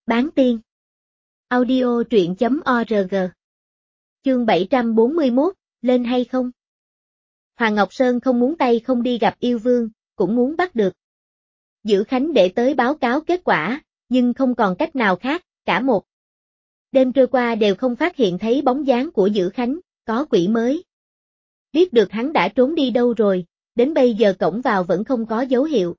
Bán tiên. Audio truyện.org. Chương 741, lên hay không? Hoàng Ngọc Sơn không muốn tay không đi gặp yêu vương, cũng muốn bắt được Dữ Khánh để tới báo cáo kết quả, nhưng không còn cách nào khác, cả một đêm trôi qua đều không phát hiện thấy bóng dáng của Dữ Khánh, có quỷ mới biết được hắn đã trốn đi đâu rồi, đến bây giờ cổng vào vẫn không có dấu hiệu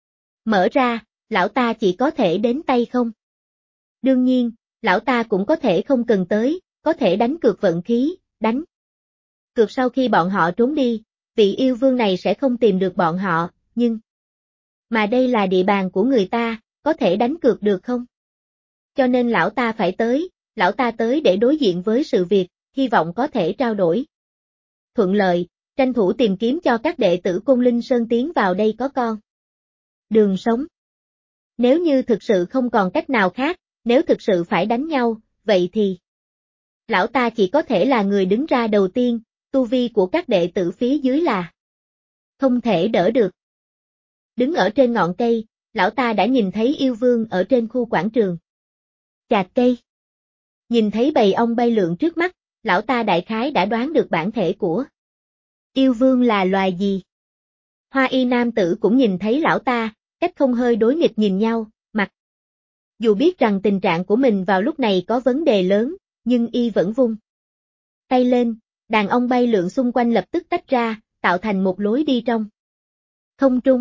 mở ra, lão ta chỉ có thể đến tay không. Đương nhiên, lão ta cũng có thể không cần tới, có thể đánh cược vận khí, đánh cược sau khi bọn họ trốn đi, vị yêu vương này sẽ không tìm được bọn họ, nhưng mà đây là địa bàn của người ta, có thể đánh cược được không? Cho nên lão ta phải tới, lão ta tới để đối diện với sự việc, hy vọng có thể trao đổi thuận lợi, tranh thủ tìm kiếm cho các đệ tử Côn Linh Sơn tiến vào đây có con đường sống. Nếu như thực sự không còn cách nào khác, nếu thực sự phải đánh nhau, vậy thì lão ta chỉ có thể là người đứng ra đầu tiên, tu vi của các đệ tử phía dưới là không thể đỡ được. Đứng ở trên ngọn cây, lão ta đã nhìn thấy yêu vương ở trên khu quảng trường chạc cây. Nhìn thấy bầy ong bay lượn trước mắt, lão ta đại khái đã đoán được bản thể của yêu vương là loài gì. Hoa y nam tử cũng nhìn thấy lão ta, cách không hơi đối nghịch nhìn nhau, mặc dù biết rằng tình trạng của mình vào lúc này có vấn đề lớn, nhưng y vẫn vung tay lên, đàn ong bay lượn xung quanh lập tức tách ra, tạo thành một lối đi trong không trung.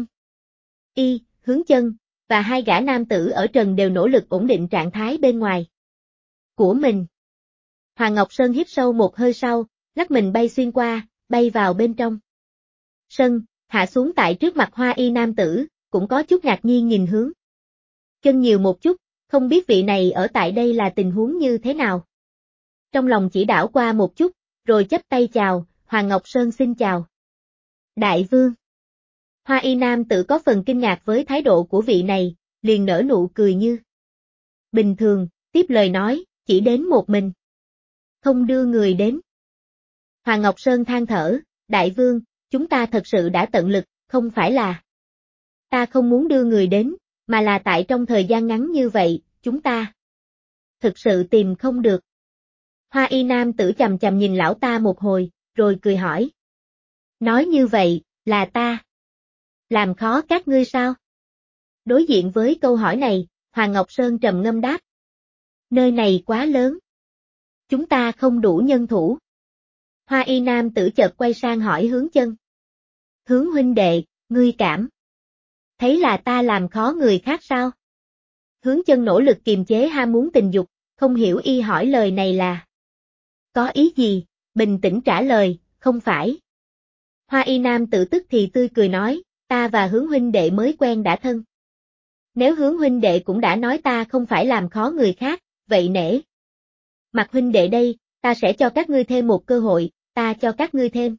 Y, Hướng Chân và hai gã nam tử ở trần đều nỗ lực ổn định trạng thái bên ngoài của mình. Hoàng Ngọc Sơn hít sâu một hơi sau, lắc mình bay xuyên qua, bay vào bên trong sân, hạ xuống tại trước mặt Hoa y nam tử, cũng có chút ngạc nhiên nhìn Hướng Chân nhiều một chút, không biết vị này ở tại đây là tình huống như thế nào. Trong lòng chỉ đảo qua một chút, rồi chắp tay chào, Hoàng Ngọc Sơn xin chào. Đại vương. Hoa y nam tử có phần kinh ngạc với thái độ của vị này, liền nở nụ cười như bình thường, tiếp lời nói, chỉ đến một mình. Không đưa người đến. Hoàng Ngọc Sơn than thở, đại vương, chúng ta thật sự đã tận lực, không phải là ta không muốn đưa người đến, mà là tại trong thời gian ngắn như vậy, chúng ta thực sự tìm không được. Hoa y nam tử chằm chằm nhìn lão ta một hồi, rồi cười hỏi. Nói như vậy, là ta làm khó các ngươi sao? Đối diện với câu hỏi này, Hoàng Ngọc Sơn trầm ngâm đáp. Nơi này quá lớn. Chúng ta không đủ nhân thủ. Hoa y nam tử chợt quay sang hỏi Hướng Chân. Hướng huynh đệ, ngươi cảm thấy là ta làm khó người khác sao? Hướng Chân nỗ lực kiềm chế ham muốn tình dục, không hiểu y hỏi lời này là có ý gì, bình tĩnh trả lời, không phải. Hoa y nam tử tức thì tươi cười nói, ta và Hướng huynh đệ mới quen đã thân. Nếu Hướng huynh đệ cũng đã nói ta không phải làm khó người khác, vậy nể mặt huynh đệ đây, ta sẽ cho các ngươi thêm một cơ hội, ta cho các ngươi thêm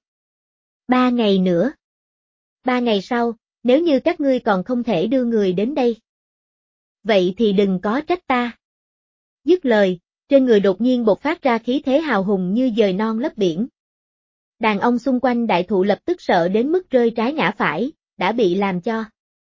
3 ngày nữa. 3 ngày sau, nếu như các ngươi còn không thể đưa người đến đây, vậy thì đừng có trách ta. Dứt lời, trên người đột nhiên bộc phát ra khí thế hào hùng như dời non lấp biển. Đàn ông xung quanh đại thụ lập tức sợ đến mức rơi trái ngã phải, đã bị làm cho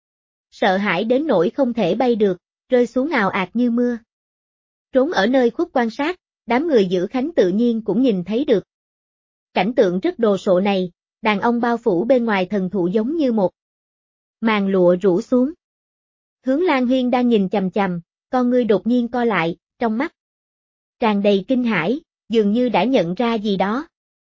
sợ hãi đến nỗi không thể bay được, rơi xuống ào ạt như mưa. Trốn ở nơi khuất quan sát, đám người Dữ Khánh tự nhiên cũng nhìn thấy được cảnh tượng rất đồ sộ này, đàn ông bao phủ bên ngoài thần thụ giống như một màn lụa rủ xuống. Hướng Lan Huyên đang nhìn chằm chằm, con ngươi đột nhiên co lại, trong mắt tràn đầy kinh hãi, dường như đã nhận ra gì đó.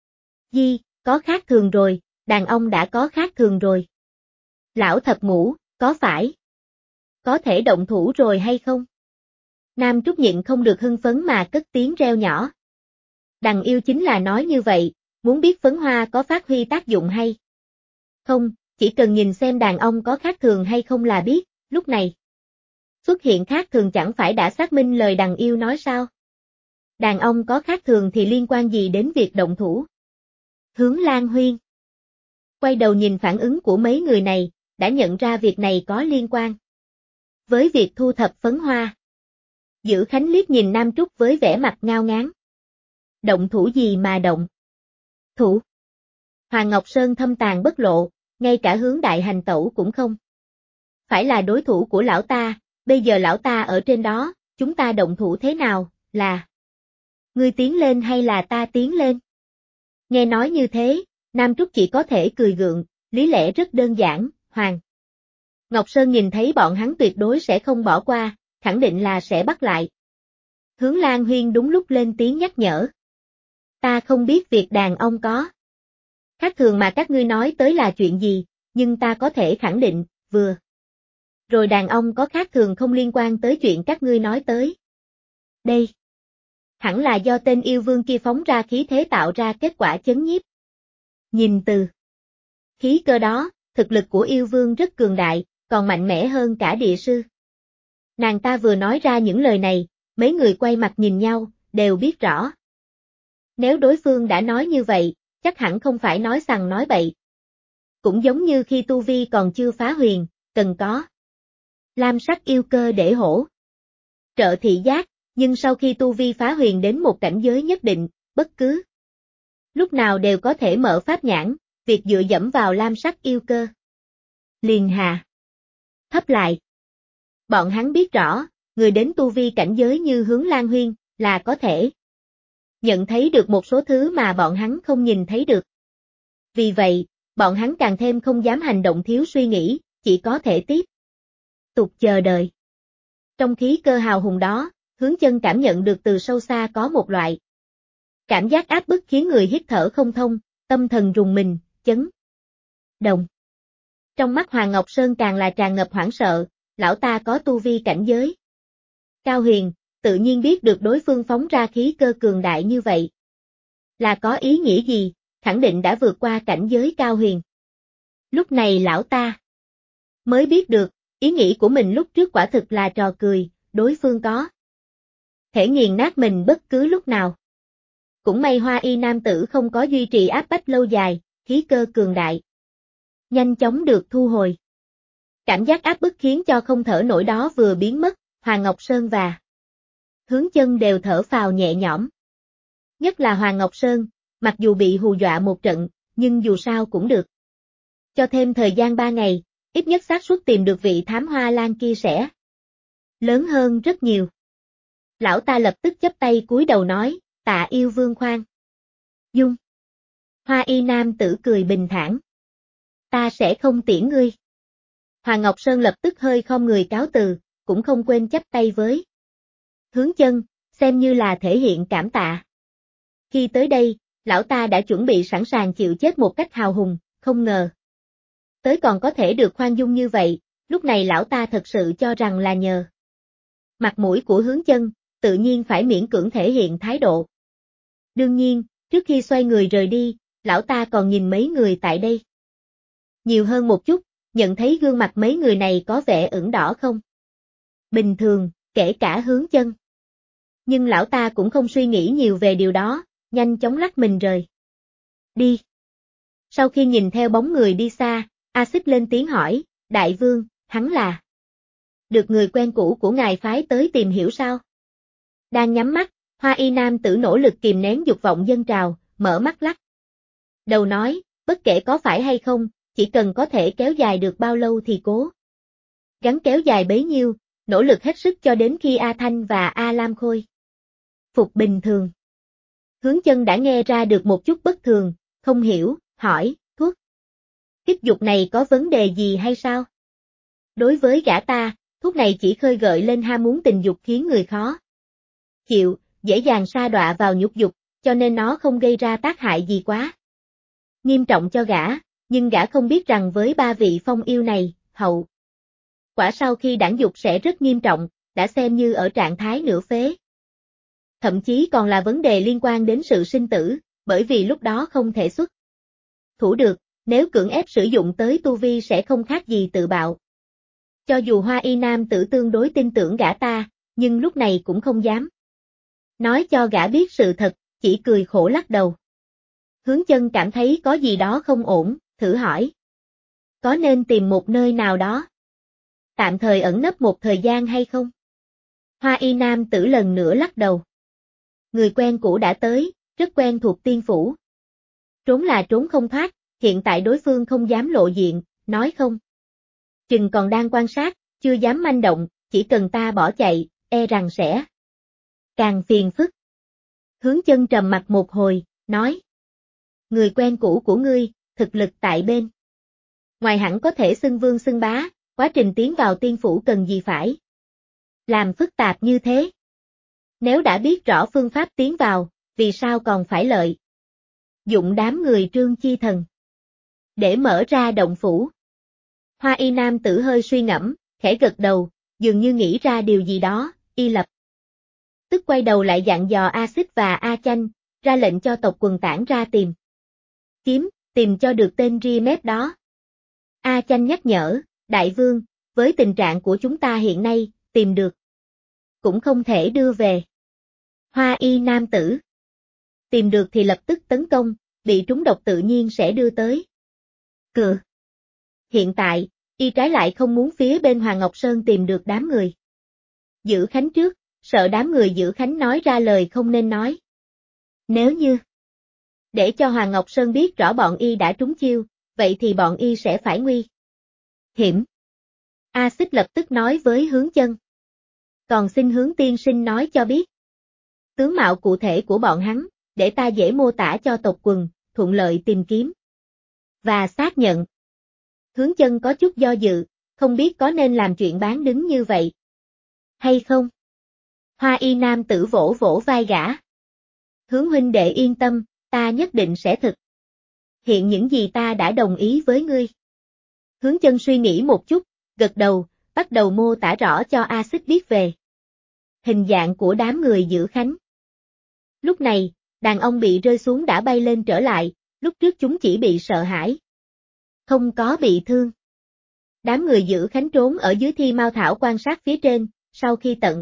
Có khác thường rồi, đàn ông đã có khác thường rồi. Lão thập ngũ, có phải có thể động thủ rồi hay không? Nam Trúc nhịn không được hưng phấn mà cất tiếng reo nhỏ. Đằng yêu chính là nói như vậy, muốn biết phấn hoa có phát huy tác dụng hay không, chỉ cần nhìn xem đàn ông có khác thường hay không là biết, lúc này xuất hiện khác thường chẳng phải đã xác minh lời đằng yêu nói sao? Đàn ông có khác thường thì liên quan gì đến việc động thủ? Hướng Lan Huyên quay đầu nhìn phản ứng của mấy người này, đã nhận ra việc này có liên quan với việc thu thập phấn hoa. Dữ Khánh liếc nhìn Nam Trúc với vẻ mặt ngao ngán. Động thủ gì mà động thủ? Hoàng Ngọc Sơn thâm tàn bất lộ, ngay cả Hướng đại hành tẩu cũng không phải là đối thủ của lão ta, bây giờ lão ta ở trên đó, Chúng ta động thủ thế nào, là ngươi tiến lên hay là ta tiến lên? Nghe nói như thế, Nam Trúc chỉ có thể cười gượng, lý lẽ rất đơn giản, Hoàng Ngọc Sơn nhìn thấy bọn hắn tuyệt đối sẽ không bỏ qua, khẳng định là sẽ bắt lại. Hướng Lan Huyên đúng lúc lên tiếng nhắc nhở. Ta không biết việc đàn ông có khác thường mà các ngươi nói tới là chuyện gì, nhưng ta có thể khẳng định, vừa rồi đàn ông có khác thường không liên quan tới chuyện các ngươi nói tới. Đây hẳn là do tên yêu vương kia phóng ra khí thế tạo ra kết quả chấn nhiếp. Nhìn từ khí cơ đó, thực lực của yêu vương rất cường đại, còn mạnh mẽ hơn cả địa sư. Nàng ta vừa nói ra những lời này, mấy người quay mặt nhìn nhau, đều biết rõ. Nếu đối phương đã nói như vậy, chắc hẳn không phải nói sằng nói bậy. Cũng giống như khi tu vi còn chưa phá huyền, cần có lam sắc yêu cơ để hỗ trợ thị giác, nhưng sau khi tu vi phá huyền đến một cảnh giới nhất định, bất cứ lúc nào đều có thể mở pháp nhãn, việc dựa dẫm vào lam sắc yêu cơ liền hà thấp lại. Bọn hắn biết rõ, người đến tu vi cảnh giới như Hướng Lan Huyên, là có thể nhận thấy được một số thứ mà bọn hắn không nhìn thấy được. Vì vậy, bọn hắn càng thêm không dám hành động thiếu suy nghĩ, chỉ có thể tiếp tục chờ đợi. Trong khí cơ hào hùng đó, Hướng Chân cảm nhận được từ sâu xa có một loại cảm giác áp bức khiến người hít thở không thông, tâm thần rùng mình, chấn động. Trong mắt Hoàng Ngọc Sơn càng là tràn ngập hoảng sợ, lão ta có tu vi cảnh giới cao huyền, tự nhiên biết được đối phương phóng ra khí cơ cường đại như vậy là có ý nghĩa gì, khẳng định đã vượt qua cảnh giới cao huyền. Lúc này lão ta mới biết được, ý nghĩ của mình lúc trước quả thực là trò cười, đối phương có thể nghiền nát mình bất cứ lúc nào. Cũng may Hoa Y nam tử không có duy trì áp bách lâu dài, khí cơ cường đại nhanh chóng được thu hồi. Cảm giác áp bức khiến cho không thở nổi đó vừa biến mất, Hoàng Ngọc Sơn và Hướng Chân đều thở phào nhẹ nhõm. Nhất là Hoàng Ngọc Sơn, mặc dù bị hù dọa một trận, nhưng dù sao cũng được. Cho thêm thời gian 3 ngày, ít nhất xác suất tìm được vị thám hoa lan kia sẽ lớn hơn rất nhiều. Lão ta lập tức chắp tay cúi đầu nói, Tạ yêu vương khoan dung. Hoa Y nam tử cười bình thản. Ta sẽ không tiễn ngươi. Hoàng Ngọc Sơn lập tức hơi khom người cáo từ, cũng không quên chắp tay với Hướng Chân, xem như là thể hiện cảm tạ. Khi tới đây, lão ta đã chuẩn bị sẵn sàng chịu chết một cách hào hùng, không ngờ tới còn có thể được khoan dung như vậy, lúc này lão ta thật sự cho rằng là nhờ mặt mũi của Hướng Chân, tự nhiên phải miễn cưỡng thể hiện thái độ. Đương nhiên, trước khi xoay người rời đi, lão ta còn nhìn mấy người tại đây nhiều hơn một chút, nhận thấy gương mặt mấy người này có vẻ ửng đỏ không bình thường, kể cả Hướng Chân. Nhưng lão ta cũng không suy nghĩ nhiều về điều đó, nhanh chóng lắc mình rời đi. Sau khi nhìn theo bóng người đi xa, A Xích lên tiếng hỏi, Đại vương, hắn là được người quen cũ của ngài phái tới tìm hiểu sao? Đang nhắm mắt, Hoa Y nam tử nỗ lực kìm nén dục vọng dâng trào, mở mắt lắc đầu nói, bất kể có phải hay không, chỉ cần có thể kéo dài được bao lâu thì cố gắng kéo dài bấy nhiêu, nỗ lực hết sức cho đến khi A Thanh và A Lam khôi phục bình thường. Hướng Chân đã nghe ra được một chút bất thường, không hiểu, hỏi, thuốc kích dục này có vấn đề gì hay sao? Đối với gã ta, thuốc này chỉ khơi gợi lên ham muốn tình dục khiến người khó chịu, dễ dàng sa đọa vào nhục dục, cho nên nó không gây ra tác hại gì quá nghiêm trọng cho gã, nhưng gã không biết rằng với 3 vị phong yêu này, hậu quả sau khi đản dục sẽ rất nghiêm trọng, đã xem như ở trạng thái nửa phế. Thậm chí còn là vấn đề liên quan đến sự sinh tử, bởi vì lúc đó không thể xuất thủ được, nếu cưỡng ép sử dụng tới tu vi sẽ không khác gì tự bạo. Cho dù Hoa Y nam tử tương đối tin tưởng gã ta, nhưng lúc này cũng không dám nói cho gã biết sự thật, chỉ cười khổ lắc đầu. Hướng Chân cảm thấy có gì đó không ổn, thử hỏi. Có nên tìm một nơi nào đó tạm thời ẩn nấp một thời gian hay không? Hoa Y nam tử lần nữa lắc đầu. Người quen cũ đã tới, rất quen thuộc tiên phủ. Trốn là trốn không thoát, hiện tại đối phương không dám lộ diện, nói không chừng còn đang quan sát, chưa dám manh động, chỉ cần ta bỏ chạy, e rằng sẽ càng phiền phức. Hướng Chân trầm mặt một hồi, nói. Người quen cũ của ngươi, thực lực tại bên ngoài hẳn có thể xưng vương xưng bá, quá trình tiến vào tiên phủ cần gì phải làm phức tạp như thế. Nếu đã biết rõ phương pháp tiến vào, vì sao còn phải lợi dụng đám người Trương Chi Thần để mở ra động phủ? Hoa y nam tử hơi suy ngẫm, khẽ gật đầu, dường như nghĩ ra điều gì đó, y lập tức quay đầu lại dặn dò A Xích và A Chanh, ra lệnh cho tộc quần tản ra tìm cho được tên ria mép đó. A Chanh nhắc nhở, đại vương, với tình trạng của chúng ta hiện nay, tìm được cũng không thể đưa về. Hoa y nam tử tìm được thì lập tức tấn công, bị trúng độc tự nhiên sẽ đưa tới cửa. Hiện tại, y trái lại không muốn phía bên Hoàng Ngọc Sơn tìm được đám người Giữ Khánh trước, sợ đám người Giữ Khánh nói ra lời không nên nói. Nếu như để cho Hoàng Ngọc Sơn biết rõ bọn y đã trúng chiêu, vậy thì bọn y sẽ phải nguy hiểm. A Xích lập tức nói với Hướng Chân. Còn xin Hướng tiên sinh nói cho biết tướng mạo cụ thể của bọn hắn, để ta dễ mô tả cho tộc quần, thuận lợi tìm kiếm và xác nhận. Hướng Chân có chút do dự, không biết có nên làm chuyện bán đứng như vậy hay không. Hoa y nam tử vỗ vỗ vai gã. Hướng huynh đệ yên tâm, ta nhất định sẽ thực hiện những gì ta đã đồng ý với ngươi. Hướng Chân suy nghĩ một chút, gật đầu, bắt đầu mô tả rõ cho A Xích biết về hình dạng của đám người Giữ Khánh. Lúc này, đàn ông bị rơi xuống đã bay lên trở lại, lúc trước chúng chỉ bị sợ hãi, không có bị thương. Đám người Giữ Khánh trốn ở dưới thi mao thảo quan sát phía trên, sau khi tận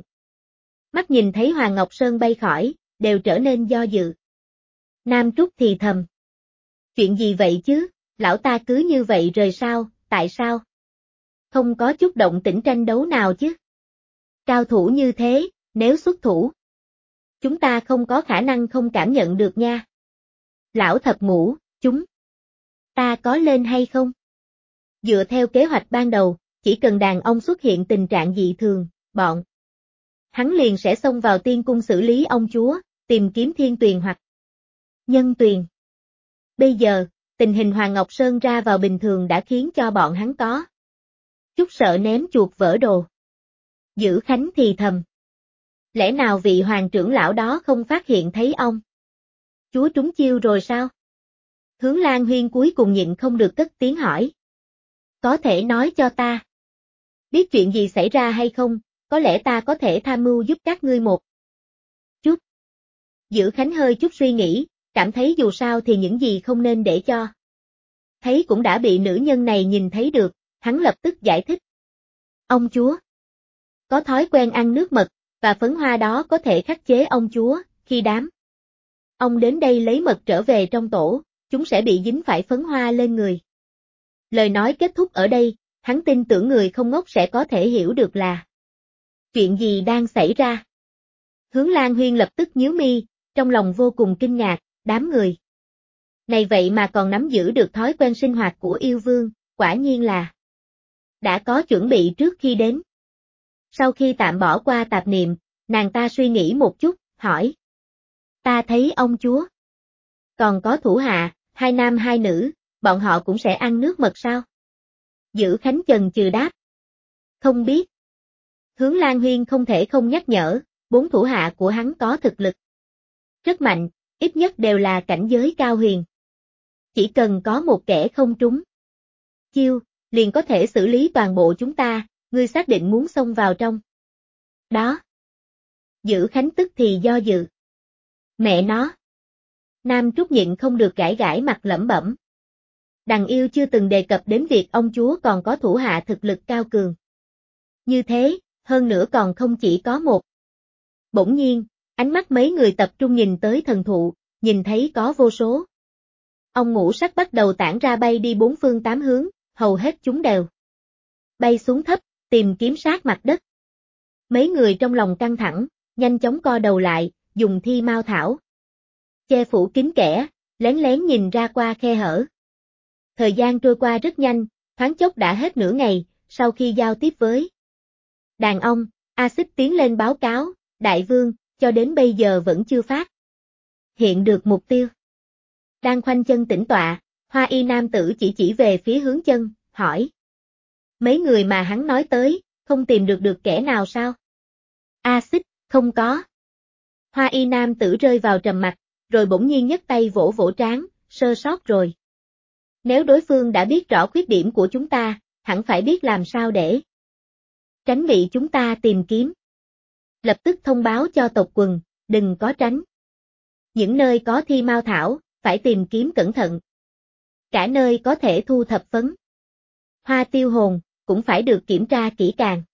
mắt nhìn thấy Hoàng Ngọc Sơn bay khỏi, đều trở nên do dự. Nam Trúc thì thầm. Chuyện gì vậy chứ, lão ta cứ như vậy rời sao, tại sao? Không có chút động tĩnh tranh đấu nào chứ? Cao thủ như thế, nếu xuất thủ, chúng ta không có khả năng không cảm nhận được nha. Lão thập ngũ, chúng ta có lên hay không? Dựa theo kế hoạch ban đầu, chỉ cần đàn ông xuất hiện tình trạng dị thường, bọn hắn liền sẽ xông vào tiên cung xử lý ông chúa, tìm kiếm thiên tuyền hoặc nhân tuyền. Bây giờ, tình hình Hoàng Ngọc Sơn ra vào bình thường đã khiến cho bọn hắn có chút sợ ném chuột vỡ đồ. Giữ Khánh thì thầm. Lẽ nào vị hoàng trưởng lão đó không phát hiện thấy ông chúa trúng chiêu rồi sao? Hướng Lan Huyên cuối cùng nhịn không được cất tiếng hỏi. Có thể nói cho ta biết chuyện gì xảy ra hay không, có lẽ ta có thể tham mưu giúp các ngươi một chút. Giữ Khánh hơi chút suy nghĩ, cảm thấy dù sao thì những gì không nên để cho thấy cũng đã bị nữ nhân này nhìn thấy được, hắn lập tức giải thích. Ông chúa có thói quen ăn nước mật, và phấn hoa đó có thể khắc chế ông chúa, khi đám ông đến đây lấy mật trở về trong tổ, chúng sẽ bị dính phải phấn hoa lên người. Lời nói kết thúc ở đây, hắn tin tưởng người không ngốc sẽ có thể hiểu được là chuyện gì đang xảy ra. Hướng Lan Huyên lập tức nhíu mi, trong lòng vô cùng kinh ngạc, đám người này vậy mà còn nắm giữ được thói quen sinh hoạt của yêu vương, quả nhiên là đã có chuẩn bị trước khi đến. Sau khi tạm bỏ qua tạp niệm, nàng ta suy nghĩ một chút, hỏi. Ta thấy ông chúa còn có thủ hạ, 2 nam 2 nữ, bọn họ cũng sẽ ăn nước mật sao? Giữ Khánh chần chừ đáp. Không biết. Hướng Lan Huyên không thể không nhắc nhở, 4 thủ hạ của hắn có thực lực rất mạnh, ít nhất đều là cảnh giới cao huyền. Chỉ cần có một kẻ không trúng chiêu, liền có thể xử lý toàn bộ chúng ta, ngươi xác định muốn xông vào trong đó. Giữ Khánh tức thì do dự. Mẹ nó. Nam Trúc nhịn không được gãi gãi mặt lẩm bẩm. Đằng yêu chưa từng đề cập đến việc ông chúa còn có thủ hạ thực lực cao cường. Như thế, hơn nữa còn không chỉ có một. Bỗng nhiên, ánh mắt mấy người tập trung nhìn tới thần thụ, nhìn thấy có vô số. Ông ngũ sắc bắt đầu tản ra bay đi 4 phương 8 hướng, hầu hết chúng đều bay xuống thấp, tìm kiếm sát mặt đất. Mấy người trong lòng căng thẳng, nhanh chóng co đầu lại, dùng thi mao thảo che phủ kín kẽ, lén lén nhìn ra qua khe hở. Thời gian trôi qua rất nhanh, thoáng chốc đã hết nửa ngày, sau khi giao tiếp với đàn ông, Axit tiến lên báo cáo, đại vương, cho đến bây giờ vẫn chưa phát hiện được mục tiêu. Đang khoanh chân tĩnh tọa, Hoa y nam tử chỉ về phía hướng chân, hỏi. Mấy người mà hắn nói tới, không tìm được kẻ nào sao? Axit, không có. Hoa y nam tử rơi vào trầm mặc, rồi bỗng nhiên nhấc tay vỗ vỗ trán, sơ sót rồi. Nếu đối phương đã biết rõ khuyết điểm của chúng ta, hẳn phải biết làm sao để tránh bị chúng ta tìm kiếm. Lập tức thông báo cho tộc quần, đừng có tránh. Những nơi có thi mao thảo, phải tìm kiếm cẩn thận. Cả nơi có thể thu thập phấn hoa tiêu hồn, cũng phải được kiểm tra kỹ càng.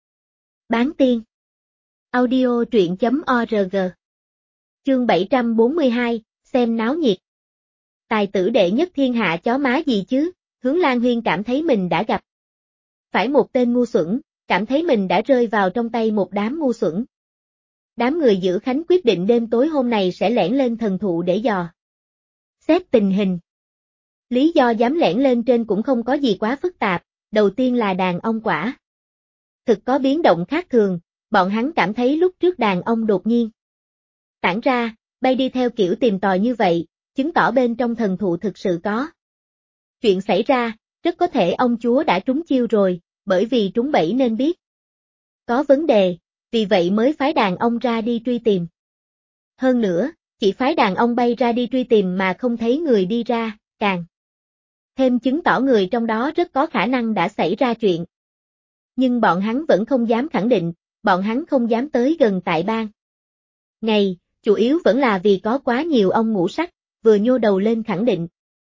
Bán tiên. Audio truyện.org. Chương 742, xem náo nhiệt. Tài tử đệ nhất thiên hạ chó má gì chứ, Hướng Lan Huyên cảm thấy mình đã gặp phải một tên ngu xuẩn, cảm thấy mình đã rơi vào trong tay một đám ngu xuẩn. Đám người giữ khánh quyết định đêm tối hôm này sẽ lẻn lên thần thụ để dò xét tình hình. Lý do dám lẻn lên trên cũng không có gì quá phức tạp, đầu tiên là đàn ong quả thực có biến động khác thường, bọn hắn cảm thấy lúc trước đàn ong đột nhiên tản ra, bay đi theo kiểu tìm tòi như vậy, chứng tỏ bên trong thần thụ thực sự có chuyện xảy ra, rất có thể ông chúa đã trúng chiêu rồi, bởi vì trúng bẫy nên biết có vấn đề, vì vậy mới phái đàn ong ra đi truy tìm. Hơn nữa, chỉ phái đàn ong bay ra đi truy tìm mà không thấy người đi ra, càng thêm chứng tỏ người trong đó rất có khả năng đã xảy ra chuyện. Nhưng bọn hắn vẫn không dám khẳng định, bọn hắn không dám tới gần tại bang ngày, chủ yếu vẫn là vì có quá nhiều ong ngũ sắc, vừa nhô đầu lên khẳng định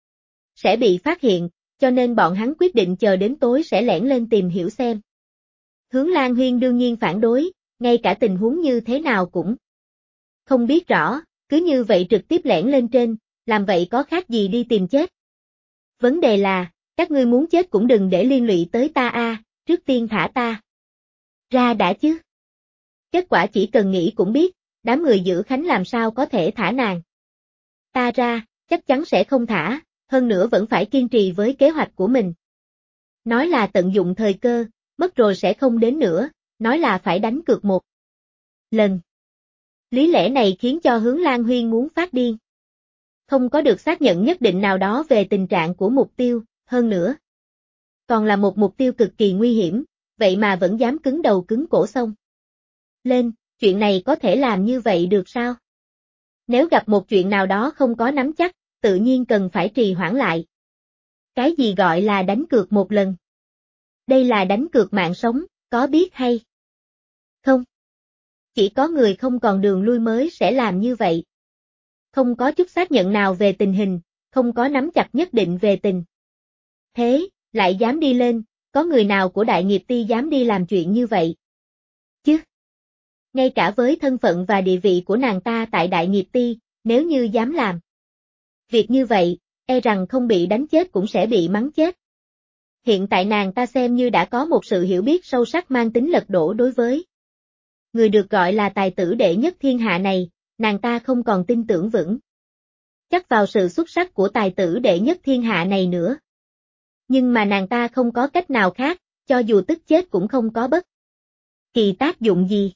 sẽ bị phát hiện, cho nên bọn hắn quyết định chờ đến tối sẽ lẻn lên tìm hiểu xem. Hướng Lan Huyên đương nhiên phản đối, ngay cả tình huống như thế nào cũng không biết rõ, cứ như vậy trực tiếp lẻn lên trên, làm vậy có khác gì đi tìm chết. Vấn đề là, các ngươi muốn chết cũng đừng để liên lụy tới ta a, trước tiên thả ta ra đã chứ. Kết quả chỉ cần nghĩ cũng biết, đám người giữ khánh làm sao có thể thả nàng ta ra, chắc chắn sẽ không thả, hơn nữa vẫn phải kiên trì với kế hoạch của mình. Nói là tận dụng thời cơ, mất rồi sẽ không đến nữa, nói là phải đánh cược một lần. Lý lẽ này khiến cho Hướng Lan Huyên muốn phát điên. Không có được xác nhận nhất định nào đó về tình trạng của mục tiêu, hơn nữa còn là một mục tiêu cực kỳ nguy hiểm, vậy mà vẫn dám cứng đầu cứng cổ xông lên, chuyện này có thể làm như vậy được sao? Nếu gặp một chuyện nào đó không có nắm chắc, tự nhiên cần phải trì hoãn lại. Cái gì gọi là đánh cược một lần? Đây là đánh cược mạng sống, có biết hay không? Chỉ có người không còn đường lui mới sẽ làm như vậy. Không có chút xác nhận nào về tình hình, không có nắm chặt nhất định về tình thế, lại dám đi lên, có người nào của Đại Nghiệp Ti dám đi làm chuyện như vậy? Chứ? Ngay cả với thân phận và địa vị của nàng ta tại Đại Nghiệp Ti, nếu như dám làm việc như vậy, e rằng không bị đánh chết cũng sẽ bị mắng chết. Hiện tại nàng ta xem như đã có một sự hiểu biết sâu sắc mang tính lật đổ đối với người được gọi là tài tử đệ nhất thiên hạ này, nàng ta không còn tin tưởng vững chắc vào sự xuất sắc của tài tử đệ nhất thiên hạ này nữa. Nhưng mà nàng ta không có cách nào khác, cho dù tức chết cũng không có bất kỳ tác dụng gì.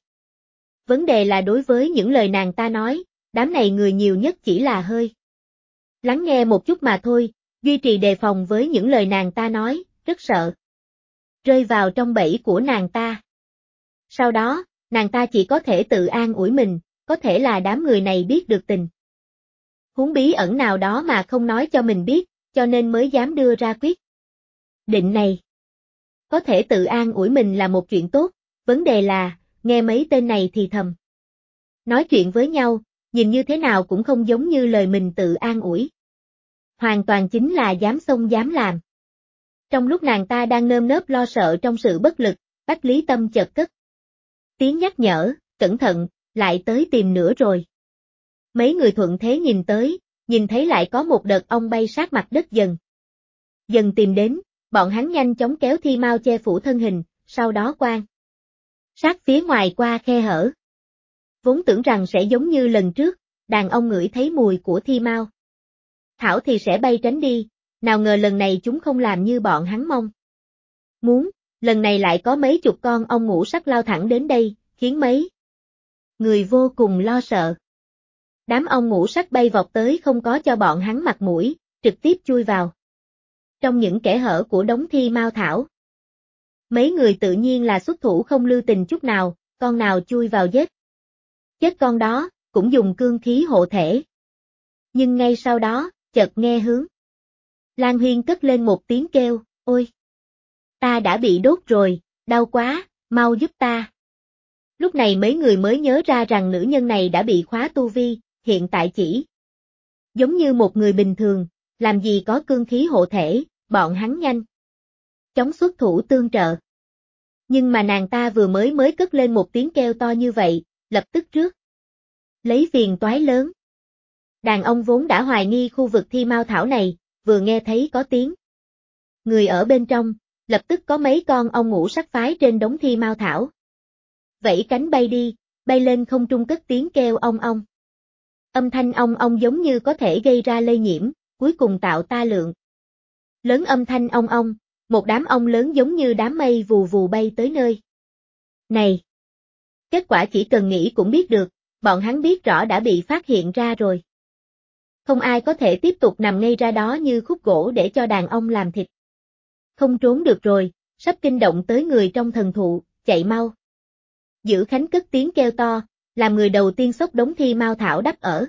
Vấn đề là đối với những lời nàng ta nói, đám này người nhiều nhất chỉ là hơi lắng nghe một chút mà thôi, duy trì đề phòng với những lời nàng ta nói, rất sợ rơi vào trong bẫy của nàng ta. Sau đó, nàng ta chỉ có thể tự an ủi mình, có thể là đám người này biết được tình huống bí ẩn nào đó mà không nói cho mình biết, cho nên mới dám đưa ra quyết định này. Có thể tự an ủi mình là một chuyện tốt, vấn đề là, nghe mấy tên này thì thầm nói chuyện với nhau, nhìn như thế nào cũng không giống như lời mình tự an ủi. Hoàn toàn chính là dám xông dám làm. Trong lúc nàng ta đang nơm nớp lo sợ trong sự bất lực, Bách Lý Tâm chợt cất tiếng nhắc nhở, cẩn thận, lại tới tìm nữa rồi. Mấy người thuận thế nhìn tới, nhìn thấy lại có một đợt ong bay sát mặt đất dần tìm đến, bọn hắn nhanh chóng kéo thi mao che phủ thân hình, sau đó quan sát phía ngoài qua khe hở. Vốn tưởng rằng sẽ giống như lần trước, đàn ong ngửi thấy mùi của thi mao thảo thì sẽ bay tránh đi, nào ngờ lần này chúng không làm như bọn hắn mong muốn, Lần này lại có mấy chục con ong ngũ sắc lao thẳng đến đây, khiến mấy người vô cùng lo sợ. Đám ong ngũ sắc bay vọt tới không có cho bọn hắn mặt mũi, trực tiếp chui vào trong những kẽ hở của đống thi mao thảo. Mấy người tự nhiên là xuất thủ không lưu tình chút nào, con nào chui vào giết chết con đó, cũng dùng cương khí hộ thể. Nhưng ngay sau đó, chợt nghe hướng Lan Huyên cất lên một tiếng kêu, ôi! Ta đã bị đốt rồi, đau quá, mau giúp ta. Lúc này mấy người mới nhớ ra rằng nữ nhân này đã bị khóa tu vi, hiện tại chỉ giống như một người bình thường, làm gì có cương khí hộ thể, bọn hắn nhanh chóng xuất thủ tương trợ. Nhưng mà nàng ta vừa mới cất lên một tiếng kêu to như vậy, lập tức rước lấy phiền toái lớn. Đàn ông vốn đã hoài nghi khu vực thi mao thảo này, vừa nghe thấy có tiếng người ở bên trong, lập tức có mấy con ong ngũ sắc phái trên đống thi mao thảo vẫy cánh bay đi, bay lên không trung cất tiếng kêu ong ong. Âm thanh ong ong giống như có thể gây ra lây nhiễm, cuối cùng tạo ta lượng lớn âm thanh ong ong, một đám ong lớn giống như đám mây vù vù bay tới nơi này. Kết quả chỉ cần nghĩ cũng biết được, bọn hắn biết rõ đã bị phát hiện ra rồi. Không ai có thể tiếp tục nằm ngây ra đó như khúc gỗ để cho đàn ong làm thịt. Không trốn được rồi, sắp kinh động tới người trong thần thụ, chạy mau. Dữ Khánh cất tiếng kêu to, làm người đầu tiên xốc đống thi mao thảo đắp ở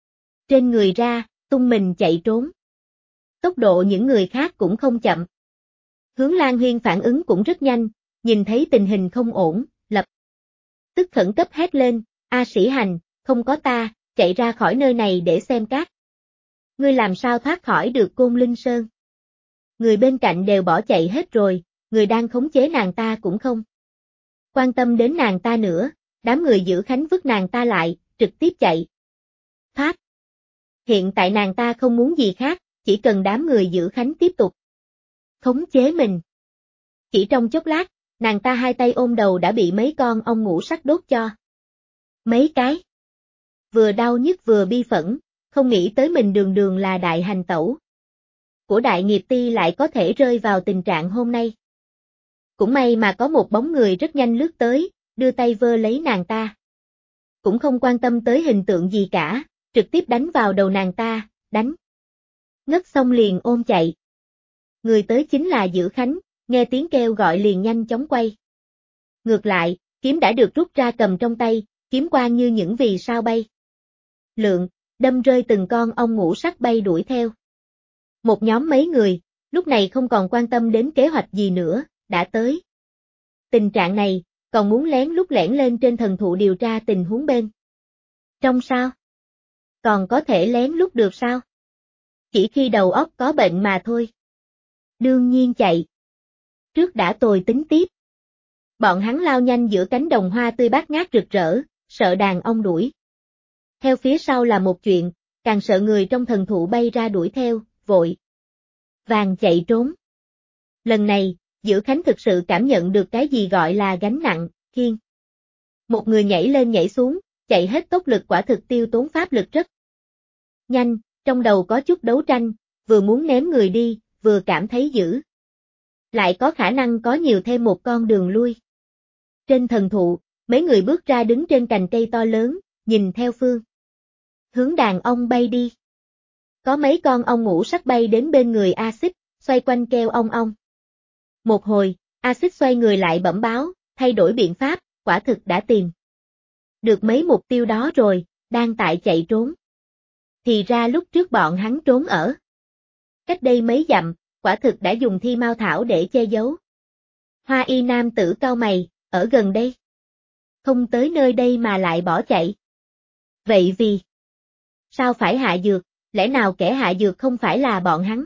trên người ra, tung mình chạy trốn. Tốc độ những người khác cũng không chậm. Hướng Lan Huyên phản ứng cũng rất nhanh, nhìn thấy tình hình không ổn, lập tức khẩn cấp hét lên, A Sĩ Hành, không có ta, chạy ra khỏi nơi này để xem các ngươi làm sao thoát khỏi được Côn Linh Sơn. Người bên cạnh đều bỏ chạy hết rồi, người đang khống chế nàng ta cũng không quan tâm đến nàng ta nữa, đám người giữ Khánh vứt nàng ta lại, trực tiếp chạy thoát. Hiện tại nàng ta không muốn gì khác, chỉ cần đám người giữ Khánh tiếp tục khống chế mình. Chỉ trong chốc lát, nàng ta hai tay ôm đầu đã bị mấy con ong ngũ sắc đốt cho mấy cái. Vừa đau nhức vừa bi phẫn, không nghĩ tới mình đường đường là đại hành tẩu của đại nghiệp ti lại có thể rơi vào tình trạng hôm nay. Cũng may mà có một bóng người rất nhanh lướt tới, đưa tay vơ lấy nàng ta. Cũng không quan tâm tới hình tượng gì cả, trực tiếp đánh vào đầu nàng ta, đánh ngất xong liền ôm chạy. Người tới chính là Dữ Khánh, nghe tiếng kêu gọi liền nhanh chóng quay. Ngược lại, kiếm đã được rút ra cầm trong tay, kiếm quang như những vì sao bay lượn, đâm rơi từng con ong ngũ sắc bay đuổi theo. Một nhóm mấy người, lúc này không còn quan tâm đến kế hoạch gì nữa, đã tới tình trạng này, còn muốn lén lút lẻn lên trên thần thụ điều tra tình huống bên trong sao? Còn có thể lén lút được sao? Chỉ khi đầu óc có bệnh mà thôi. Đương nhiên chạy trước đã tồi tính tiếp. Bọn hắn lao nhanh giữa cánh đồng hoa tươi bát ngát rực rỡ, sợ đàn ong đuổi theo phía sau là một chuyện, càng sợ người trong thần thụ bay ra đuổi theo, vội vàng chạy trốn. Lần này, Dữ Khánh thực sự cảm nhận được cái gì gọi là gánh nặng, khiêng một người nhảy lên nhảy xuống, chạy hết tốc lực quả thực tiêu tốn pháp lực rất nhanh, trong đầu có chút đấu tranh, vừa muốn ném người đi, vừa cảm thấy dữ lại có khả năng có nhiều thêm một con đường lui. Trên thần thụ, mấy người bước ra đứng trên cành cây to lớn, nhìn theo phương hướng đàn ong bay đi. Có mấy con ong ngũ sắc bay đến bên người Axit, xoay quanh kêu ong ong. Một hồi, Axit xoay người lại bẩm báo, thay đổi biện pháp, quả thực đã tìm được mấy mục tiêu đó rồi, đang tại chạy trốn. Thì ra lúc trước bọn hắn trốn ở cách đây mấy dặm, quả thực đã dùng thi mao thảo để che giấu. Hoa y nam tử cau mày, ở gần đây. Không tới nơi đây mà lại bỏ chạy. Vậy vì sao phải hạ dược, lẽ nào kẻ hạ dược không phải là bọn hắn?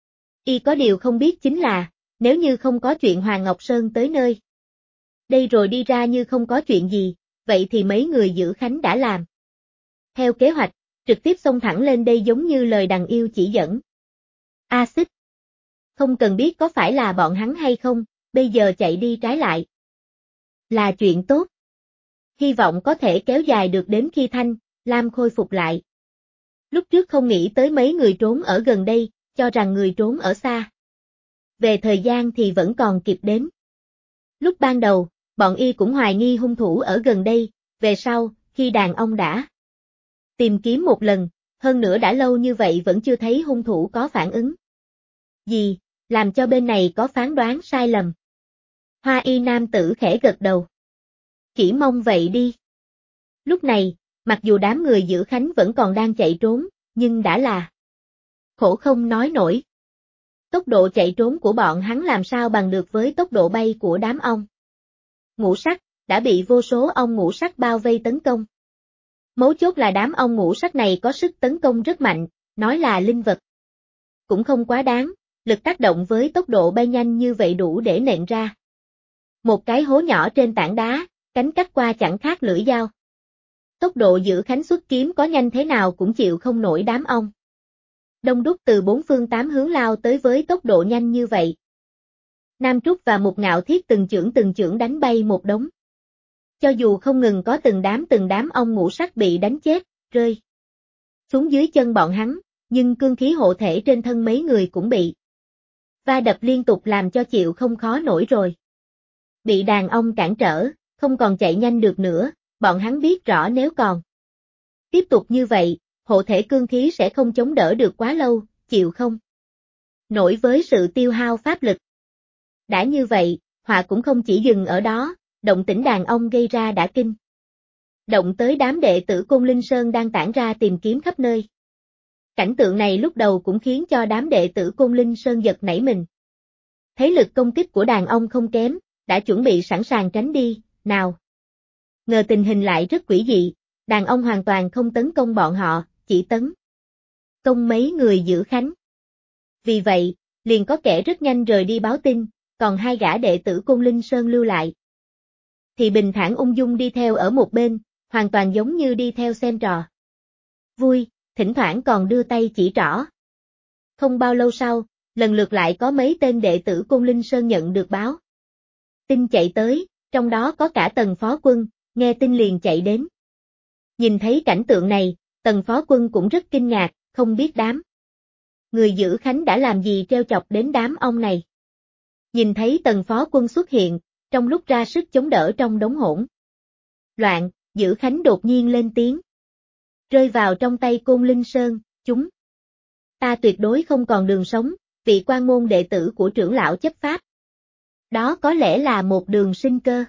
Y có điều không biết chính là, nếu như không có chuyện Hoàng Ngọc Sơn tới nơi đây rồi đi ra như không có chuyện gì, vậy thì mấy người Dữ Khánh đã làm theo kế hoạch, trực tiếp xông thẳng lên đây giống như lời đằng yêu chỉ dẫn. Axit, không cần biết có phải là bọn hắn hay không, bây giờ chạy đi trái lại là chuyện tốt. Hy vọng có thể kéo dài được đến khi Thanh Lam khôi phục lại. Lúc trước không nghĩ tới mấy người trốn ở gần đây, cho rằng người trốn ở xa. Về thời gian thì vẫn còn kịp đến. Lúc ban đầu, bọn y cũng hoài nghi hung thủ ở gần đây, về sau, khi đàn ông đã tìm kiếm một lần, hơn nữa đã lâu như vậy vẫn chưa thấy hung thủ có phản ứng gì, làm cho bên này có phán đoán sai lầm. Hoa y nam tử khẽ gật đầu. Chỉ mong vậy đi. Lúc này, mặc dù đám người giữ Khánh vẫn còn đang chạy trốn, nhưng đã là khổ không nói nổi. Tốc độ chạy trốn của bọn hắn làm sao bằng được với tốc độ bay của đám ong ngũ sắc, đã bị vô số ong ngũ sắc bao vây tấn công. Mấu chốt là đám ong ngũ sắc này có sức tấn công rất mạnh, nói là linh vật cũng không quá đáng, lực tác động với tốc độ bay nhanh như vậy đủ để nện ra một cái hố nhỏ trên tảng đá, cánh cắt qua chẳng khác lưỡi dao. Tốc độ giữ Khánh xuất kiếm có nhanh thế nào cũng chịu không nổi đám ong đông đúc từ bốn phương tám hướng lao tới với tốc độ nhanh như vậy. Nam Trúc và Mục Ngạo Thiết từng chưởng đánh bay một đống. Cho dù không ngừng có từng đám ong ngũ sắc bị đánh chết, rơi xuống dưới chân bọn hắn, nhưng cương khí hộ thể trên thân mấy người cũng bị va đập liên tục làm cho chịu không khó nổi rồi. Bị đàn ong cản trở, không còn chạy nhanh được nữa, bọn hắn biết rõ nếu còn tiếp tục như vậy, hộ thể cương khí sẽ không chống đỡ được quá lâu, chịu không nổi với sự tiêu hao pháp lực. Đã như vậy, họa cũng không chỉ dừng ở đó, động tĩnh đàn ong gây ra đã kinh động tới đám đệ tử Côn Linh Sơn đang tản ra tìm kiếm khắp nơi. Cảnh tượng này lúc đầu cũng khiến cho đám đệ tử Côn Linh Sơn giật nảy mình. Thấy lực công kích của đàn ong không kém, đã chuẩn bị sẵn sàng tránh đi, nào. Ngờ tình hình lại rất quỷ dị, đàn ong hoàn toàn không tấn công bọn họ, chỉ tấn công mấy người giữ Khánh. Vì vậy, liền có kẻ rất nhanh rời đi báo tin, còn hai gã đệ tử Côn Linh Sơn lưu lại thì bình thản ung dung đi theo ở một bên, hoàn toàn giống như đi theo xem trò vui, thỉnh thoảng còn đưa tay chỉ trỏ. Không bao lâu sau, lần lượt lại có mấy tên đệ tử Côn Linh Sơn nhận được báo tin chạy tới, trong đó có cả Tần Phó Quân, nghe tin liền chạy đến. Nhìn thấy cảnh tượng này, Tần Phó Quân cũng rất kinh ngạc, không biết đám người giữ Khánh đã làm gì treo chọc đến đám ong này. Nhìn thấy Tần Phó Quân xuất hiện, trong lúc ra sức chống đỡ trong đống hỗn loạn, giữ Khánh đột nhiên lên tiếng. Rơi vào trong tay Côn Linh Sơn, chúng ta tuyệt đối không còn đường sống, vị quan môn đệ tử của trưởng lão chấp pháp. Đó có lẽ là một đường sinh cơ.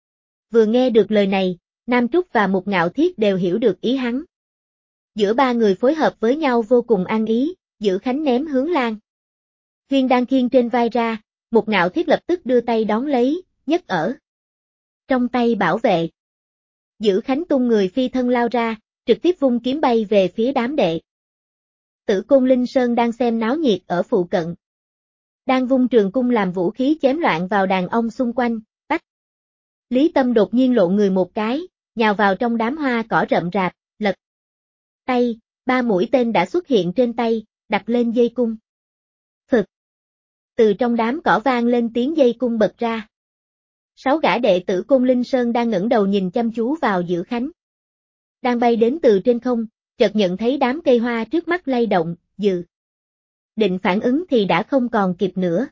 Vừa nghe được lời này, Nam Trúc và Mục Ngạo Thiết đều hiểu được ý hắn. Giữa ba người phối hợp với nhau vô cùng ăn ý, giữ Khánh ném hướng Lan Huyên đang khiêng trên vai ra, Mục Ngạo Thiết lập tức đưa tay đón lấy, nhấc ở trong tay bảo vệ. Giữ Khánh tung người phi thân lao ra, trực tiếp vung kiếm bay về phía đám đệ tử Côn Linh Sơn đang xem náo nhiệt ở phụ cận. Đang vung trường cung làm vũ khí chém loạn vào đàn ong xung quanh, Bách Lý Tâm đột nhiên lộ người một cái, nhào vào trong đám hoa cỏ rậm rạp, lật tay, ba mũi tên đã xuất hiện trên tay, đặt lên dây cung. Phực. Từ trong đám cỏ vang lên tiếng dây cung bật ra. 6 gã đệ tử Côn Linh Sơn đang ngẩng đầu nhìn chăm chú vào Giữ Khánh. Đang bay đến từ trên không, chợt nhận thấy đám cây hoa trước mắt lay động, dự định phản ứng thì đã không còn kịp nữa.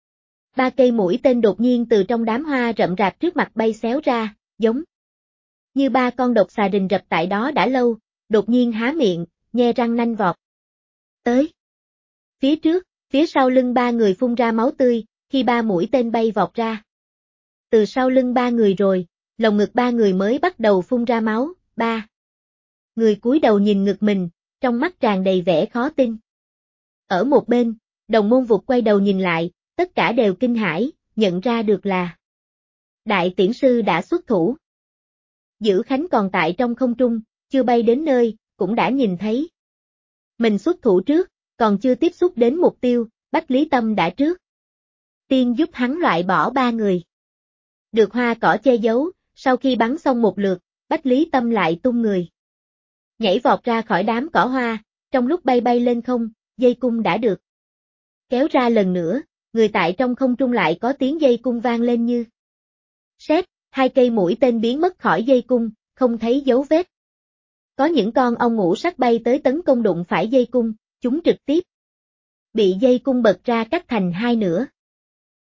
3 cây mũi tên đột nhiên từ trong đám hoa rậm rạp trước mặt bay xéo ra, giống như 3 con độc xà rình rập tại đó đã lâu, đột nhiên há miệng, nhe răng nanh vọt tới. Phía trước, phía sau lưng 3 người phun ra máu tươi, khi 3 mũi tên bay vọt ra. Từ sau lưng 3 người rồi, lồng ngực 3 người mới bắt đầu phun ra máu, 3 người cúi đầu nhìn ngực mình, trong mắt tràn đầy vẻ khó tin. Ở một bên, Đồng Môn Vụt quay đầu nhìn lại, tất cả đều kinh hãi, nhận ra được là Đại Tiễn Sư đã xuất thủ. Giữ Khánh còn tại trong không trung, chưa bay đến nơi, cũng đã nhìn thấy. Mình xuất thủ trước, còn chưa tiếp xúc đến mục tiêu, Bách Lý Tâm đã trước tiên giúp hắn loại bỏ 3 người. Được hoa cỏ che giấu, sau khi bắn xong một lượt, Bách Lý Tâm lại tung người nhảy vọt ra khỏi đám cỏ hoa, trong lúc bay bay lên không, dây cung đã được kéo ra lần nữa, người tại trong không trung lại có tiếng dây cung vang lên như sét, 2 cây mũi tên biến mất khỏi dây cung, không thấy dấu vết. Có những con ong ngũ sắc bay tới tấn công đụng phải dây cung, chúng trực tiếp bị dây cung bật ra cắt thành 2 nửa.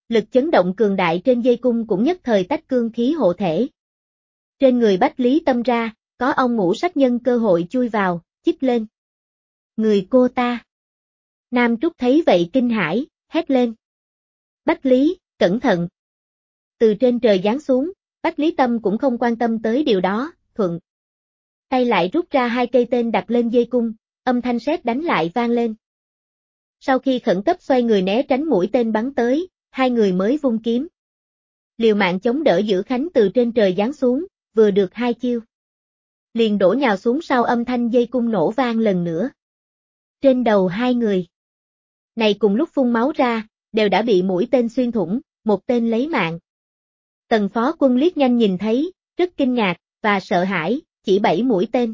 Lực chấn động cường đại trên dây cung cũng nhất thời tách cương khí hộ thể. Trên người Bách Lý Tâm ra, có ong ngũ sắc nhân cơ hội chui vào, chích lên. Người cô ta. Nam Trúc thấy vậy kinh hãi, hét lên. Bách Lý, cẩn thận. Từ trên trời giáng xuống, Bách Lý Tâm cũng không quan tâm tới điều đó, thuận. Tay lại rút ra 2 cây tên đặt lên dây cung, âm thanh sét đánh lại vang lên. Sau khi khẩn cấp xoay người né tránh mũi tên bắn tới, hai người mới vung kiếm. Liều mạng chống đỡ Dữ Khánh từ trên trời giáng xuống, vừa được 2 chiêu. Liền đổ nhào xuống sau âm thanh dây cung nổ vang lần nữa. Trên đầu hai người. Này cùng lúc phun máu ra, đều đã bị mũi tên xuyên thủng, một tên lấy mạng. Tần Phó Quân liếc nhanh nhìn thấy, rất kinh ngạc, và sợ hãi, chỉ 7 mũi tên.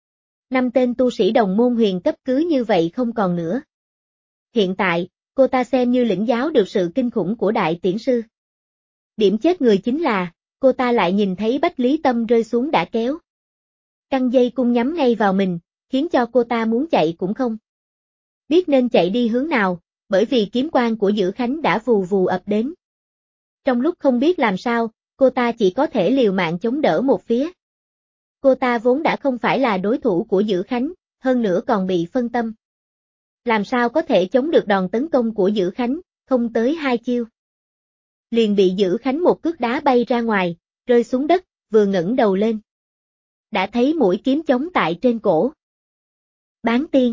5 tên tu sĩ đồng môn huyền cấp cứ như vậy không còn nữa. Hiện tại, cô ta xem như lĩnh giáo được sự kinh khủng của đại tiễn sư. Điểm chết người chính là, cô ta lại nhìn thấy Bách Lý Tâm rơi xuống đã kéo. Căng dây cung nhắm ngay vào mình, khiến cho cô ta muốn chạy cũng không biết nên chạy đi hướng nào, bởi vì kiếm quang của Dữ Khánh đã vù vù ập đến. Trong lúc không biết làm sao, cô ta chỉ có thể liều mạng chống đỡ một phía. Cô ta vốn đã không phải là đối thủ của Dữ Khánh, hơn nữa còn bị phân tâm. Làm sao có thể chống được đòn tấn công của Dữ Khánh, không tới 2 chiêu. Liền bị Dữ Khánh một cước đá bay ra ngoài, rơi xuống đất, vừa ngẩng đầu lên. Đã thấy mũi kiếm chống tại trên cổ. Bán tiên.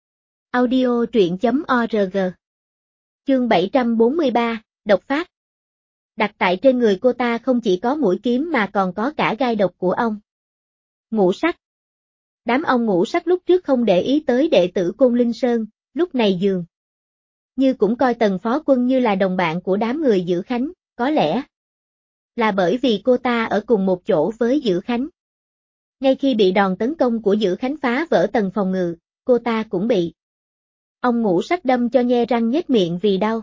Audio truyện.org. Chương 743, độc phát. Đặt tại trên người cô ta không chỉ có mũi kiếm mà còn có cả gai độc của ong ngũ sắc. Đám ong ngũ sắc lúc trước không để ý tới đệ tử Côn Linh Sơn, lúc này dường như cũng coi Tần Phó Quân như là đồng bạn của đám người Dữ Khánh, có lẽ là bởi vì cô ta ở cùng một chỗ với Dữ Khánh. Ngay khi bị đòn tấn công của Dữ Khánh phá vỡ tầng phòng ngự, cô ta cũng bị ong ngũ sắc đâm cho nhe răng nhếch miệng vì đau.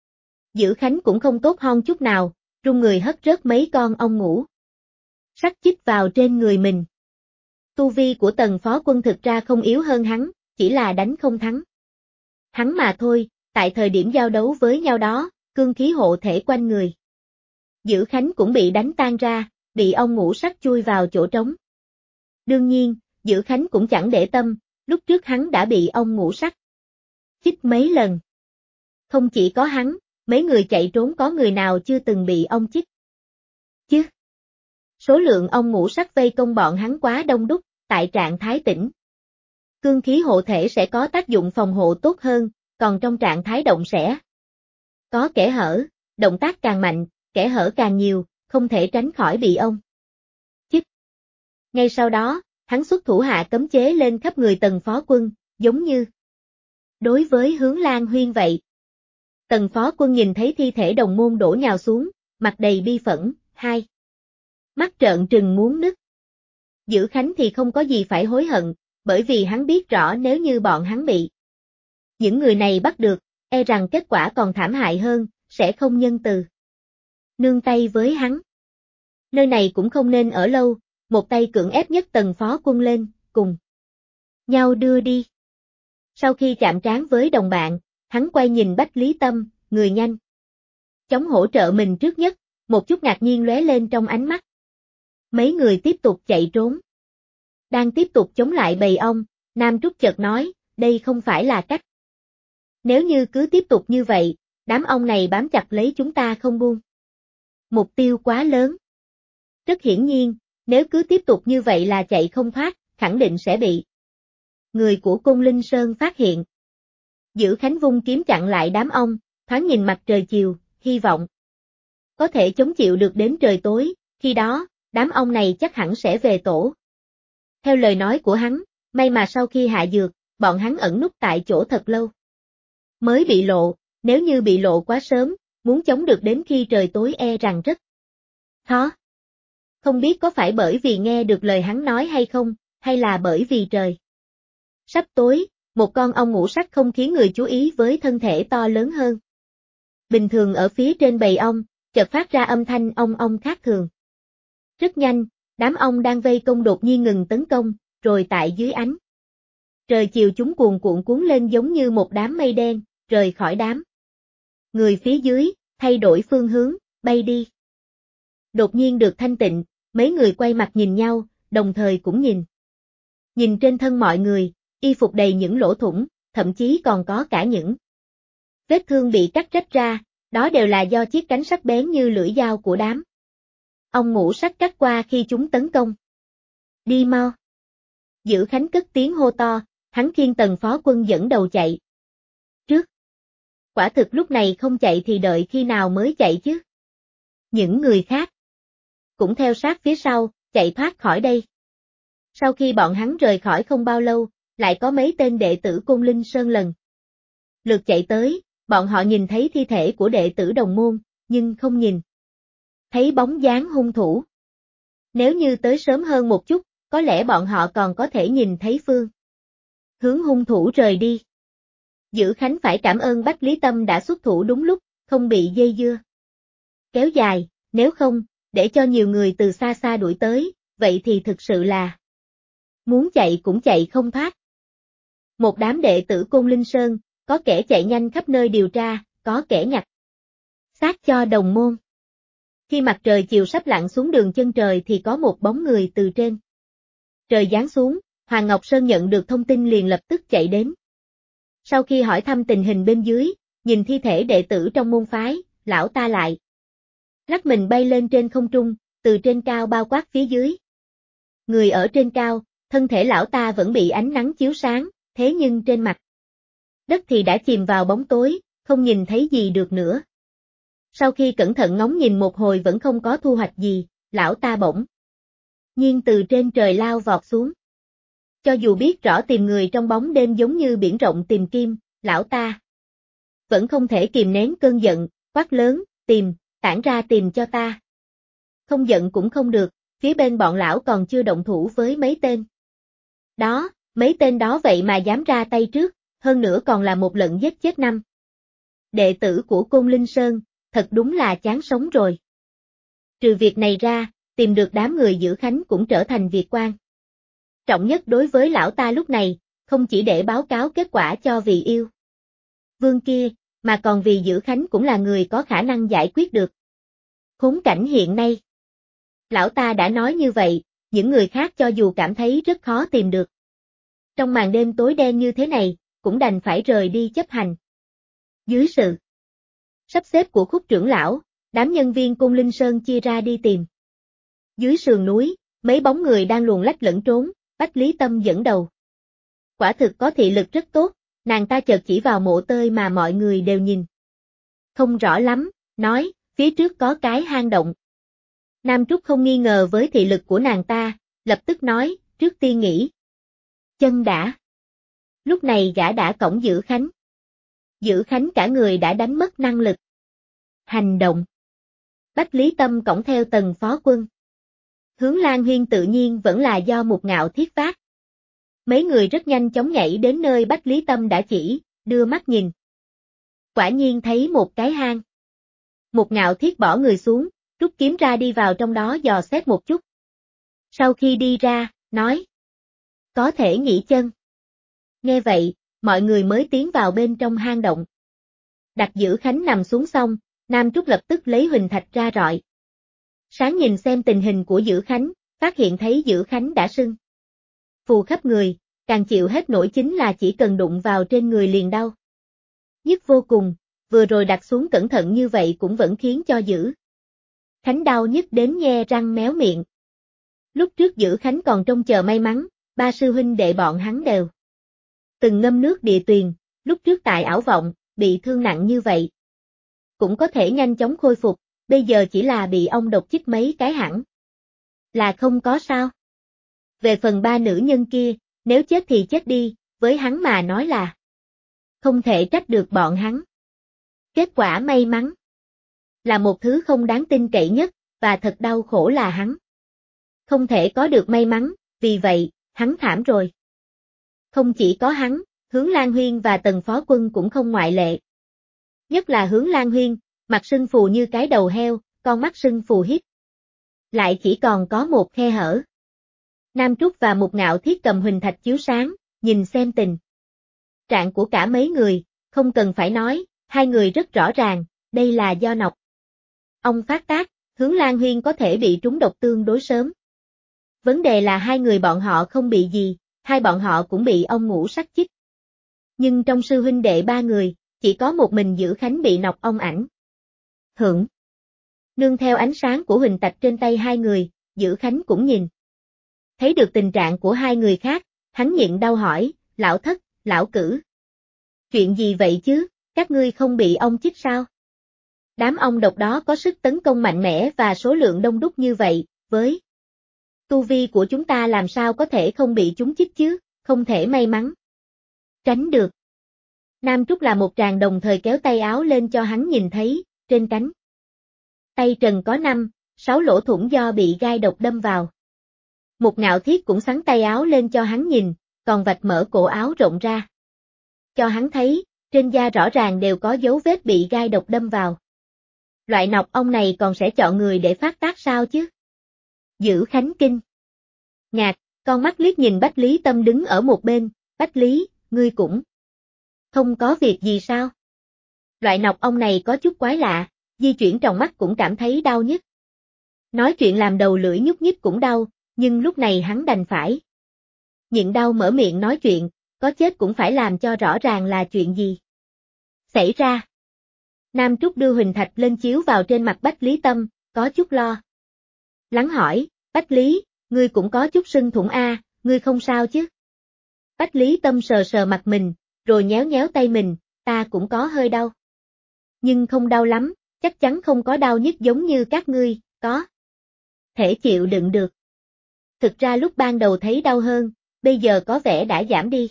Dữ Khánh cũng không tốt hon chút nào, run người hất rớt mấy con ong ngũ sắc chích vào trên người mình. Tu vi của Tần Phó Quân thực ra không yếu hơn hắn, chỉ là đánh không thắng hắn mà thôi, tại thời điểm giao đấu với nhau đó, cương khí hộ thể quanh người Dữ Khánh cũng bị đánh tan ra, bị ong ngũ sắc chui vào chỗ trống. Đương nhiên, Dữ Khánh cũng chẳng để tâm, lúc trước hắn đã bị ong ngũ sắc chích mấy lần. Không chỉ có hắn, mấy người chạy trốn có người nào chưa từng bị ong chích chứ. Số lượng ong ngũ sắc vây công bọn hắn quá đông đúc, tại trạng thái tĩnh cương khí hộ thể sẽ có tác dụng phòng hộ tốt hơn, còn trong trạng thái động sẽ có kẽ hở, động tác càng mạnh, kẽ hở càng nhiều, không thể tránh khỏi bị ong chích. Ngay sau đó, hắn xuất thủ hạ cấm chế lên khắp người Tần Phó Quân, giống như đối với Hướng Lan Huyên vậy. Tần Phó Quân nhìn thấy thi thể đồng môn đổ nhào xuống, mặt đầy bi phẫn, hai mắt trợn trừng muốn nứt. Dữ Khánh thì không có gì phải hối hận, bởi vì hắn biết rõ nếu như bọn hắn bị những người này bắt được, e rằng kết quả còn thảm hại hơn, sẽ không nhân từ nương tay với hắn. Nơi này cũng không nên ở lâu, một tay cưỡng ép nhấc Tần Phó Quân lên, cùng nhau đưa đi. Sau khi chạm trán với đồng bạn, hắn quay nhìn Bách Lý Tâm, người nhanh chóng hỗ trợ mình trước nhất, một chút ngạc nhiên lóe lên trong ánh mắt. Mấy người tiếp tục chạy trốn. Đang tiếp tục chống lại bầy ong, Nam Trúc chợt nói, đây không phải là cách. Nếu như cứ tiếp tục như vậy, đám ong này bám chặt lấy chúng ta không buông. Mục tiêu quá lớn. Rất hiển nhiên, nếu cứ tiếp tục như vậy là chạy không thoát, khẳng định sẽ bị người của Côn Linh Sơn phát hiện. Dữ Khánh vung kiếm chặn lại đám ong, thoáng nhìn mặt trời chiều, hy vọng có thể chống chịu được đến trời tối, khi đó, đám ong này chắc hẳn sẽ về tổ. Theo lời nói của hắn, may mà sau khi hạ dược, bọn hắn ẩn núp tại chỗ thật lâu mới bị lộ, nếu như bị lộ quá sớm, muốn chống được đến khi trời tối e rằng rất khó. Không biết có phải bởi vì nghe được lời hắn nói hay không, hay là bởi vì trời sắp tối, một con ong ngũ sắc không khiến người chú ý với thân thể to lớn hơn. Bình thường ở phía trên bầy ong, chợt phát ra âm thanh ong ong khác thường. Rất nhanh, đám ong đang vây công đột nhiên ngừng tấn công, rồi tại dưới ánh trời chiều chúng cuồn cuộn cuốn lên giống như một đám mây đen, rời khỏi đám người phía dưới, thay đổi phương hướng, bay đi. Đột nhiên được thanh tịnh, mấy người quay mặt nhìn nhau, đồng thời cũng nhìn. Nhìn trên thân mọi người, y phục đầy những lỗ thủng, thậm chí còn có cả những vết thương bị cắt rách ra, đó đều là do chiếc cánh sắc bén như lưỡi dao của đám ong ngũ sắc cắt qua khi chúng tấn công. Đi mau. Dữ Khánh cất tiếng hô to, hắn khiêng Tần Phó Quân dẫn đầu chạy trước. Quả thực lúc này không chạy thì đợi khi nào mới chạy chứ. Những người khác cũng theo sát phía sau, chạy thoát khỏi đây. Sau khi bọn hắn rời khỏi không bao lâu, lại có mấy tên đệ tử Côn Linh Sơn lần lượt chạy tới, bọn họ nhìn thấy thi thể của đệ tử đồng môn, nhưng không nhìn thấy bóng dáng hung thủ. Nếu như tới sớm hơn một chút, có lẽ bọn họ còn có thể nhìn thấy phương hướng hung thủ rời đi. Dữ Khánh phải cảm ơn Bách Lý Tâm đã xuất thủ đúng lúc, không bị dây dưa kéo dài, nếu không, để cho nhiều người từ xa xa đuổi tới, vậy thì thực sự là muốn chạy cũng chạy không thoát. Một đám đệ tử Côn Linh Sơn, có kẻ chạy nhanh khắp nơi điều tra, có kẻ nhặt xác cho đồng môn. Khi mặt trời chiều sắp lặn xuống đường chân trời thì có một bóng người từ trên trời giáng xuống, Hoàng Ngọc Sơn nhận được thông tin liền lập tức chạy đến. Sau khi hỏi thăm tình hình bên dưới, nhìn thi thể đệ tử trong môn phái, lão ta lại lắc mình bay lên trên không trung, từ trên cao bao quát phía dưới. Người ở trên cao, thân thể lão ta vẫn bị ánh nắng chiếu sáng, thế nhưng trên mặt đất thì đã chìm vào bóng tối, không nhìn thấy gì được nữa. Sau khi cẩn thận ngóng nhìn một hồi vẫn không có thu hoạch gì, lão ta bỗng nhiên từ trên trời lao vọt xuống. Cho dù biết rõ tìm người trong bóng đêm giống như biển rộng tìm kim, lão ta vẫn không thể kìm nén cơn giận, quát lớn, tìm, tản ra tìm cho ta. Không giận cũng không được, phía bên bọn lão còn chưa động thủ với mấy tên đó, mấy tên đó vậy mà dám ra tay trước, hơn nữa còn là một lần giết chết 5 đệ tử của Côn Linh Sơn, thật đúng là chán sống rồi. Trừ việc này ra, tìm được đám người Dữ Khánh cũng trở thành việc quan trọng nhất đối với lão ta lúc này, không chỉ để báo cáo kết quả cho vị yêu vương kia, mà còn vì Dữ Khánh cũng là người có khả năng giải quyết được khốn cảnh hiện nay. Lão ta đã nói như vậy, những người khác cho dù cảm thấy rất khó tìm được trong màn đêm tối đen như thế này, cũng đành phải rời đi chấp hành. Dưới sự sắp xếp của Khúc trưởng lão, đám nhân viên Côn Linh Sơn chia ra đi tìm. Dưới sườn núi, mấy bóng người đang luồn lách lẫn trốn, Bách Lý Tâm dẫn đầu. Quả thực có thị lực rất tốt, nàng ta chợt chỉ vào mộ tơi mà mọi người đều nhìn không rõ lắm, nói, phía trước có cái hang động. Nam Trúc không nghi ngờ với thị lực của nàng ta, lập tức nói, trước tiên nghĩ chân đã. Lúc này gã đã cõng Dữ Khánh. Dữ Khánh cả người đã đánh mất năng lực hành động. Bách Lý Tâm cõng theo Tần Phó Quân. Hướng Lan Huyên tự nhiên vẫn là do Mục Ngạo Thiết phát. Mấy người rất nhanh chóng nhảy đến nơi Bách Lý Tâm đã chỉ, đưa mắt nhìn. Quả nhiên thấy một cái hang. Mục Ngạo Thiết bỏ người xuống, rút kiếm ra đi vào trong đó dò xét một chút. Sau khi đi ra, nói, có thể nghỉ chân. Nghe vậy, mọi người mới tiến vào bên trong hang động. Đặt Dữ Khánh nằm xuống xong, Nam Trúc lập tức lấy huỳnh thạch ra rọi. Sáng nhìn xem tình hình của Dữ Khánh, phát hiện thấy Dữ Khánh đã sưng phù khắp người, càng chịu hết nổi chính là chỉ cần đụng vào trên người liền đau nhức vô cùng, vừa rồi đặt xuống cẩn thận như vậy cũng vẫn khiến cho Dữ Khánh đau nhức đến nhe răng méo miệng. Lúc trước Dữ Khánh còn trông chờ may mắn, ba sư huynh đệ bọn hắn đều từng ngâm nước địa tuyền, lúc trước tại ảo vọng, bị thương nặng như vậy cũng có thể nhanh chóng khôi phục, bây giờ chỉ là bị ong độc chích mấy cái hẳn là không có sao. Về phần ba nữ nhân kia, nếu chết thì chết đi, với hắn mà nói là không thể trách được bọn hắn. Kết quả may mắn là một thứ không đáng tin cậy nhất, và thật đau khổ là hắn không thể có được may mắn, vì vậy, hắn thảm rồi. Không chỉ có hắn, Hướng Lan Huyên và Tần Phó Quân cũng không ngoại lệ. Nhất là Hướng Lan Huyên, mặt sưng phù như cái đầu heo, con mắt sưng phù hít. Lại chỉ còn có một khe hở. Nam Trúc và Mục Ngạo Thiết cầm huỳnh thạch chiếu sáng, nhìn xem tình trạng của cả mấy người, không cần phải nói, hai người rất rõ ràng, đây là do nọc ong phát tác, Hướng Lan Huyên có thể bị trúng độc tương đối sớm. Vấn đề là hai người bọn họ không bị gì, hai bọn họ cũng bị ong ngũ sắc chích. Nhưng trong sư huynh đệ ba người, chỉ có một mình Dữ Khánh bị nọc ong ảnh hưởng. Nương theo ánh sáng của huỳnh tạch trên tay hai người, Dữ Khánh cũng nhìn. Thấy được tình trạng của hai người khác, hắn nhịn đau hỏi, lão thất, lão cử. Chuyện gì vậy chứ, các ngươi không bị ong chích sao? Đám ong độc đó có sức tấn công mạnh mẽ và số lượng đông đúc như vậy, với tu vi của chúng ta làm sao có thể không bị chúng chích chứ, không thể may mắn tránh được. Nam Trúc là một tràng đồng thời kéo tay áo lên cho hắn nhìn thấy, trên cánh tay Trần có 5-6 lỗ thủng do bị gai độc đâm vào. Một Ngạo Thiết cũng xắn tay áo lên cho hắn nhìn, còn vạch mở cổ áo rộng ra. Cho hắn thấy, trên da rõ ràng đều có dấu vết bị gai độc đâm vào. Loại nọc ong này còn sẽ chọn người để phát tác sao chứ? Dữ Khánh kinh ngạc, con mắt liếc nhìn Bách Lý Tâm đứng ở một bên, Bách Lý, ngươi cũng không có việc gì sao? Loại nọc ong này có chút quái lạ, di chuyển trong mắt cũng cảm thấy đau nhức. Nói chuyện làm đầu lưỡi nhúc nhích cũng đau, nhưng lúc này hắn đành phải nhịn đau mở miệng nói chuyện, có chết cũng phải làm cho rõ ràng là chuyện gì xảy ra. Nam Trúc đưa huỳnh thạch lên chiếu vào trên mặt Bách Lý Tâm, có chút lo lắng hỏi, Bách Lý, ngươi cũng có chút sưng thủng a, ngươi không sao chứ? Bách Lý Tâm sờ sờ mặt mình, rồi nhéo nhéo tay mình, ta cũng có hơi đau. Nhưng không đau lắm, chắc chắn không có đau nhức giống như các ngươi, có thể chịu đựng được. Thực ra lúc ban đầu thấy đau hơn, bây giờ có vẻ đã giảm đi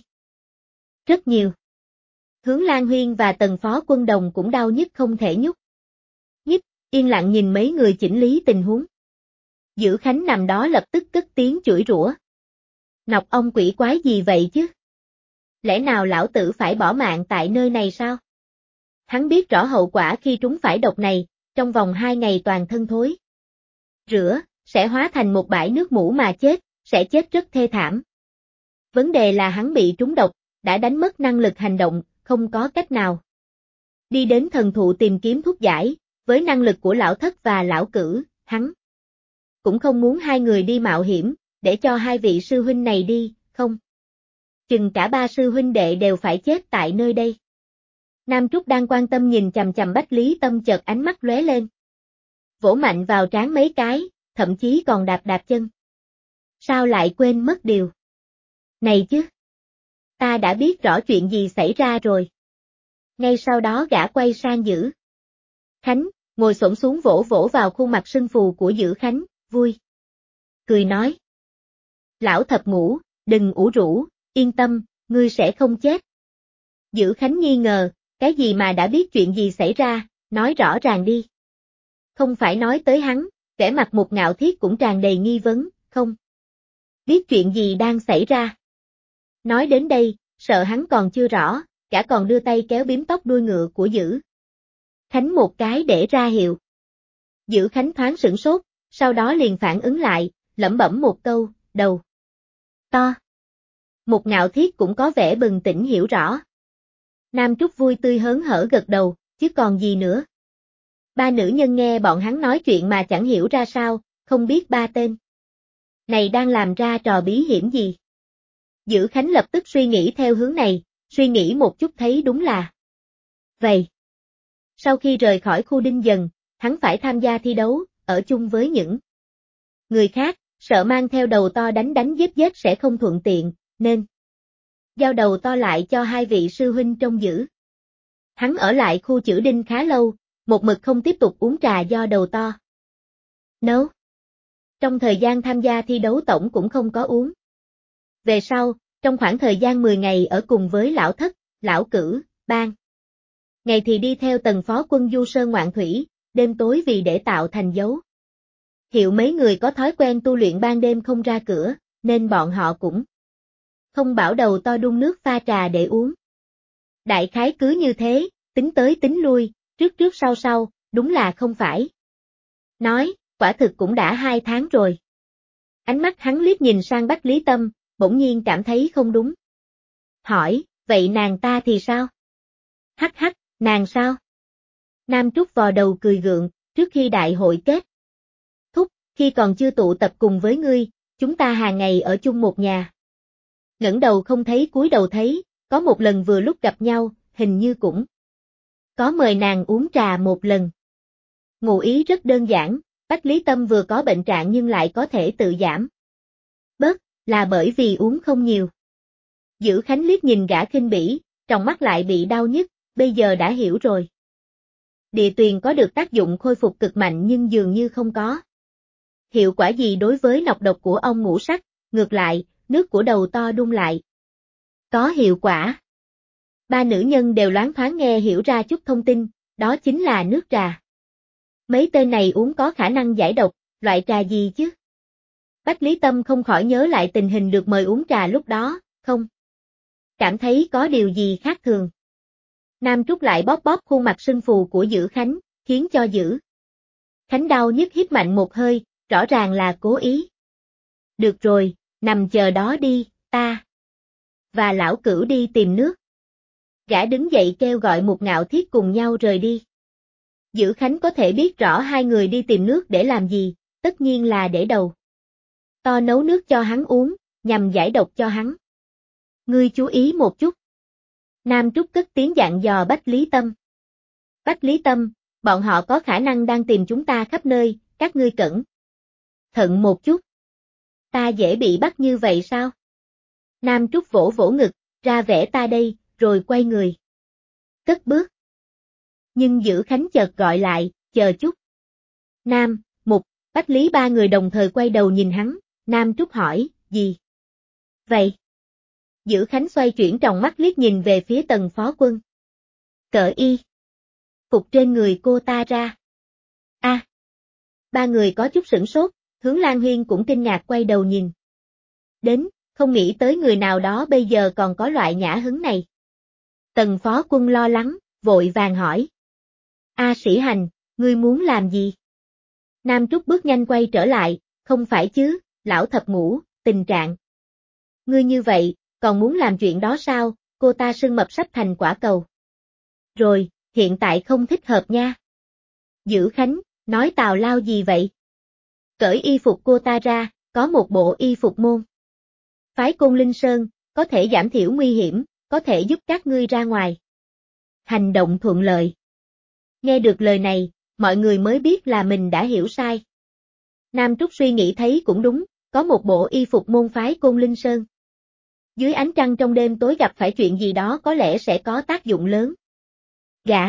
rất nhiều. Hướng Lan Huyên và Tần Phó Quân Đồng cũng đau nhức không thể nhúc nhích, yên lặng nhìn mấy người chỉnh lý tình huống. Dữ Khánh nằm đó lập tức cất tiếng chửi rủa. Nọc ong quỷ quái gì vậy chứ? Lẽ nào lão tử phải bỏ mạng tại nơi này sao? Hắn biết rõ hậu quả khi trúng phải độc này, trong vòng 2 ngày toàn thân thối rữa, sẽ hóa thành một bãi nước mủ mà chết, sẽ chết rất thê thảm. Vấn đề là hắn bị trúng độc, đã đánh mất năng lực hành động, không có cách nào đi đến thần thụ tìm kiếm thuốc giải, với năng lực của lão thất và lão cử, hắn cũng không muốn hai người đi mạo hiểm, để cho hai vị sư huynh này đi, không. Chừng cả ba sư huynh đệ đều phải chết tại nơi đây. Nam Trúc đang quan tâm nhìn chằm chằm Bách Lý Tâm chợt ánh mắt lóe lên. Vỗ mạnh vào trán mấy cái, thậm chí còn đạp đạp chân. Sao lại quên mất điều này chứ? Ta đã biết rõ chuyện gì xảy ra rồi. Ngay sau đó gã quay sang Dữ Khánh, ngồi xổm xuống vỗ vỗ vào khuôn mặt sưng phù của Dữ Khánh, vui cười nói. Lão thập ngũ, đừng ủ rũ, yên tâm, ngươi sẽ không chết. Dữ Khánh nghi ngờ, cái gì mà đã biết chuyện gì xảy ra, nói rõ ràng đi. Không phải nói tới hắn, vẻ mặt một Ngạo Thiết cũng tràn đầy nghi vấn, không biết chuyện gì đang xảy ra. Nói đến đây, sợ hắn còn chưa rõ, cả còn đưa tay kéo bím tóc đuôi ngựa của Dữ Khánh một cái để ra hiệu. Dữ Khánh thoáng sửng sốt, sau đó liền phản ứng lại, lẩm bẩm một câu, đầu to. Một Ngạo Thiết cũng có vẻ bừng tỉnh hiểu rõ. Nam Trúc vui tươi hớn hở gật đầu, chứ còn gì nữa. Ba nữ nhân nghe bọn hắn nói chuyện mà chẳng hiểu ra sao, không biết ba tên này đang làm ra trò bí hiểm gì. Dữ Khánh lập tức suy nghĩ theo hướng này, suy nghĩ một chút thấy đúng là vậy. Sau khi rời khỏi khu Đinh Dần, hắn phải tham gia thi đấu, ở chung với những người khác, sợ mang theo đầu to đánh giết sẽ không thuận tiện, nên giao đầu to lại cho hai vị sư huynh trông giữ. Hắn ở lại khu Chữ Đinh khá lâu, một mực không tiếp tục uống trà do đầu to nấu. Trong thời gian tham gia thi đấu tổng cũng không có uống. Về sau, trong khoảng thời gian 10 ngày ở cùng với lão thất, lão cử, ban ngày thì đi theo Tần Phó Quân du sơn ngoạn thủy, đêm tối vì để tạo thành dấu hiệu mấy người có thói quen tu luyện ban đêm không ra cửa, nên bọn họ cũng không bảo đầu to đun nước pha trà để uống. Đại khái cứ như thế, tính tới tính lui, trước sau, đúng là không phải. Nói, quả thực cũng đã 2 tháng rồi. Ánh mắt hắn liếc nhìn sang Bách Lý Tâm, bỗng nhiên cảm thấy không đúng. Hỏi, vậy nàng ta thì sao? Hắc hắc, nàng sao? Nam Trúc vò đầu cười gượng, trước khi đại hội kết thúc, khi còn chưa tụ tập cùng với ngươi, chúng ta hàng ngày ở chung một nhà. Ngẩng đầu không thấy cúi đầu thấy, có một lần vừa lúc gặp nhau, hình như cũng có mời nàng uống trà một lần. Ngụ ý rất đơn giản, Bách Lý Tâm vừa có bệnh trạng nhưng lại có thể tự giảm bớt, là bởi vì uống không nhiều. Dữ Khánh liếc nhìn gã khinh bỉ, trong mắt lại bị đau nhức, bây giờ đã hiểu rồi. Địa tuyền có được tác dụng khôi phục cực mạnh nhưng dường như không có hiệu quả gì đối với nọc độc của ông ngũ sắc, ngược lại, nước của đầu to đun lại có hiệu quả. Ba nữ nhân đều loáng thoáng nghe hiểu ra chút thông tin, đó chính là nước trà. Mấy tên này uống có khả năng giải độc, loại trà gì chứ? Bách Lý Tâm không khỏi nhớ lại tình hình được mời uống trà lúc đó, không cảm thấy có điều gì khác thường. Nam Trúc lại bóp bóp khuôn mặt sưng phù của Dữ Khánh, khiến cho Dữ Khánh đau nhức hít mạnh một hơi, rõ ràng là cố ý. Được rồi, nằm chờ đó đi, ta và lão cửu đi tìm nước. Gã đứng dậy kêu gọi Mục Ngạo Thiết cùng nhau rời đi. Dữ Khánh có thể biết rõ hai người đi tìm nước để làm gì, tất nhiên là để đầu to nấu nước cho hắn uống, nhằm giải độc cho hắn. Ngươi chú ý một chút. Nam Trúc cất tiếng dặn dò Bách Lý Tâm. Bách Lý Tâm, bọn họ có khả năng đang tìm chúng ta khắp nơi, các ngươi cẩn thận một chút. Ta dễ bị bắt như vậy sao? Nam Trúc vỗ vỗ ngực, ra vẻ ta đây, rồi quay người. Cất bước. Nhưng Dữ Khánh chợt gọi lại, chờ chút. Nam, Mục, Bách Lý ba người đồng thời quay đầu nhìn hắn, Nam Trúc hỏi, gì? Vậy? Dữ Khánh xoay chuyển tròng mắt liếc nhìn về phía Tần Phó Quân. Cởi y phục trên người cô ta ra. Ba người có chút sửng sốt, Hướng Lan Huyên cũng kinh ngạc quay đầu nhìn. Đến, không nghĩ tới người nào đó bây giờ còn có loại nhã hứng này. Tần Phó Quân lo lắng, vội vàng hỏi. Sĩ Hành, ngươi muốn làm gì? Nam Trúc bước nhanh quay trở lại, không phải chứ, lão thập ngũ, tình trạng. Ngươi như vậy, còn muốn làm chuyện đó sao, cô ta sưng mập sắp thành quả cầu. Rồi, hiện tại không thích hợp nha. Dữ Khánh, nói tào lao gì vậy? Cởi y phục cô ta ra, có một bộ y phục môn phái Côn Linh Sơn, có thể giảm thiểu nguy hiểm, có thể giúp các ngươi ra ngoài hành động thuận lợi. Nghe được lời này, mọi người mới biết là mình đã hiểu sai. Nam Trúc suy nghĩ thấy cũng đúng, có một bộ y phục môn phái Côn Linh Sơn. Dưới ánh trăng trong đêm tối gặp phải chuyện gì đó có lẽ sẽ có tác dụng lớn. Gã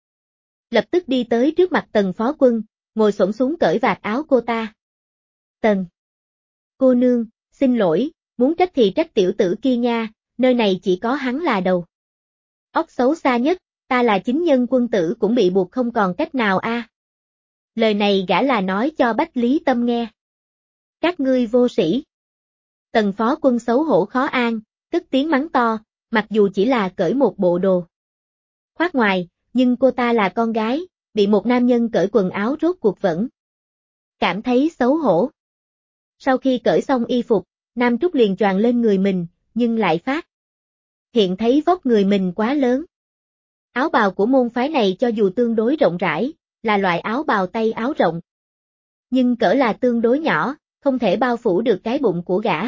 lập tức đi tới trước mặt Tần Phó Quân, ngồi xổm xuống cởi vạt áo cô ta. Tần cô nương, xin lỗi, muốn trách thì trách tiểu tử kia nha, nơi này chỉ có hắn là đầu óc xấu xa nhất, ta là chính nhân quân tử cũng bị buộc không còn cách nào a. Lời này gã là nói cho Bách Lý Tâm nghe. Các ngươi vô sĩ. Tần Phó Quân xấu hổ khó an, cất tiếng mắng to, mặc dù chỉ là cởi một bộ đồ khoác ngoài, nhưng cô ta là con gái, bị một nam nhân cởi quần áo rốt cuộc vẫn cảm thấy xấu hổ. Sau khi cởi xong y phục, Nam Trúc liền choàng lên người mình, nhưng lại phát hiện thấy vóc người mình quá lớn. Áo bào của môn phái này cho dù tương đối rộng rãi, là loại áo bào tay áo rộng, nhưng cỡ là tương đối nhỏ, không thể bao phủ được cái bụng của gã.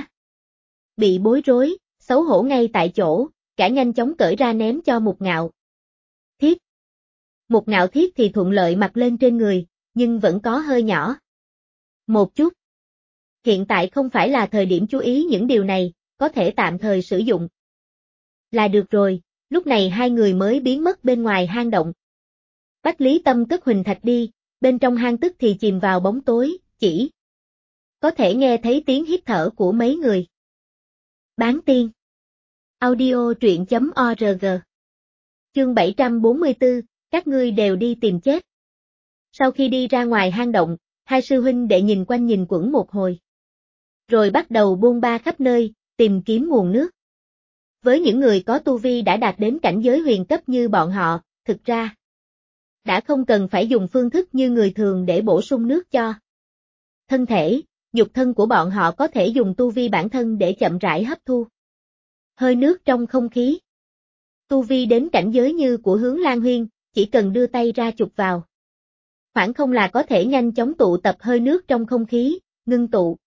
Bị bối rối, xấu hổ ngay tại chỗ, gã nhanh chóng cởi ra ném cho Mục Ngạo Thiết. Mục Ngạo Thiết thì thuận lợi mặc lên trên người, nhưng vẫn có hơi nhỏ một chút. Hiện tại không phải là thời điểm chú ý những điều này, có thể tạm thời sử dụng là được rồi. Lúc này hai người mới biến mất bên ngoài hang động. Bách Lý Tâm cất huỳnh thạch đi, bên trong hang tức thì chìm vào bóng tối, chỉ có thể nghe thấy tiếng hít thở của mấy người. Bán tiên. Audio truyện.org. Chương 744, các ngươi đều đi tìm chết. Sau khi đi ra ngoài hang động, hai sư huynh đệ nhìn quanh nhìn quẩn một hồi. Rồi bắt đầu buôn ba khắp nơi, tìm kiếm nguồn nước. Với những người có tu vi đã đạt đến cảnh giới huyền cấp như bọn họ, thực ra đã không cần phải dùng phương thức như người thường để bổ sung nước cho thân thể, nhục thân của bọn họ có thể dùng tu vi bản thân để chậm rãi hấp thu hơi nước trong không khí. Tu vi đến cảnh giới như của Hướng Lan Huyên, chỉ cần đưa tay ra chụp vào. Khoảng không là có thể nhanh chóng tụ tập hơi nước trong không khí, ngưng tụ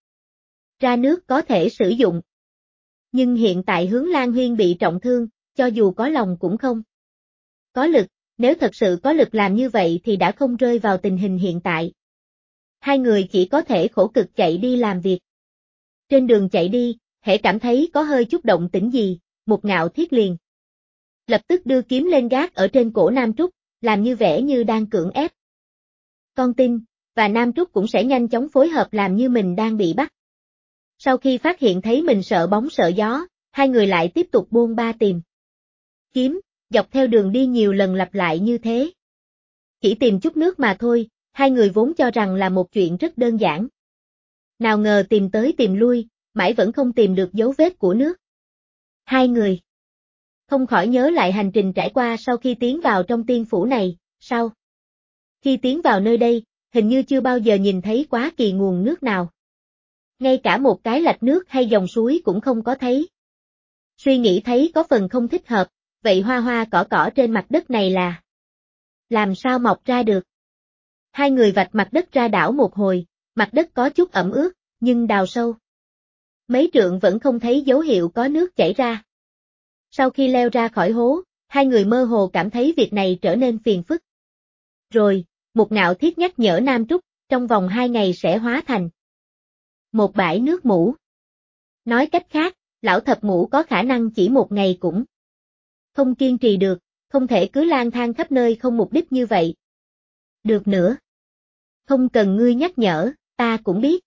ra nước có thể sử dụng. Nhưng hiện tại Hướng Lan Huyên bị trọng thương, cho dù có lòng cũng không có lực, nếu thật sự có lực làm như vậy thì đã không rơi vào tình hình hiện tại. Hai người chỉ có thể khổ cực chạy đi làm việc. Trên đường chạy đi, hễ cảm thấy có hơi chút động tĩnh gì, Một Ngạo Thiết liền lập tức đưa kiếm lên gác ở trên cổ Nam Trúc, làm như vẻ như đang cưỡng ép con tin, và Nam Trúc cũng sẽ nhanh chóng phối hợp làm như mình đang bị bắt. Sau khi phát hiện thấy mình sợ bóng sợ gió, hai người lại tiếp tục buôn ba tìm kiếm, dọc theo đường đi nhiều lần lặp lại như thế. Chỉ tìm chút nước mà thôi, hai người vốn cho rằng là một chuyện rất đơn giản. Nào ngờ tìm tới tìm lui, mãi vẫn không tìm được dấu vết của nước. Hai người không khỏi nhớ lại hành trình trải qua sau khi tiến vào trong tiên phủ này, sau khi tiến vào nơi đây, hình như chưa bao giờ nhìn thấy quá kỳ nguồn nước nào. Ngay cả một cái lạch nước hay dòng suối cũng không có thấy. Suy nghĩ thấy có phần không thích hợp, vậy hoa hoa cỏ trên mặt đất này là làm sao mọc ra được? Hai người vạch mặt đất ra đảo một hồi, mặt đất có chút ẩm ướt, nhưng đào sâu mấy trượng vẫn không thấy dấu hiệu có nước chảy ra. Sau khi leo ra khỏi hố, hai người mơ hồ cảm thấy việc này trở nên phiền phức. Rồi, Một Ngạo Thiết nhắc nhở Nam Trúc, trong vòng 2 ngày sẽ hóa thành một bãi nước mũ. Nói cách khác, lão thập ngũ có khả năng chỉ 1 ngày cũng không kiên trì được, không thể cứ lang thang khắp nơi không mục đích như vậy. Được nữa. Không cần ngươi nhắc nhở, ta cũng biết.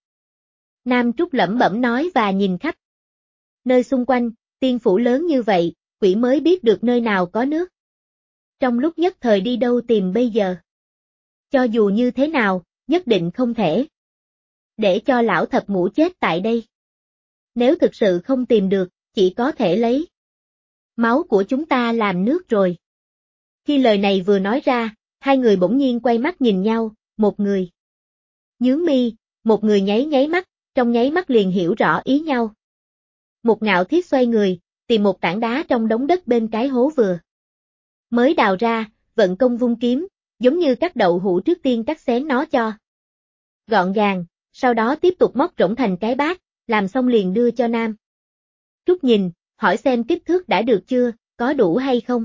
Nam Trúc lẩm bẩm nói và nhìn khắp nơi xung quanh, tiên phủ lớn như vậy, quỷ mới biết được nơi nào có nước. Trong lúc nhất thời đi đâu tìm bây giờ? Cho dù như thế nào, nhất định không thể để cho lão thập ngũ chết tại đây. Nếu thực sự không tìm được, chỉ có thể lấy máu của chúng ta làm nước rồi. Khi lời này vừa nói ra, hai người bỗng nhiên quay mắt nhìn nhau, một người nhướng mi, một người nháy mắt, trong nháy mắt liền hiểu rõ ý nhau. Một Ngạo Thiết xoay người, tìm một tảng đá trong đống đất bên cái hố vừa mới đào ra, vận công vung kiếm, giống như cắt đậu hũ trước tiên cắt xén nó cho gọn gàng, sau đó tiếp tục móc rỗng thành cái bát, làm xong liền đưa cho Nam Trúc nhìn, hỏi xem kích thước đã được chưa, có đủ hay không.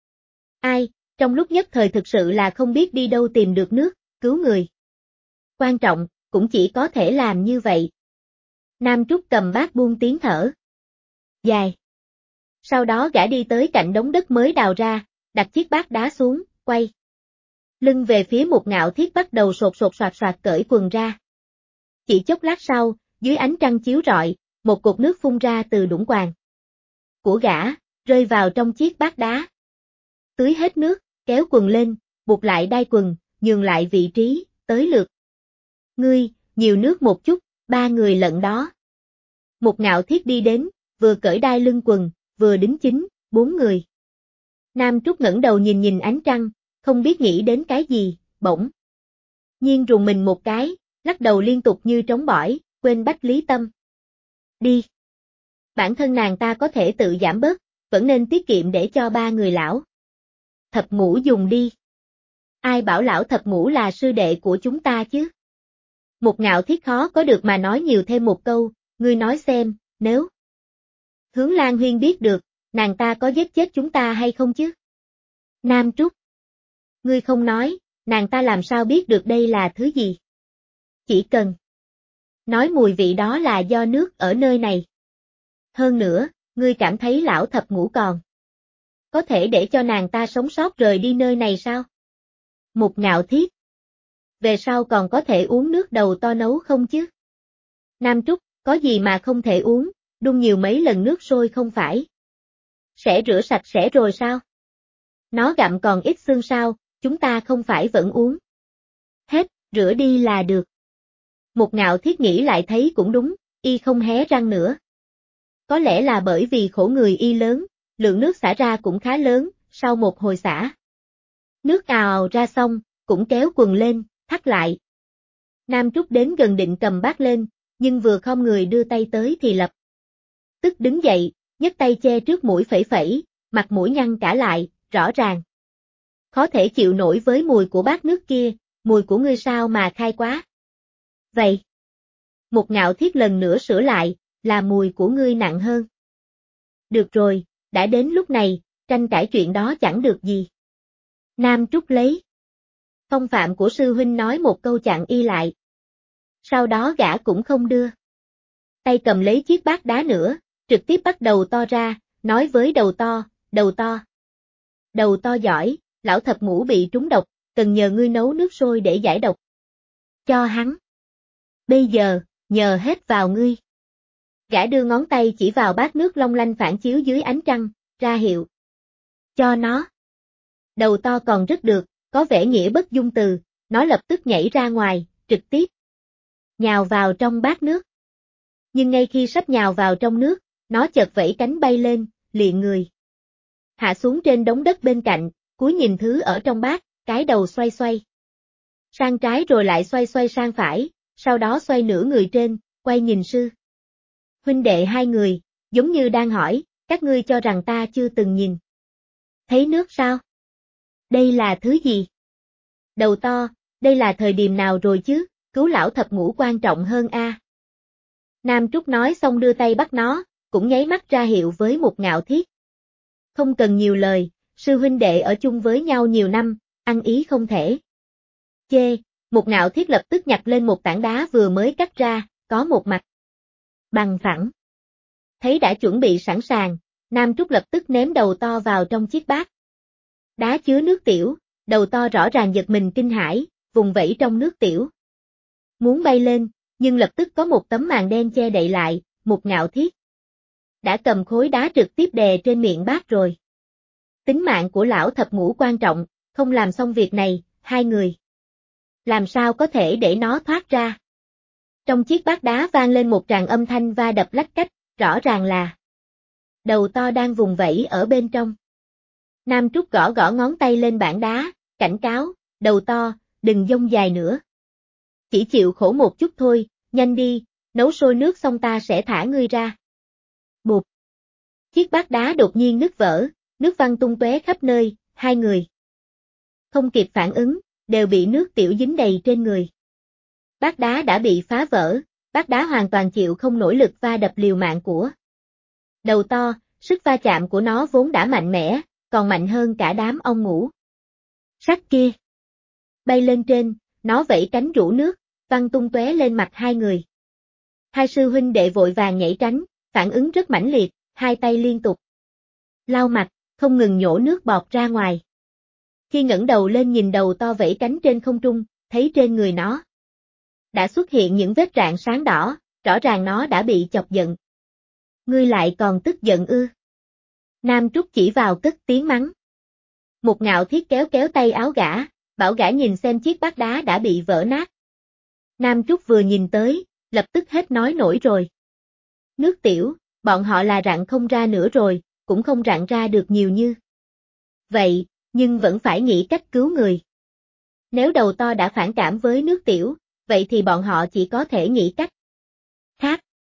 Ai, trong lúc nhất thời thực sự là không biết đi đâu tìm được nước, cứu người. Quan trọng, cũng chỉ có thể làm như vậy. Nam Trúc cầm bát buông tiếng thở dài. Sau đó gã đi tới cạnh đống đất mới đào ra, đặt chiếc bát đá xuống, quay lưng về phía Một Ngạo Thiết bắt đầu sột soạt cởi quần ra. Chỉ chốc lát sau, dưới ánh trăng chiếu rọi, một cột nước phun ra từ đũng quàng của gã, rơi vào trong chiếc bát đá. Tưới hết nước, kéo quần lên, buộc lại đai quần, nhường lại vị trí, tới lượt. Ngươi, nhiều nước một chút, 3 người lận đó. Một Ngạo Thiết đi đến, vừa cởi đai lưng quần, vừa đính chính, 4 người. Nam Trúc ngẩng đầu nhìn ánh trăng, không biết nghĩ đến cái gì, bỗng nhiên rùng mình một cái, lắc đầu liên tục như trống bỏi, quên Bách Lý Tâm. Đi. Bản thân nàng ta có thể tự giảm bớt, vẫn nên tiết kiệm để cho 3 người lão thập ngũ dùng đi. Ai bảo lão thập ngũ là sư đệ của chúng ta chứ? Một Ngạo Thiết khó có được mà nói nhiều thêm một câu, ngươi nói xem, nếu Hướng Lan Huyên biết được, nàng ta có giết chết chúng ta hay không chứ? Nam Trúc. Ngươi không nói, nàng ta làm sao biết được đây là thứ gì? Chỉ cần nói mùi vị đó là do nước ở nơi này. Hơn nữa, ngươi cảm thấy lão thập ngũ còn có thể để cho nàng ta sống sót rời đi nơi này sao? Một Ngạo Thiết. Về sau còn có thể uống nước đầu to nấu không chứ? Nam Trúc, có gì mà không thể uống, đun nhiều mấy lần nước sôi không phải sẽ rửa sạch sẽ rồi sao? Nó gặm còn ít xương sao, chúng ta không phải vẫn uống hết, rửa đi là được. Một Ngạo Thiết nghĩ lại thấy cũng đúng, y không hé răng nữa. Có lẽ là bởi vì khổ người y lớn, lượng nước xả ra cũng khá lớn, sau một hồi xả nước ào ra xong, cũng kéo quần lên, thắt lại. Nam Trúc đến gần định cầm bát lên, nhưng vừa khom người đưa tay tới thì lập tức đứng dậy, nhấc tay che trước mũi phẩy phẩy, mặt mũi nhăn cả lại, rõ ràng Khó thể chịu nổi với mùi của bát nước kia, mùi của ngươi sao mà khai quá. Vậy. Một Ngạo Thiết lần nữa sửa lại, là mùi của ngươi nặng hơn. Được rồi, đã đến lúc này, tranh cãi chuyện đó chẳng được gì. Nam Trúc lấy. Phong phạm của sư huynh nói một câu chặn y lại. Sau đó gã cũng không đưa. Tay cầm lấy chiếc bát đá nữa, trực tiếp bắt đầu to ra, nói với đầu to, đầu to. Đầu to giỏi, lão thập ngũ bị trúng độc, cần nhờ ngươi nấu nước sôi để giải độc. Cho hắn. Bây giờ, nhờ hết vào ngươi. Gã đưa ngón tay chỉ vào bát nước long lanh phản chiếu dưới ánh trăng, ra hiệu. Cho nó. Đầu to còn rất được, có vẻ nghĩa bất dung từ, nó lập tức nhảy ra ngoài, trực tiếp. Nhào vào trong bát nước. Nhưng ngay khi sắp nhào vào trong nước, nó chợt vẫy cánh bay lên, liền người. Hạ xuống trên đống đất bên cạnh, cúi nhìn thứ ở trong bát, cái đầu xoay xoay. Sang trái rồi lại xoay xoay sang phải, sau đó xoay nửa người trên, quay nhìn sư. Huynh đệ hai người, giống như đang hỏi, các ngươi cho rằng ta chưa từng nhìn. Thấy nước sao? Đây là thứ gì? Đầu to, đây là thời điểm nào rồi chứ, cứu lão thập ngũ quan trọng hơn a. Nam Trúc nói xong đưa tay bắt nó, cũng nháy mắt ra hiệu với một Ngạo Thiết. Không cần nhiều lời, sư huynh đệ ở chung với nhau nhiều năm, ăn ý không thể. Chê, một Ngạo Thiết lập tức nhặt lên một tảng đá vừa mới cắt ra, có một mặt bằng phẳng. Thấy đã chuẩn bị sẵn sàng, Nam Trúc lập tức ném đầu to vào trong chiếc bát. Đá chứa nước tiểu, đầu to rõ ràng giật mình kinh hãi, vùng vẫy trong nước tiểu. Muốn bay lên, nhưng lập tức có một tấm màn đen che đậy lại, một Ngạo Thiết đã cầm khối đá trực tiếp đè trên miệng bát rồi. Tính mạng của lão thập ngũ quan trọng, không làm xong việc này, hai người. Làm sao có thể để nó thoát ra? Trong chiếc bát đá vang lên một tràng âm thanh va đập lách cách, rõ ràng là đầu to đang vùng vẫy ở bên trong. Nam Trúc gõ gõ ngón tay lên bảng đá, cảnh cáo, đầu to, đừng dông dài nữa. Chỉ chịu khổ một chút thôi, nhanh đi, nấu sôi nước xong ta sẽ thả ngươi ra. Bụp. Chiếc bát đá đột nhiên nứt vỡ, nước văng tung tóe khắp nơi, hai người không kịp phản ứng, đều bị nước tiểu dính đầy trên người. Bát đá đã bị phá vỡ, bát đá hoàn toàn chịu không nổi lực va đập liều mạng của đầu to, sức va chạm của nó vốn đã mạnh mẽ, còn mạnh hơn cả đám ong ngủ sắt kia. Bay lên trên, nó vẫy cánh rũ nước, văng tung tóe lên mặt hai người. Hai sư huynh đệ vội vàng nhảy tránh, phản ứng rất mãnh liệt, hai tay liên tục lau mặt, không ngừng nhổ nước bọt ra ngoài. Khi ngẩng đầu lên nhìn đầu to vẫy cánh trên không trung, thấy trên người nó đã xuất hiện những vết rạn sáng đỏ, rõ ràng nó đã bị chọc giận. Ngươi lại còn tức giận ư? Nam Trúc chỉ vào cất tiếng mắng. Một Ngạo Thiết kéo kéo tay áo gã, bảo gã nhìn xem chiếc bát đá đã bị vỡ nát. Nam Trúc vừa nhìn tới, lập tức hết nói nổi rồi. Nước tiểu, bọn họ là rặn không ra nữa rồi, cũng không rặn ra được nhiều như vậy, nhưng vẫn phải nghĩ cách cứu người. Nếu đầu to đã phản cảm với nước tiểu, vậy thì bọn họ chỉ có thể nghĩ cách khác.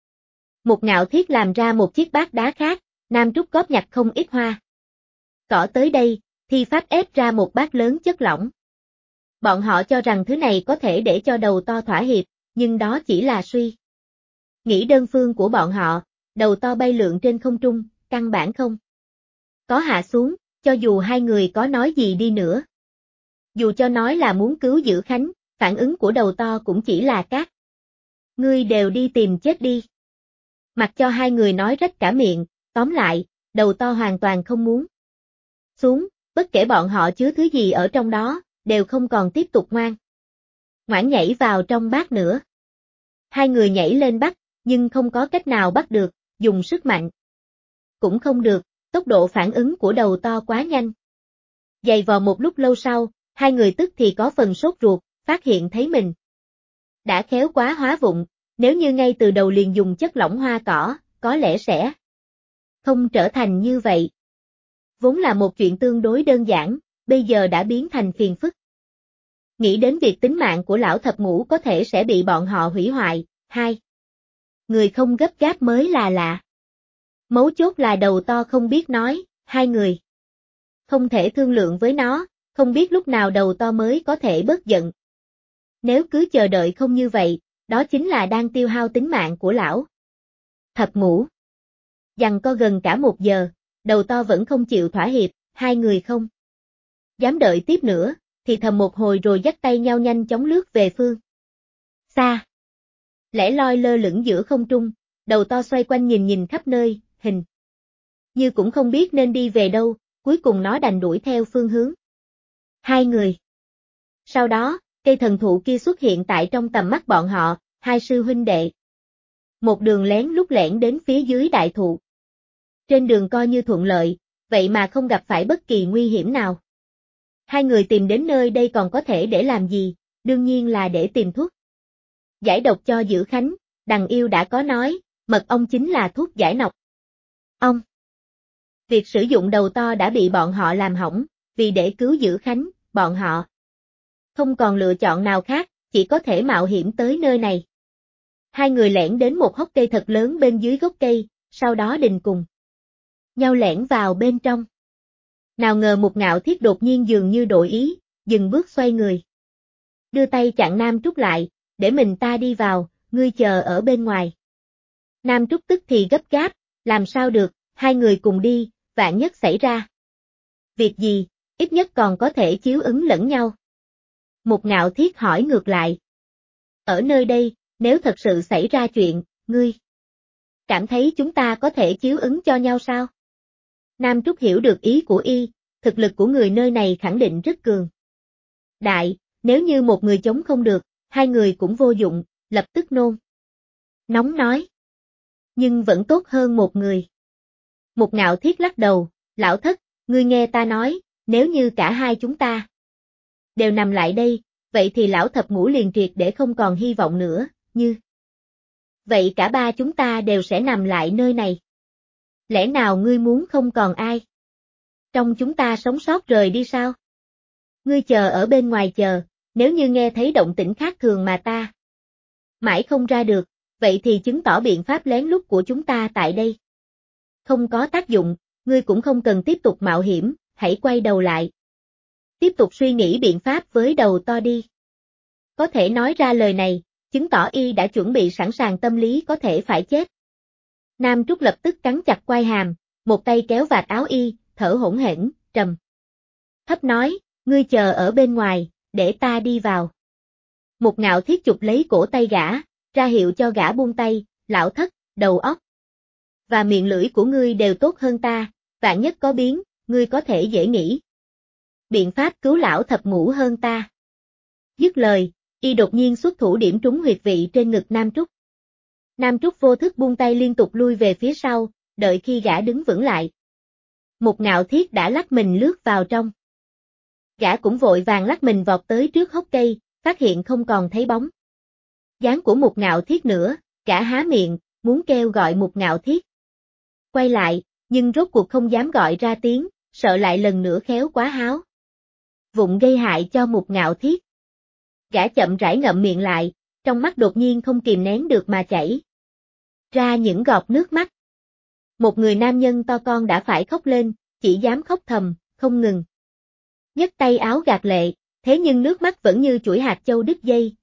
Một Ngạo Thiết làm ra một chiếc bát đá khác, Nam Trúc góp nhặt không ít hoa cỏ tới đây, thi pháp ép ra một bát lớn chất lỏng. Bọn họ cho rằng thứ này có thể để cho đầu to thỏa hiệp, nhưng đó chỉ là suy nghĩ đơn phương của bọn họ, đầu to bay lượn trên không trung, căn bản không có hạ xuống, cho dù hai người có nói gì đi nữa. Dù cho nói là muốn cứu giữ Khánh, phản ứng của đầu to cũng chỉ là cát. Ngươi đều đi tìm chết đi. Mặc cho hai người nói rách cả miệng, tóm lại, đầu to hoàn toàn không muốn xuống, bất kể bọn họ chứa thứ gì ở trong đó, đều không còn tiếp tục ngoãn nhảy vào trong bát nữa. Hai người nhảy lên bắt, nhưng không có cách nào bắt được, dùng sức mạnh cũng không được, tốc độ phản ứng của đầu to quá nhanh. Giày vò một lúc lâu sau, hai người tức thì có phần sốt ruột, phát hiện thấy mình đã khéo quá hóa vụng, nếu như ngay từ đầu liền dùng chất lỏng hoa cỏ, có lẽ sẽ không trở thành như vậy. Vốn là một chuyện tương đối đơn giản, bây giờ đã biến thành phiền phức. Nghĩ đến việc tính mạng của lão thập ngũ có thể sẽ bị bọn họ hủy hoại, hai người không gấp gáp mới là lạ. Mấu chốt là đầu to không biết nói, hai người không thể thương lượng với nó, không biết lúc nào đầu to mới có thể bớt giận. Nếu cứ chờ đợi không như vậy, đó chính là đang tiêu hao tính mạng của lão. Thập ngũ. Giằng co gần cả 1 giờ, đầu to vẫn không chịu thỏa hiệp, hai người không dám đợi tiếp nữa, thì thầm một hồi rồi dắt tay nhau nhanh chóng lướt về phương xa. Lẻ loi lơ lửng giữa không trung, đầu to xoay quanh nhìn khắp nơi, hình như cũng không biết nên đi về đâu, cuối cùng nó đành đuổi theo phương hướng hai người. Sau đó, cây thần thụ kia xuất hiện tại trong tầm mắt bọn họ, hai sư huynh đệ. Một đường lén lút lẻn đến phía dưới đại thụ. Trên đường coi như thuận lợi, vậy mà không gặp phải bất kỳ nguy hiểm nào. Hai người tìm đến nơi đây còn có thể để làm gì, đương nhiên là để tìm thuốc giải độc cho Dữ Khánh, đằng yêu đã có nói, mật ong chính là thuốc giải độc. Ong. Việc sử dụng đầu to đã bị bọn họ làm hỏng, vì để cứu Dữ Khánh, bọn họ không còn lựa chọn nào khác, chỉ có thể mạo hiểm tới nơi này. Hai người lẻn đến một hốc cây thật lớn bên dưới gốc cây, sau đó định cùng nhau lẻn vào bên trong. Nào ngờ Mục Ngạo Thiết đột nhiên dường như đổi ý, dừng bước xoay người. Đưa tay chặn Nam Trúc lại, để mình ta đi vào, ngươi chờ ở bên ngoài. Nam Trúc tức thì gấp gáp, làm sao được, hai người cùng đi, vạn nhất xảy ra việc gì, ít nhất còn có thể chiếu ứng lẫn nhau. Mục Ngạo Thiết hỏi ngược lại. Ở nơi đây, nếu thật sự xảy ra chuyện, ngươi cảm thấy chúng ta có thể chiếu ứng cho nhau sao? Nam Trúc hiểu được ý của y, thực lực của người nơi này khẳng định rất cường đại, nếu như một người chống không được, hai người cũng vô dụng, lập tức nôn nóng nói. Nhưng vẫn tốt hơn một người. Mục Ngạo Thiết lắc đầu, lão thất, ngươi nghe ta nói, nếu như cả hai chúng ta đều nằm lại đây, vậy thì lão thập ngũ liền triệt để không còn hy vọng nữa, như vậy cả ba chúng ta đều sẽ nằm lại nơi này. Lẽ nào ngươi muốn không còn ai trong chúng ta sống sót rời đi sao? Ngươi chờ ở bên ngoài chờ, nếu như nghe thấy động tĩnh khác thường mà ta mãi không ra được, vậy thì chứng tỏ biện pháp lén lút của chúng ta tại đây không có tác dụng, ngươi cũng không cần tiếp tục mạo hiểm, hãy quay đầu lại. Tiếp tục suy nghĩ biện pháp với đầu to đi. Có thể nói ra lời này, chứng tỏ y đã chuẩn bị sẵn sàng tâm lý có thể phải chết. Nam Trúc lập tức cắn chặt quai hàm, một tay kéo vạt áo y, thở hổn hển, trầm thấp nói, ngươi chờ ở bên ngoài, để ta đi vào. Mục Ngạo Thiết chụp lấy cổ tay gã, ra hiệu cho gã buông tay, lão thất, đầu óc và miệng lưỡi của ngươi đều tốt hơn ta, vạn nhất có biến, ngươi có thể dễ nghĩ biện pháp cứu lão thập ngũ hơn ta. Dứt lời, y đột nhiên xuất thủ điểm trúng huyệt vị trên ngực Nam Trúc. Nam Trúc vô thức buông tay liên tục lui về phía sau, đợi khi gã đứng vững lại. Mục Ngạo Thiết đã lắc mình lướt vào trong. Gã cũng vội vàng lắc mình vọt tới trước hốc cây, phát hiện không còn thấy bóng dáng của Mục Ngạo Thiết nữa, gã há miệng, muốn kêu gọi Mục Ngạo Thiết quay lại, nhưng rốt cuộc không dám gọi ra tiếng, sợ lại lần nữa khéo quá háo vụng gây hại cho Mục Ngạo Thiết. Gã chậm rãi ngậm miệng lại, trong mắt đột nhiên không kìm nén được mà chảy ra những giọt nước mắt. Một người nam nhân to con đã phải khóc lên, chỉ dám khóc thầm, không ngừng nhấc tay áo gạt lệ, thế nhưng nước mắt vẫn như chuỗi hạt châu đứt dây,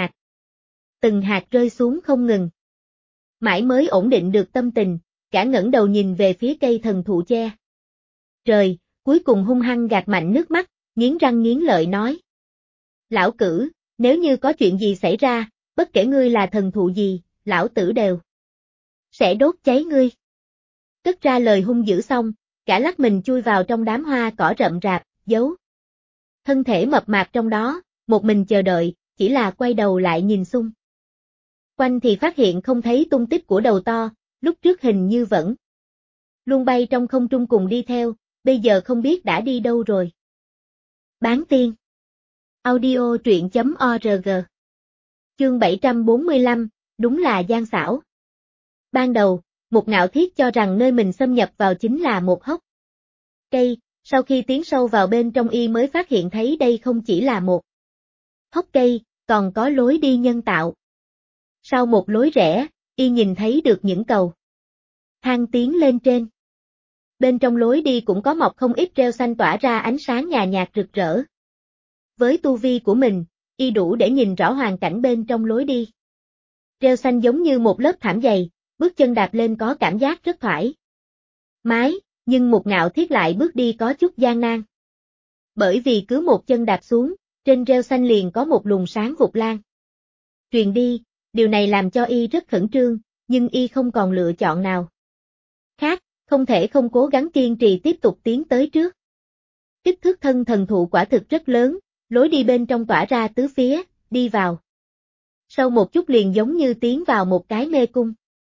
từng hạt rơi xuống không ngừng. Mãi mới ổn định được tâm tình, gã ngẩng đầu nhìn về phía cây thần thụ che trời, cuối cùng hung hăng gạt mạnh nước mắt, nghiến răng nghiến lợi nói. Lão Cử, nếu như có chuyện gì xảy ra, bất kể ngươi là thần thụ gì, lão tử đều sẽ đốt cháy ngươi. Cất ra lời hung dữ xong, gã lắc mình chui vào trong đám hoa cỏ rậm rạp, giấu thân thể mập mạp trong đó, một mình chờ đợi, chỉ là quay đầu lại nhìn xung quanh thì phát hiện không thấy tung tích của đầu to, lúc trước hình như vẫn luôn bay trong không trung cùng đi theo, bây giờ không biết đã đi đâu rồi. Bán tiên. Audio truyện.org. Chương 745, đúng là gian xảo. Ban đầu, Mục Ngạo Thiết cho rằng nơi mình xâm nhập vào chính là một hốc cây, sau khi tiến sâu vào bên trong y mới phát hiện thấy đây không chỉ là một hốc cây, còn có lối đi nhân tạo. Sau một lối rẽ, y nhìn thấy được những cầu thang tiến lên trên. Bên trong lối đi cũng có mọc không ít rêu xanh tỏa ra ánh sáng nhàn nhạt rực rỡ. Với tu vi của mình, y đủ để nhìn rõ hoàn cảnh bên trong lối đi. Rêu xanh giống như một lớp thảm dày, bước chân đạp lên có cảm giác rất thoải mái, nhưng Mục Ngạo Thiết lại bước đi có chút gian nan. Bởi vì cứ một chân đạp xuống, trên rêu xanh liền có một luồng sáng vụt lan truyền đi, điều này làm cho y rất khẩn trương, nhưng y không còn lựa chọn nào khác, không thể không cố gắng kiên trì tiếp tục tiến tới trước. Kích thước thân thần thụ quả thực rất lớn, lối đi bên trong tỏa ra tứ phía, đi vào. Sau một chút liền giống như tiến vào một cái mê cung.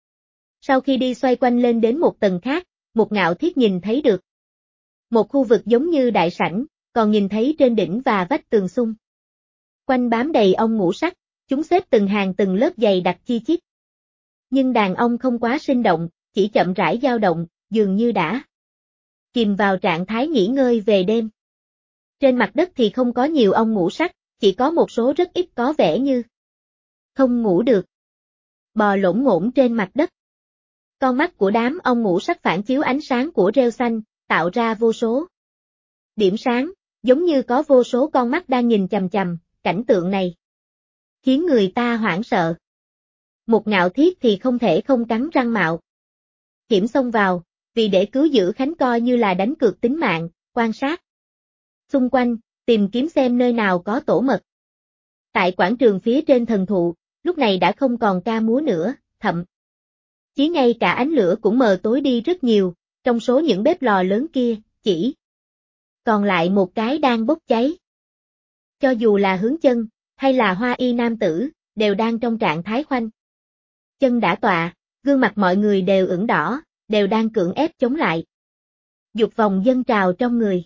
Sau khi đi xoay quanh lên đến một tầng khác, Mục Ngạo Thiết nhìn thấy được một khu vực giống như đại sảnh, còn nhìn thấy trên đỉnh và vách tường xung quanh bám đầy ong ngũ sắc, chúng xếp từng hàng từng lớp dày đặc chi chít. Nhưng đàn ong không quá sinh động, chỉ chậm rãi dao động, dường như đã chìm vào trạng thái nghỉ ngơi về đêm. Trên mặt đất thì không có nhiều ong ngũ sắc, chỉ có một số rất ít có vẻ như không ngủ được, bò lổn ngổn trên mặt đất. Con mắt của đám ong ngũ sắc phản chiếu ánh sáng của rêu xanh, tạo ra vô số điểm sáng, giống như có vô số con mắt đang nhìn chằm chằm, cảnh tượng này khiến người ta hoảng sợ. Mục Ngạo Thiết thì không thể không cắn răng mạo hiểm xông vào, vì để cứu giữ Khánh coi như là đánh cược tính mạng, quan sát xung quanh, tìm kiếm xem nơi nào có tổ mật. Tại quảng trường phía trên thần thụ, lúc này đã không còn ca múa nữa, thậm chí ngay cả ánh lửa cũng mờ tối đi rất nhiều, trong số những bếp lò lớn kia, chỉ còn lại một cái đang bốc cháy. Cho dù là Hướng Chân, hay là Hoa Y nam tử, đều đang trong trạng thái khoanh chân đã tọa, gương mặt mọi người đều ửng đỏ, đều đang cưỡng ép chống lại. Dục vọng dâng trào trong người.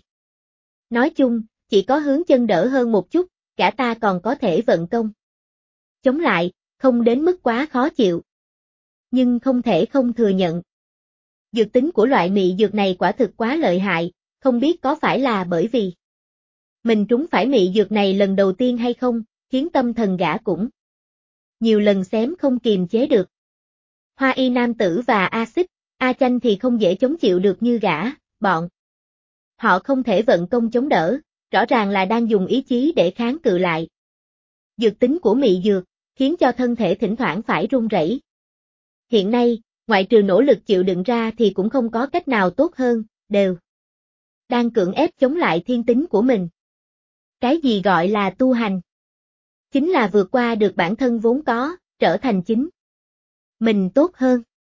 Nói chung, chỉ có Hướng Chân đỡ hơn một chút, cả ta còn có thể vận công chống lại, không đến mức quá khó chịu. Nhưng không thể không thừa nhận. Dược tính của loại mị dược này quả thực quá lợi hại, không biết có phải là bởi vì mình trúng phải mị dược này lần đầu tiên hay không, khiến tâm thần gã cũng nhiều lần xém không kiềm chế được. Hoa Y nam tử và A Xích, A Chanh thì không dễ chống chịu được như gã, bọn họ không thể vận công chống đỡ, rõ ràng là đang dùng ý chí để kháng cự lại. Dược tính của mị dược, khiến cho thân thể thỉnh thoảng phải run rẩy. Hiện nay, ngoại trừ nỗ lực chịu đựng ra thì cũng không có cách nào tốt hơn, đều đang cưỡng ép chống lại thiên tính của mình. Cái gì gọi là tu hành? Chính là vượt qua được bản thân vốn có, trở thành chính mình tốt hơn.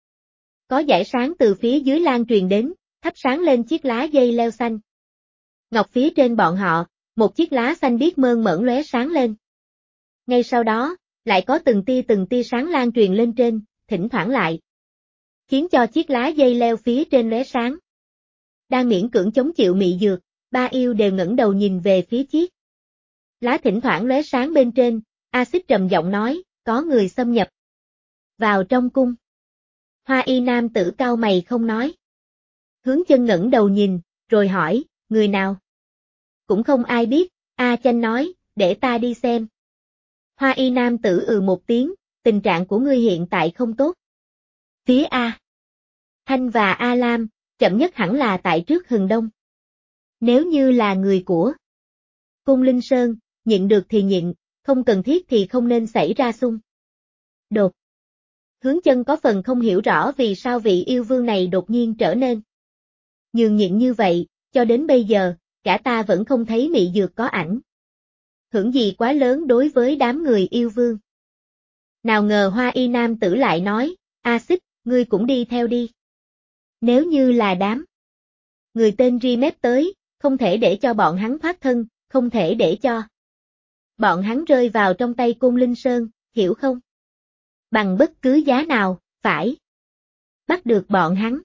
Có dải sáng từ phía dưới lan truyền đến, thắp sáng lên chiếc lá dây leo xanh. Ngọc phía trên bọn họ, một chiếc lá xanh biếc mơn mởn lóe sáng lên. Ngay sau đó, lại có từng tia sáng lan truyền lên trên, thỉnh thoảng lại khiến cho chiếc lá dây leo phía trên lóe sáng. Đang miễn cưỡng chống chịu mị dược, ba yêu đều ngẩng đầu nhìn về phía chiếc lá thỉnh thoảng lóe sáng bên trên, A Xích trầm giọng nói, có người xâm nhập vào trong cung. Hoa Y nam tử cau mày không nói. Hướng Chân ngẩng đầu nhìn, rồi hỏi, người nào? Cũng không ai biết, A Chanh nói, để ta đi xem. Hoa Y nam tử một tiếng, tình trạng của ngươi hiện tại không tốt. Phía A Thanh và A Lam, chậm nhất hẳn là tại trước Hừng Đông. Nếu như là người của Cung Linh Sơn, nhịn được thì nhịn, không cần thiết thì không nên xảy ra xung đột. Hướng Chân có phần không hiểu rõ vì sao vị yêu vương này đột nhiên trở nên nhường nhịn như vậy, cho đến bây giờ, cả ta vẫn không thấy mị dược có ảnh hưởng gì quá lớn đối với đám người yêu vương. Nào ngờ Hoa Y nam tử lại nói, A Xích, ngươi cũng đi theo đi. Nếu như là đám người tên Rimet tới, không thể để cho bọn hắn thoát thân, không thể để cho bọn hắn rơi vào trong tay Cung Linh Sơn, hiểu không? Bằng bất cứ giá nào, phải bắt được bọn hắn.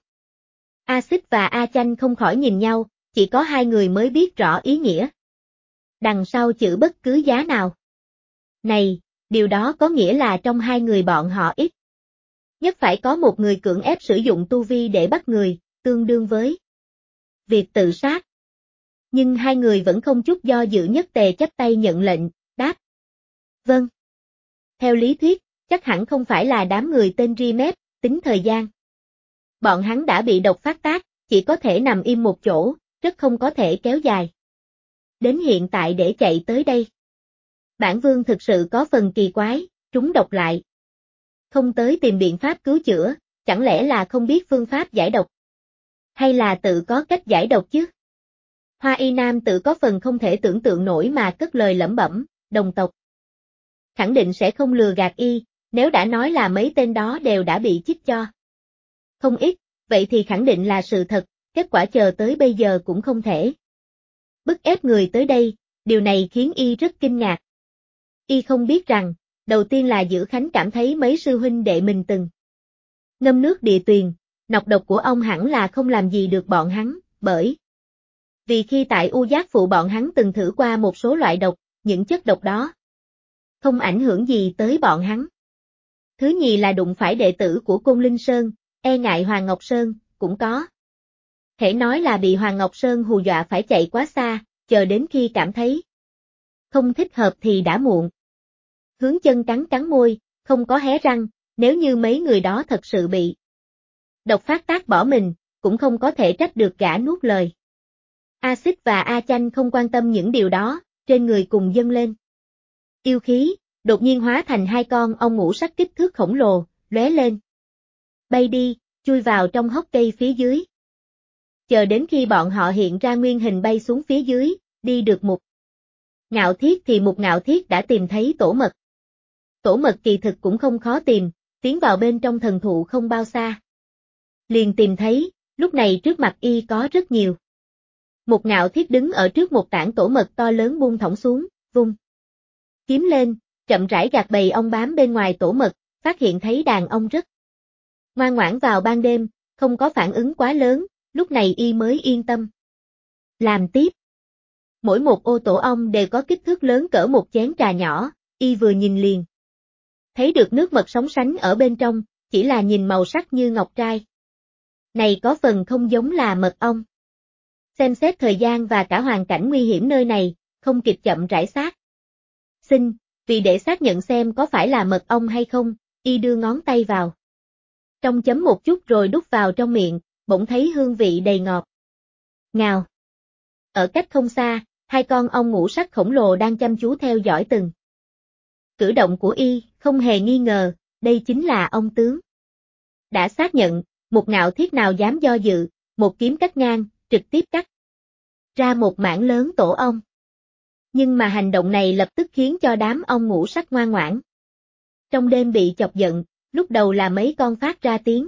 A Xích và A Chanh không khỏi nhìn nhau, chỉ có hai người mới biết rõ ý nghĩa đằng sau chữ bất cứ giá nào. Này, điều đó có nghĩa là trong hai người bọn họ ít nhất phải có một người cưỡng ép sử dụng tu vi để bắt người, tương đương với việc tự sát. Nhưng hai người vẫn không chút do dự nhất tề chắp tay nhận lệnh, đáp. Vâng. Theo lý thuyết, chắc hẳn không phải là đám người tên Rimet, tính thời gian. Bọn hắn đã bị độc phát tác, chỉ có thể nằm im một chỗ, rất không có thể kéo dài. Đến hiện tại để chạy tới đây. Bản vương thực sự có phần kỳ quái, trúng độc lại. Không tới tìm biện pháp cứu chữa, chẳng lẽ là không biết phương pháp giải độc? Hay là tự có cách giải độc chứ? Hoa y nam tự có phần không thể tưởng tượng nổi mà cất lời lẩm bẩm, đồng tộc. Khẳng định sẽ không lừa gạt y, nếu đã nói là mấy tên đó đều đã bị chích cho. Không ít, vậy thì khẳng định là sự thật, kết quả chờ tới bây giờ cũng không thể. Bức ép người tới đây, điều này khiến y rất kinh ngạc. Y không biết rằng, đầu tiên là Dữ Khánh cảm thấy mấy sư huynh đệ mình từng ngâm nước địa tuyền, nọc độc của ông hẳn là không làm gì được bọn hắn, bởi vì khi tại U Giác Phụ bọn hắn từng thử qua một số loại độc, những chất độc đó không ảnh hưởng gì tới bọn hắn. Thứ nhì là đụng phải đệ tử của Côn Linh Sơn, e ngại Hoàng Ngọc Sơn, cũng có. Thể nói là bị Hoàng Ngọc Sơn hù dọa phải chạy quá xa, chờ đến khi cảm thấy không thích hợp thì đã muộn. Hướng Chân cắn môi, không có hé răng, nếu như mấy người đó thật sự bị độc phát tác bỏ mình, cũng không có thể trách được gã nuốt lời. A Xích và A Chanh không quan tâm những điều đó, trên người cùng dâng lên. Yêu khí, đột nhiên hóa thành hai con ong ngũ sắc kích thước khổng lồ, lóe lên. Bay đi, chui vào trong hốc cây phía dưới. Chờ đến khi bọn họ hiện ra nguyên hình bay xuống phía dưới, đi được một Ngạo Thiết thì một Ngạo Thiết đã tìm thấy tổ mật. Tổ mật kỳ thực cũng không khó tìm, tiến vào bên trong thần thụ không bao xa. Liền tìm thấy, lúc này trước mặt y có rất nhiều. Một Ngạo Thiết đứng ở trước một tảng tổ mật to lớn buông thõng xuống, vung kiếm lên, chậm rãi gạt bầy ong bám bên ngoài tổ mật, phát hiện thấy đàn ong rất ngoan ngoãn vào ban đêm, không có phản ứng quá lớn, lúc này y mới yên tâm. Làm tiếp. Mỗi một ô tổ ong đều có kích thước lớn cỡ một chén trà nhỏ, y vừa nhìn liền. Thấy được nước mật sóng sánh ở bên trong, chỉ là nhìn màu sắc như ngọc trai. Này có phần không giống là mật ong. Xem xét thời gian và cả hoàn cảnh nguy hiểm nơi này, không kịp chậm rãi xác. Xin, vì để xác nhận xem có phải là mật ong hay không, y đưa ngón tay vào. Trong chấm một chút rồi đút vào trong miệng, bỗng thấy hương vị đầy ngọt. Ngào. Ở cách không xa, hai con ong ngũ sắc khổng lồ đang chăm chú theo dõi từng cử động của y, không hề nghi ngờ, đây chính là ong tướng. Đã xác nhận, một Ngạo Thiết nào dám do dự, một kiếm cắt ngang, trực tiếp cắt ra một mảng lớn tổ ong. Nhưng mà hành động này lập tức khiến cho đám ong ngũ sắc ngoan ngoãn. Trong đêm bị chọc giận, lúc đầu là mấy con phát ra tiếng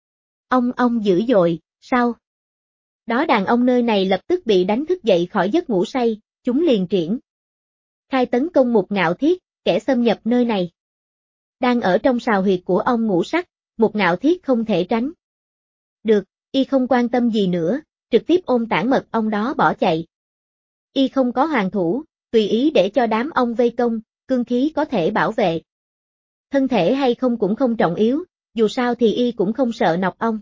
ong dữ dội, sau đó đàn ong nơi này lập tức bị đánh thức dậy khỏi giấc ngủ say, chúng liền triển khai tấn công một Ngạo Thiết, kẻ xâm nhập nơi này. Đang ở trong sào huyệt của ong ngũ sắc, một Ngạo Thiết không thể tránh được, y không quan tâm gì nữa, trực tiếp ôm tảng mật ong đó bỏ chạy. Y không có hoàn thủ, tùy ý để cho đám ong vây công, cương khí có thể bảo vệ thân thể hay không cũng không trọng yếu, dù sao thì y cũng không sợ nọc ong.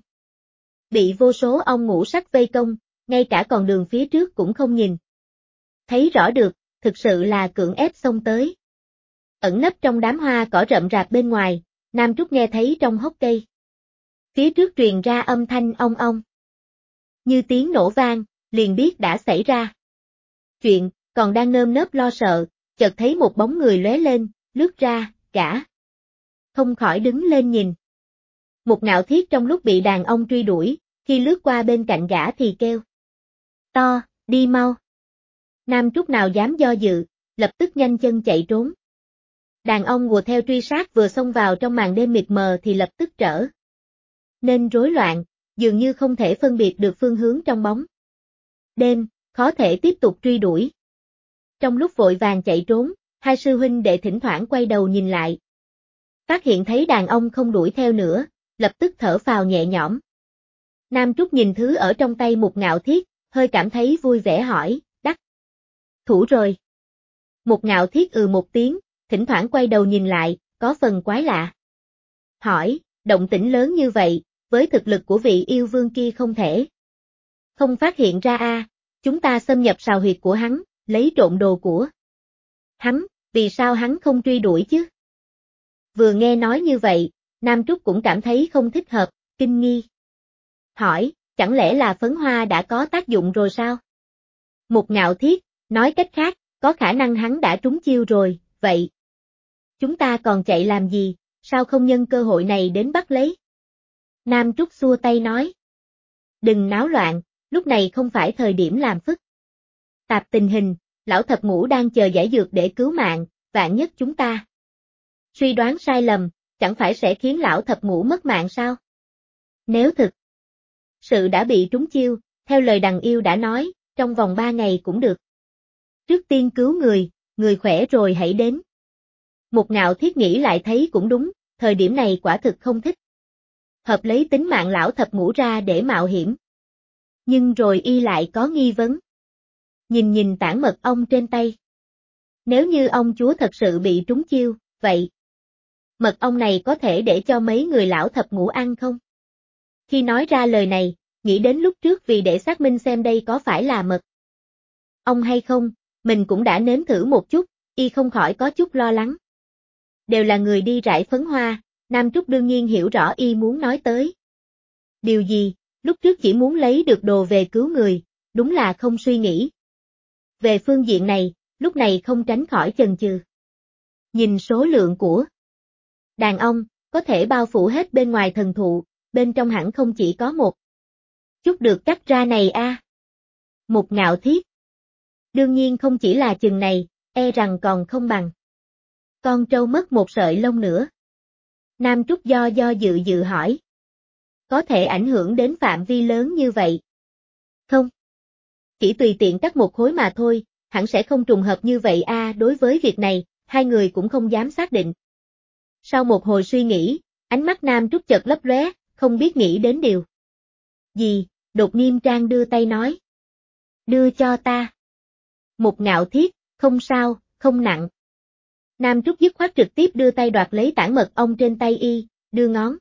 Bị vô số ong ngũ sắc vây công, ngay cả con đường phía trước cũng không nhìn thấy rõ được, thực sự là cưỡng ép xông tới. Ẩn nấp trong đám hoa cỏ rậm rạp bên ngoài, Nam Trúc nghe thấy trong hốc cây phía trước truyền ra âm thanh ong ong. Như tiếng nổ vang, liền biết đã xảy ra chuyện, còn đang nơm nớp lo sợ, chợt thấy một bóng người lóe lên, lướt ra, gã không khỏi đứng lên nhìn. Một Ngạo Thiết trong lúc bị đàn ong truy đuổi, khi lướt qua bên cạnh gã thì kêu to, đi mau. Nam Trúc nào dám do dự, lập tức nhanh chân chạy trốn. Đàn ong hùa theo truy sát vừa xông vào trong màn đêm mịt mờ thì lập tức trở nên rối loạn, dường như không thể phân biệt được phương hướng trong bóng đêm, khó thể tiếp tục truy đuổi. Trong lúc vội vàng chạy trốn, hai sư huynh đệ thỉnh thoảng quay đầu nhìn lại. Phát hiện thấy đàn ong không đuổi theo nữa, lập tức thở phào nhẹ nhõm. Nam Trúc nhìn thứ ở trong tay một Ngạo Thiết, hơi cảm thấy vui vẻ hỏi, đắc thủ rồi. Một Ngạo Thiết một tiếng, thỉnh thoảng quay đầu nhìn lại, có phần quái lạ. Hỏi, động tĩnh lớn như vậy, với thực lực của vị yêu vương kia không thể không phát hiện ra chúng ta xâm nhập sào huyệt của hắn, lấy trộm đồ của hắn, vì sao hắn không truy đuổi chứ? Vừa nghe nói như vậy, Nam Trúc cũng cảm thấy không thích hợp, kinh nghi. Hỏi, chẳng lẽ là phấn hoa đã có tác dụng rồi sao? Mục Ngạo Thiết, nói cách khác, có khả năng hắn đã trúng chiêu rồi, vậy chúng ta còn chạy làm gì, sao không nhân cơ hội này đến bắt lấy? Nam Trúc xua tay nói. Đừng náo loạn, lúc này không phải thời điểm làm phức tạp tình hình, lão thập ngũ đang chờ giải dược để cứu mạng, vạn nhất chúng ta suy đoán sai lầm, chẳng phải sẽ khiến lão thập ngũ mất mạng sao? Nếu thực sự đã bị trúng chiêu, theo lời đằng yêu đã nói, trong vòng 3 ngày cũng được. Trước tiên cứu người khỏe rồi hãy đến. Mục Ngạo Thiết nghĩ lại thấy cũng đúng, thời điểm này quả thực không thích hợp lấy tính mạng lão thập ngũ ra để mạo hiểm. Nhưng rồi y lại có nghi vấn. Nhìn tản mật ong trên tay. Nếu như ông chúa thật sự bị trúng chiêu, vậy mật ong này có thể để cho mấy người lão thập ngũ ăn không? Khi nói ra lời này, nghĩ đến lúc trước vì để xác minh xem đây có phải là mật ong hay không, mình cũng đã nếm thử một chút, y không khỏi có chút lo lắng. Đều là người đi rải phấn hoa, Nam Trúc đương nhiên hiểu rõ y muốn nói tới. Điều gì, lúc trước chỉ muốn lấy được đồ về cứu người, đúng là không suy nghĩ. Về phương diện này, lúc này không tránh khỏi chần chừ. Nhìn số lượng của đàn ông, có thể bao phủ hết bên ngoài thần thụ, bên trong hẳn không chỉ có một chút được cắt ra này a. Mục Ngạo Thiết. Đương nhiên không chỉ là chừng này, e rằng còn không bằng. Con trâu mất một sợi lông nữa. Nam Trúc do dự hỏi. Có thể ảnh hưởng đến phạm vi lớn như vậy? Không. Chỉ tùy tiện cắt một khối mà thôi, hẳn sẽ không trùng hợp như vậy a. Đối với việc này, hai người cũng không dám xác định. Sau một hồi suy nghĩ, ánh mắt Nam Trúc chợt lấp lóe, không biết nghĩ đến điều gì, đột nhiên Trang đưa tay nói. Đưa cho ta. Mục Ngạo Thiết, không sao, không nặng. Nam Trúc dứt khoát trực tiếp đưa tay đoạt lấy tản mật ong trên tay y, đưa ngón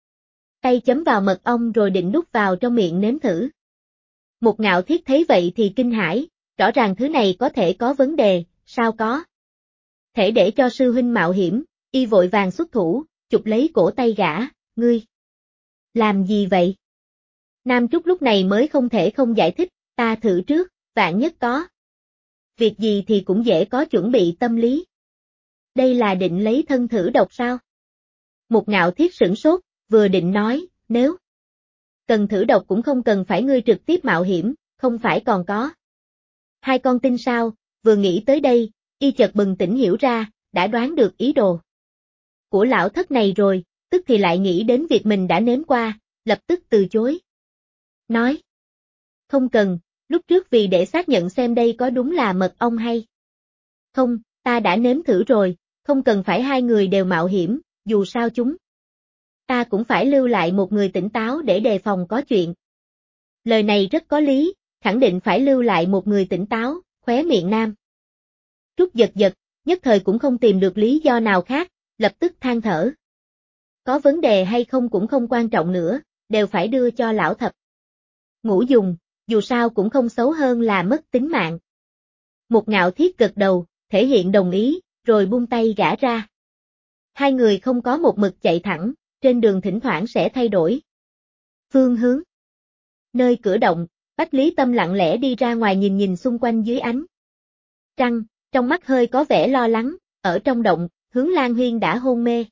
tay chấm vào mật ong rồi định đút vào trong miệng nếm thử. Mục Ngạo Thiết thấy vậy thì kinh hãi, rõ ràng thứ này có thể có vấn đề, sao có thể để cho sư huynh mạo hiểm, y vội vàng xuất thủ, chụp lấy cổ tay gã, ngươi làm gì vậy? Nam Trúc lúc này mới không thể không giải thích, ta thử trước, vạn nhất có việc gì thì cũng dễ có chuẩn bị tâm lý. Đây là định lấy thân thử độc sao? Mục Ngạo Thiết sửng sốt, vừa định nói, nếu cần thử độc cũng không cần phải ngươi trực tiếp mạo hiểm, không phải còn có hai con tin sao? Vừa nghĩ tới đây, y chợt bừng tỉnh hiểu ra, đã đoán được ý đồ của lão thất này rồi, tức thì lại nghĩ đến việc mình đã nếm qua, lập tức từ chối. Nói, không cần, lúc trước vì để xác nhận xem đây có đúng là mật ong hay không, ta đã nếm thử rồi, không cần phải hai người đều mạo hiểm, dù sao chúng ta cũng phải lưu lại một người tỉnh táo để đề phòng có chuyện. Lời này rất có lý, khẳng định phải lưu lại một người tỉnh táo, khóe miệng Nam Trúc giật giật, nhất thời cũng không tìm được lý do nào khác, lập tức than thở. Có vấn đề hay không cũng không quan trọng nữa, đều phải đưa cho lão thập ngũ dùng, dù sao cũng không xấu hơn là mất tính mạng. Mục Ngạo Thiết gật đầu, thể hiện đồng ý, rồi buông tay gã ra. Hai người không có một mực chạy thẳng, trên đường thỉnh thoảng sẽ thay đổi phương hướng. Nơi cửa động, Bách Lý Tâm lặng lẽ đi ra ngoài nhìn xung quanh dưới ánh trăng, trong mắt hơi có vẻ lo lắng, ở trong động, Hướng Lan Huyên đã hôn mê.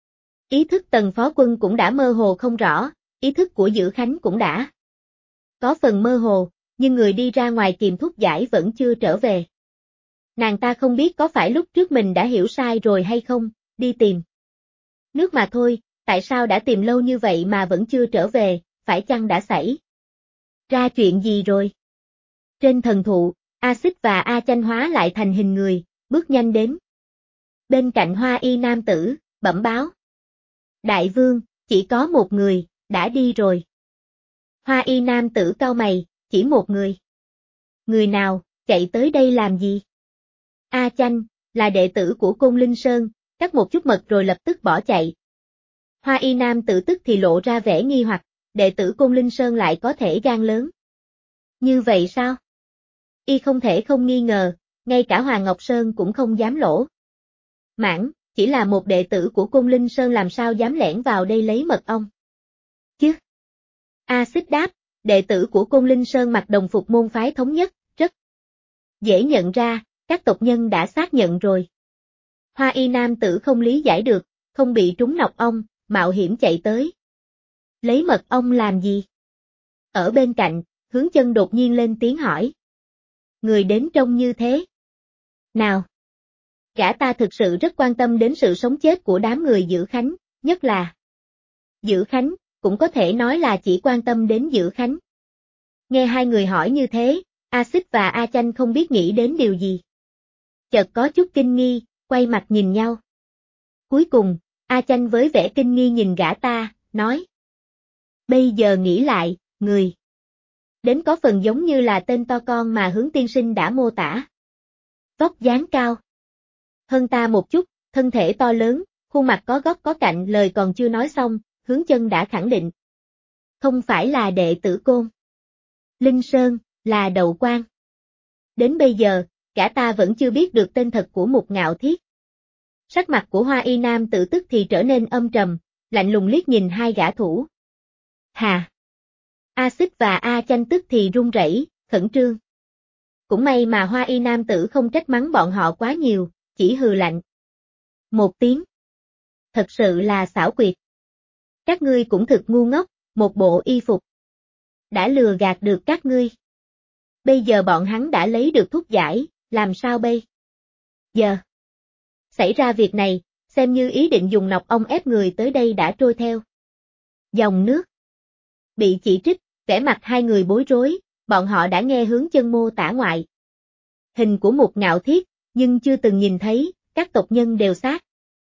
Ý thức Tần Phó Quân cũng đã mơ hồ không rõ, ý thức của Dữ Khánh cũng đã có phần mơ hồ, nhưng người đi ra ngoài tìm thuốc giải vẫn chưa trở về. Nàng ta không biết có phải lúc trước mình đã hiểu sai rồi hay không, đi tìm nước mà thôi, tại sao đã tìm lâu như vậy mà vẫn chưa trở về, phải chăng đã xảy ra chuyện gì rồi? Trên thần thụ, A Xích và A Chanh hóa lại thành hình người, bước nhanh đến. Bên cạnh Hoa Y nam tử, bẩm báo. Đại vương, chỉ có một người, đã đi rồi. Hoa Y nam tử cau mày, chỉ một người. Người nào, chạy tới đây làm gì? A Chanh, là đệ tử của Côn Linh Sơn, cắt một chút mật rồi lập tức bỏ chạy. Hoa Y nam tử tức thì lộ ra vẻ nghi hoặc, đệ tử Côn Linh Sơn lại có thể gan lớn. Như vậy sao? Y không thể không nghi ngờ, ngay cả Hoàng Ngọc Sơn cũng không dám lỗ mãng, chỉ là một đệ tử của Côn Linh Sơn làm sao dám lẻn vào đây lấy mật ong. Chứ? A Xích đáp, đệ tử của Côn Linh Sơn mặc đồng phục môn phái thống nhất, rất dễ nhận ra, các tộc nhân đã xác nhận rồi. Hoa y nam tử không lý giải được, không bị trúng nọc ong, mạo hiểm chạy tới. Lấy mật ong làm gì? Ở bên cạnh, Hướng Chân đột nhiên lên tiếng hỏi. Người đến trông như thế. Nào! Gã ta thực sự rất quan tâm đến sự sống chết của đám người Dữ Khánh, nhất là Dữ Khánh, cũng có thể nói là chỉ quan tâm đến Dữ Khánh. Nghe hai người hỏi như thế, A Xích và A Chanh không biết nghĩ đến điều gì. Chợt có chút kinh nghi, quay mặt nhìn nhau. Cuối cùng, A Chanh với vẻ kinh nghi nhìn gã ta, nói. Bây giờ nghĩ lại, người đến có phần giống như là tên to con mà Hướng tiên sinh đã mô tả. Vóc dáng cao. Hơn ta một chút, thân thể to lớn, khuôn mặt có góc có cạnh, lời còn chưa nói xong, Hướng Chân đã khẳng định. Không phải là đệ tử Côn Linh Sơn, là Đậu Quan. Đến bây giờ, cả ta vẫn chưa biết được tên thật của Mục Ngạo Thiết. Sắc mặt của Hoa y nam tự tức thì trở nên âm trầm, lạnh lùng liếc nhìn hai gã thủ. Hà! A Xích và A Chanh tức thì run rẩy, khẩn trương. Cũng may mà Hoa y nam tử không trách mắng bọn họ quá nhiều, chỉ hừ lạnh. Một tiếng. Thật sự là xảo quyệt. Các ngươi cũng thực ngu ngốc, một bộ y phục. Đã lừa gạt được các ngươi. Bây giờ bọn hắn đã lấy được thuốc giải, làm sao bây giờ? Xảy ra việc này, xem như ý định dùng nọc ong ép người tới đây đã trôi theo dòng nước. Bị chỉ trích, vẻ mặt hai người bối rối, bọn họ đã nghe Hướng Chân mô tả ngoại hình của Mục Ngạo Thiết, nhưng chưa từng nhìn thấy, các tộc nhân đều xác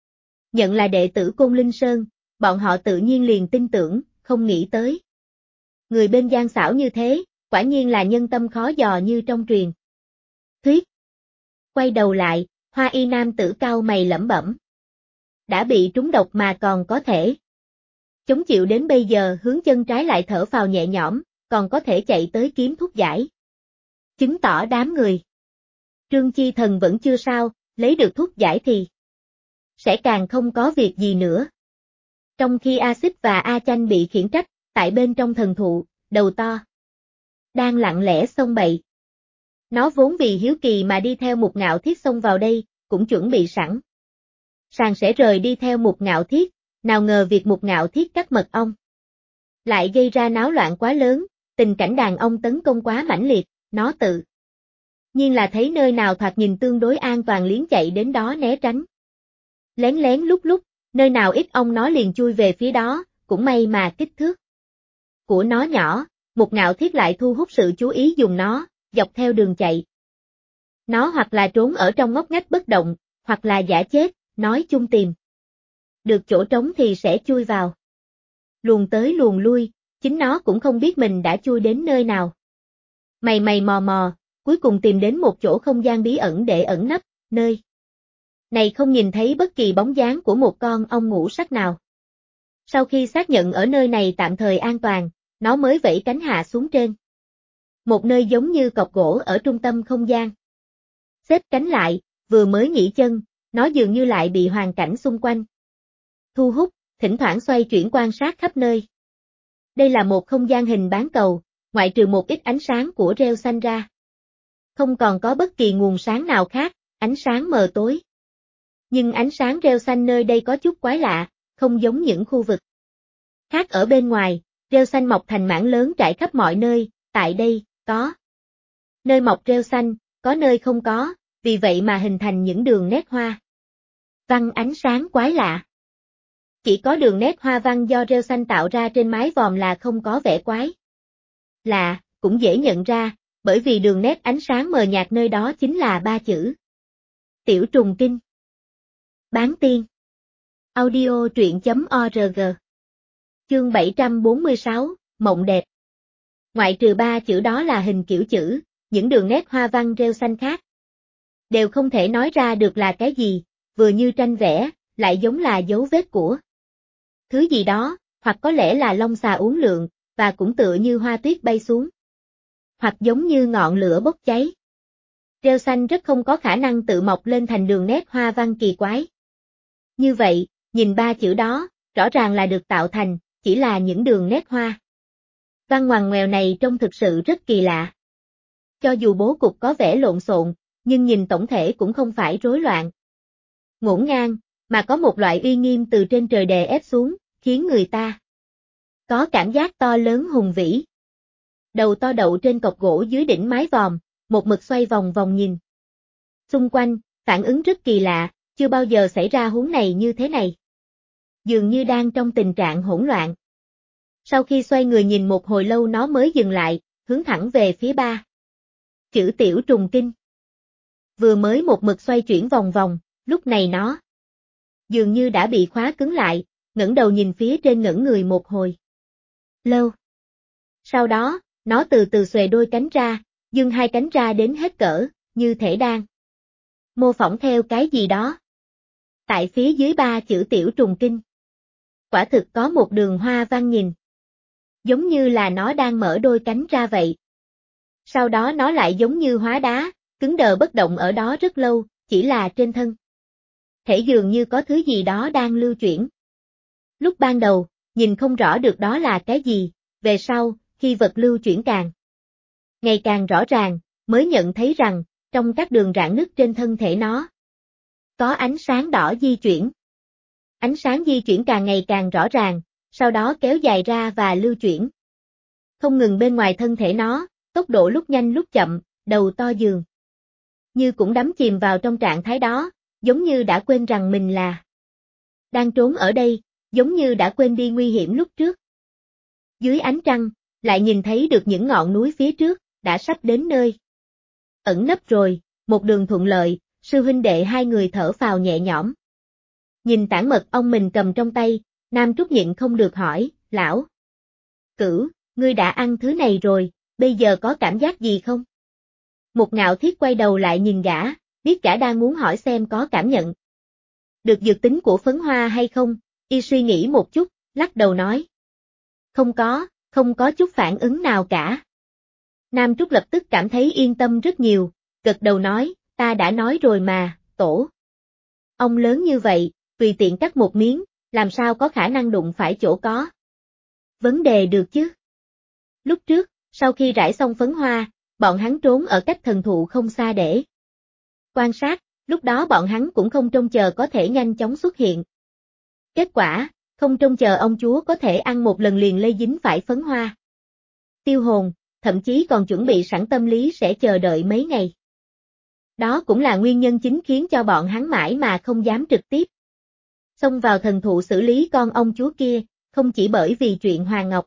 nhận là đệ tử Côn Linh Sơn, bọn họ tự nhiên liền tin tưởng, không nghĩ tới. Người bên gian xảo như thế, quả nhiên là nhân tâm khó dò như trong truyền thuyết. Quay đầu lại, Hoa y nam tử cau mày lẩm bẩm. Đã bị trúng độc mà còn có thể chống chịu đến bây giờ, Hướng Chân trái lại thở phào nhẹ nhõm, còn có thể chạy tới kiếm thuốc giải. Chứng tỏ đám người Trương Chi Thần vẫn chưa sao, lấy được thuốc giải thì sẽ càng không có việc gì nữa. Trong khi A Xích và A Chanh bị khiển trách, tại bên trong thần thụ, đầu to đang lặng lẽ xông bậy. Nó vốn vì hiếu kỳ mà đi theo Mục Ngạo Thiết xông vào đây, cũng chuẩn bị sẵn sàng sẽ rời đi theo Mục Ngạo Thiết, nào ngờ việc Mục Ngạo Thiết cắt mật ong lại gây ra náo loạn quá lớn, tình cảnh đàn ông tấn công quá mãnh liệt, nó tự nhiên là thấy nơi nào thoạt nhìn tương đối an toàn liếng chạy đến đó né tránh. Lén lén lúc lúc, nơi nào ít ong nó liền chui về phía đó, cũng may mà kích thước của nó nhỏ, Mục Ngạo Thiết lại thu hút sự chú ý dùng nó, dọc theo đường chạy. Nó hoặc là trốn ở trong ngóc ngách bất động, hoặc là giả chết, nói chung tìm được chỗ trống thì sẽ chui vào. Luồn tới luồn lui, chính nó cũng không biết mình đã chui đến nơi nào. Mày mày mò mò, cuối cùng tìm đến một chỗ không gian bí ẩn để ẩn nấp, nơi này không nhìn thấy bất kỳ bóng dáng của một con ong ngũ sắc nào. Sau khi xác nhận ở nơi này tạm thời an toàn, nó mới vẫy cánh hạ xuống trên một nơi giống như cọc gỗ ở trung tâm không gian. Xếp cánh lại, vừa mới nghỉ chân, nó dường như lại bị hoàn cảnh xung quanh thu hút, thỉnh thoảng xoay chuyển quan sát khắp nơi. Đây là một không gian hình bán cầu, ngoại trừ một ít ánh sáng của rêu xanh ra. Không còn có bất kỳ nguồn sáng nào khác, ánh sáng mờ tối. Nhưng ánh sáng rêu xanh nơi đây có chút quái lạ, không giống những khu vực khác ở bên ngoài, rêu xanh mọc thành mảng lớn trải khắp mọi nơi, tại đây, có nơi mọc rêu xanh, có nơi không có, vì vậy mà hình thành những đường nét hoa văn ánh sáng quái lạ. Chỉ có đường nét hoa văn do rêu xanh tạo ra trên mái vòm là không có vẻ quái lạ, cũng dễ nhận ra, bởi vì đường nét ánh sáng mờ nhạt nơi đó chính là ba chữ Tiểu Trùng Kinh. Bán tiên. Audio truyện.org. Chương 746, Mộng đẹp. Ngoại trừ ba chữ đó là hình kiểu chữ, những đường nét hoa văn rêu xanh khác đều không thể nói ra được là cái gì, vừa như tranh vẽ, lại giống là dấu vết của thứ gì đó, hoặc có lẽ là long xà uốn lượn, và cũng tựa như hoa tuyết bay xuống, hoặc giống như ngọn lửa bốc cháy. Rêu xanh rất không có khả năng tự mọc lên thành đường nét hoa văn kỳ quái. Như vậy, nhìn ba chữ đó, rõ ràng là được tạo thành, chỉ là những đường nét hoa Văn ngoằn ngoèo này trông thực sự rất kỳ lạ. Cho dù bố cục có vẻ lộn xộn, nhưng nhìn tổng thể cũng không phải rối loạn. Ngổn ngang, mà có một loại uy nghiêm từ trên trời đè ép xuống, khiến người ta có cảm giác to lớn hùng vĩ. Đầu to đậu trên cọc gỗ dưới đỉnh mái vòm, một mực xoay vòng vòng nhìn. Xung quanh, phản ứng rất kỳ lạ, chưa bao giờ xảy ra huống này như thế này. Dường như đang trong tình trạng hỗn loạn. Sau khi xoay người nhìn một hồi lâu nó mới dừng lại, hướng thẳng về phía ba chữ tiểu trùng kinh. Vừa mới một mực xoay chuyển vòng vòng, lúc này nó dường như đã bị khóa cứng lại, ngẩng đầu nhìn phía trên ngẩn người một hồi lâu. Sau đó, nó từ từ xuề đôi cánh ra, dương hai cánh ra đến hết cỡ, như thể đang mô phỏng theo cái gì đó. Tại phía dưới ba chữ tiểu trùng kinh, quả thực có một đường hoa văn nhìn. Giống như là nó đang mở đôi cánh ra vậy. Sau đó nó lại giống như hóa đá, cứng đờ bất động ở đó rất lâu, chỉ là trên thân thể dường như có thứ gì đó đang lưu chuyển. Lúc ban đầu, nhìn không rõ được đó là cái gì, về sau, khi vật lưu chuyển ngày càng rõ ràng, mới nhận thấy rằng, trong các đường rạn nứt trên thân thể nó, có ánh sáng đỏ di chuyển. Ánh sáng di chuyển càng ngày càng rõ ràng, sau đó kéo dài ra và lưu chuyển. Không ngừng bên ngoài thân thể nó, tốc độ lúc nhanh lúc chậm, đầu to dường như cũng đắm chìm vào trong trạng thái đó, giống như đã quên rằng mình là đang trốn ở đây, giống như đã quên đi nguy hiểm lúc trước. Dưới ánh trăng, lại nhìn thấy được những ngọn núi phía trước, đã sắp đến nơi ẩn nấp rồi, một đường thuận lợi, sư huynh đệ hai người thở phào nhẹ nhõm. Nhìn tản mật ong mình cầm trong tay, Nam Trúc nhịn không được hỏi, lão Cửu, ngươi đã ăn thứ này rồi, bây giờ có cảm giác gì không? Một Ngạo Thiết quay đầu lại nhìn gã, biết gã đang muốn hỏi xem có cảm nhận được dược tính của phấn hoa hay không, y suy nghĩ một chút, lắc đầu nói. Không có chút phản ứng nào cả. Nam Trúc lập tức cảm thấy yên tâm rất nhiều, gật đầu nói, ta đã nói rồi mà, tổ. Ông lớn như vậy, tùy tiện cắt một miếng, làm sao có khả năng đụng phải chỗ có vấn đề được chứ? Lúc trước, sau khi rải xong phấn hoa, bọn hắn trốn ở cách thần thụ không xa để quan sát, lúc đó bọn hắn cũng không trông chờ có thể nhanh chóng xuất hiện. Kết quả, không trông chờ ông chúa có thể ăn một lần liền lây dính phải phấn hoa. Tiêu hồn, thậm chí còn chuẩn bị sẵn tâm lý sẽ chờ đợi mấy ngày. Đó cũng là nguyên nhân chính khiến cho bọn hắn mãi mà không dám trực tiếp xông vào thần thụ xử lý con ông chúa kia, không chỉ bởi vì chuyện Hoàng Ngọc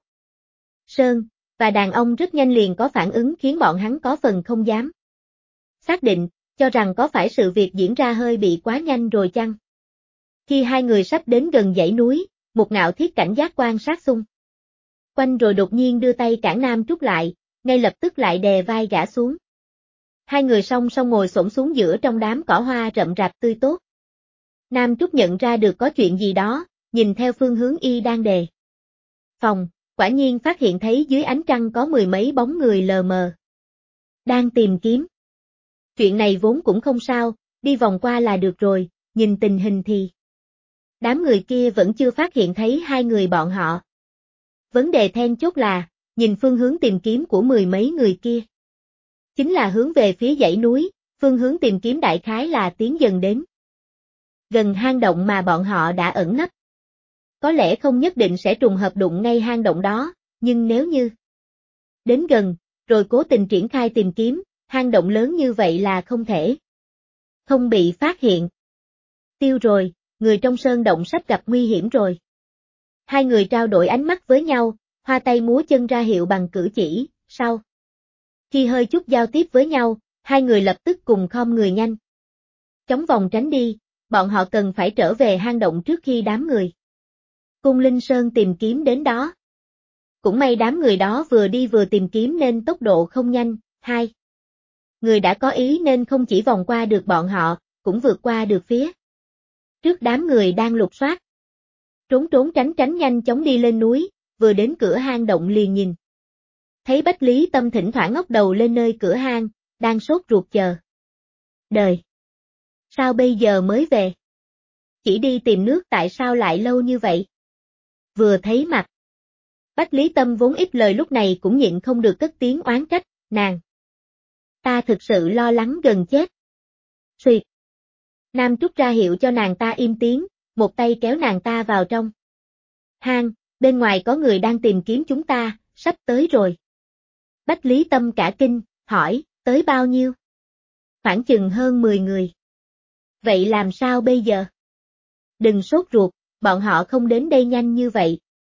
Sơn và đàn ông rất nhanh liền có phản ứng khiến bọn hắn có phần không dám xác định, cho rằng có phải sự việc diễn ra hơi bị quá nhanh rồi chăng? Khi hai người sắp đến gần dãy núi, một Ngạo Thiết cảnh giác quan sát xung quanh rồi đột nhiên đưa tay cản Nam Trúc lại, ngay lập tức lại đè vai gã xuống. Hai người song song ngồi xổm xuống giữa trong đám cỏ hoa rậm rạp tươi tốt. Nam Trúc nhận ra được có chuyện gì đó, nhìn theo phương hướng y đang đề phòng, quả nhiên phát hiện thấy dưới ánh trăng có mười mấy bóng người lờ mờ đang tìm kiếm. Chuyện này vốn cũng không sao, đi vòng qua là được rồi, nhìn tình hình thì đám người kia vẫn chưa phát hiện thấy hai người bọn họ. Vấn đề then chốt là, nhìn phương hướng tìm kiếm của mười mấy người kia. Chính là hướng về phía dãy núi, phương hướng tìm kiếm đại khái là tiến dần đến gần hang động mà bọn họ đã ẩn nấp. Có lẽ không nhất định sẽ trùng hợp đụng ngay hang động đó, nhưng nếu như đến gần, rồi cố tình triển khai tìm kiếm, hang động lớn như vậy là không thể không bị phát hiện. Tiêu rồi, người trong sơn động sắp gặp nguy hiểm rồi. Hai người trao đổi ánh mắt với nhau, hoa tay múa chân ra hiệu bằng cử chỉ, sau khi hơi chút giao tiếp với nhau, hai người lập tức cùng khom người nhanh chóng vòng tránh đi, bọn họ cần phải trở về hang động trước khi đám người Cung Linh Sơn tìm kiếm đến đó. Cũng may đám người đó vừa đi vừa tìm kiếm nên tốc độ không nhanh, hai người đã có ý nên không chỉ vòng qua được bọn họ, cũng vượt qua được phía trước đám người đang lục soát. Trốn trốn tránh tránh nhanh chóng đi lên núi, vừa đến cửa hang động liền nhìn. Thấy Bách Lý Tâm thỉnh thoảng ngóc đầu lên nơi cửa hang, đang sốt ruột chờ đời. Sao bây giờ mới về? Chỉ đi tìm nước tại sao lại lâu như vậy? Vừa thấy mặt Bách Lý Tâm vốn ít lời lúc này cũng nhịn không được cất tiếng oán trách, nàng. Ta thực sự lo lắng gần chết. Xuyệt. Nam Trúc ra hiệu cho nàng ta im tiếng, một tay kéo nàng ta vào trong hang, bên ngoài có người đang tìm kiếm chúng ta, sắp tới rồi. Bách Lý Tâm cả kinh, hỏi, tới bao nhiêu? Khoảng chừng hơn 10 người. Vậy làm sao bây giờ? Đừng sốt ruột, bọn họ không đến đây nhanh như vậy.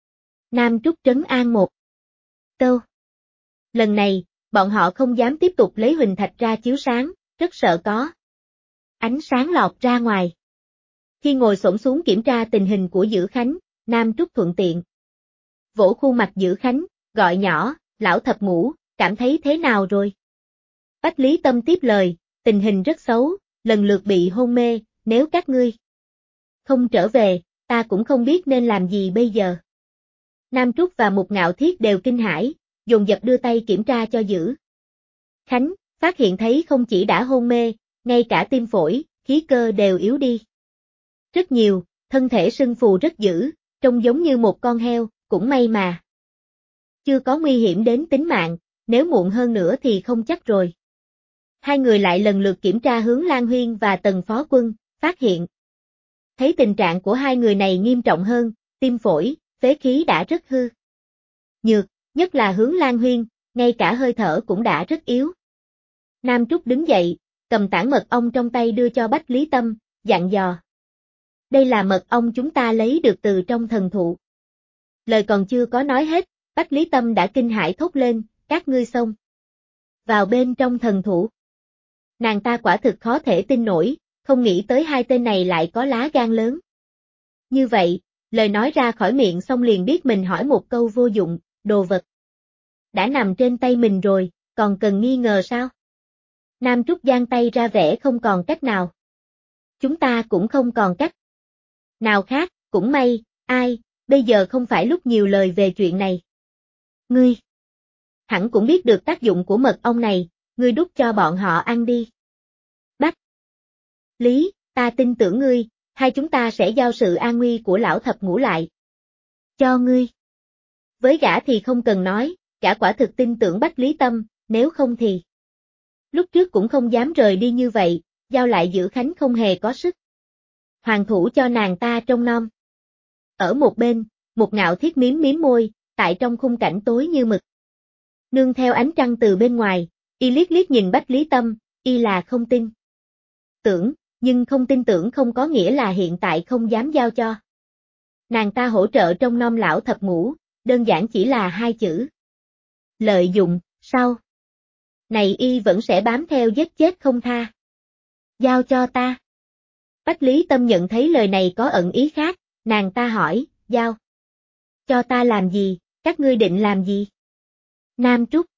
Nam Trúc trấn an một câu. Lần này, bọn họ không dám tiếp tục lấy huỳnh thạch ra chiếu sáng, rất sợ có ánh sáng lọt ra ngoài. Khi ngồi xổm xuống kiểm tra tình hình của Dữ Khánh, Nam Trúc thuận tiện vỗ khuôn mặt Dữ Khánh, gọi nhỏ, lão thập ngũ, cảm thấy thế nào rồi? Bách Lý Tâm tiếp lời, tình hình rất xấu, lần lượt bị hôn mê, nếu các ngươi không trở về, ta cũng không biết nên làm gì bây giờ. Nam Trúc và Mục Ngạo Thiết đều kinh hãi, dồn dập đưa tay kiểm tra cho Dữ Khánh, phát hiện thấy không chỉ đã hôn mê, ngay cả tim phổi, khí cơ đều yếu đi rất nhiều, thân thể sưng phù rất dữ, trông giống như một con heo, cũng may mà chưa có nguy hiểm đến tính mạng, nếu muộn hơn nữa thì không chắc rồi. Hai người lại lần lượt kiểm tra hướng Lan Huyên và Tần Phó Quân, phát hiện thấy tình trạng của hai người này nghiêm trọng hơn, tim phổi, phế khí đã rất hư nhược, nhất là hướng Lan Huyên, ngay cả hơi thở cũng đã rất yếu. Nam Trúc đứng dậy, cầm tảng mật ong trong tay đưa cho Bách Lý Tâm, dặn dò. Đây là mật ong chúng ta lấy được từ trong thần thụ. Lời còn chưa có nói hết, Bách Lý Tâm đã kinh hãi thốt lên, các ngươi xông vào bên trong thần thụ. Nàng ta quả thực khó thể tin nổi, không nghĩ tới hai tên này lại có lá gan lớn. Như vậy, lời nói ra khỏi miệng xong liền biết mình hỏi một câu vô dụng, đồ vật đã nằm trên tay mình rồi, còn cần nghi ngờ sao? Nam Trúc giang tay ra vẻ không còn cách nào. Chúng ta cũng không còn cách nào khác, cũng may, ai, bây giờ không phải lúc nhiều lời về chuyện này. Ngươi hẳn cũng biết được tác dụng của mật ong này, ngươi đút cho bọn họ ăn đi. Bách Lý, ta tin tưởng ngươi, hai chúng ta sẽ giao sự an nguy của lão thập ngũ lại cho ngươi. Với gã thì không cần nói, gã quả thực tin tưởng Bách Lý Tâm, nếu không thì lúc trước cũng không dám rời đi như vậy, giao lại Dữ Khánh không hề có sức hoàng thủ cho nàng ta trông nom. Ở một bên, Một Ngạo Thiết miếm môi, tại trong khung cảnh tối như mực. Nương theo ánh trăng từ bên ngoài, y liếc liếc nhìn Bách Lý Tâm, y là không tin tưởng, nhưng không tin tưởng không có nghĩa là hiện tại không dám giao cho. Nàng ta hỗ trợ trông nom lão thập ngũ, đơn giản chỉ là hai chữ. Lợi dụng, sau này y vẫn sẽ bám theo giết chết không tha. Giao cho ta. Bách Lý Tâm nhận thấy lời này có ẩn ý khác, nàng ta hỏi, giao cho ta làm gì, các ngươi định làm gì? Nam Trúc.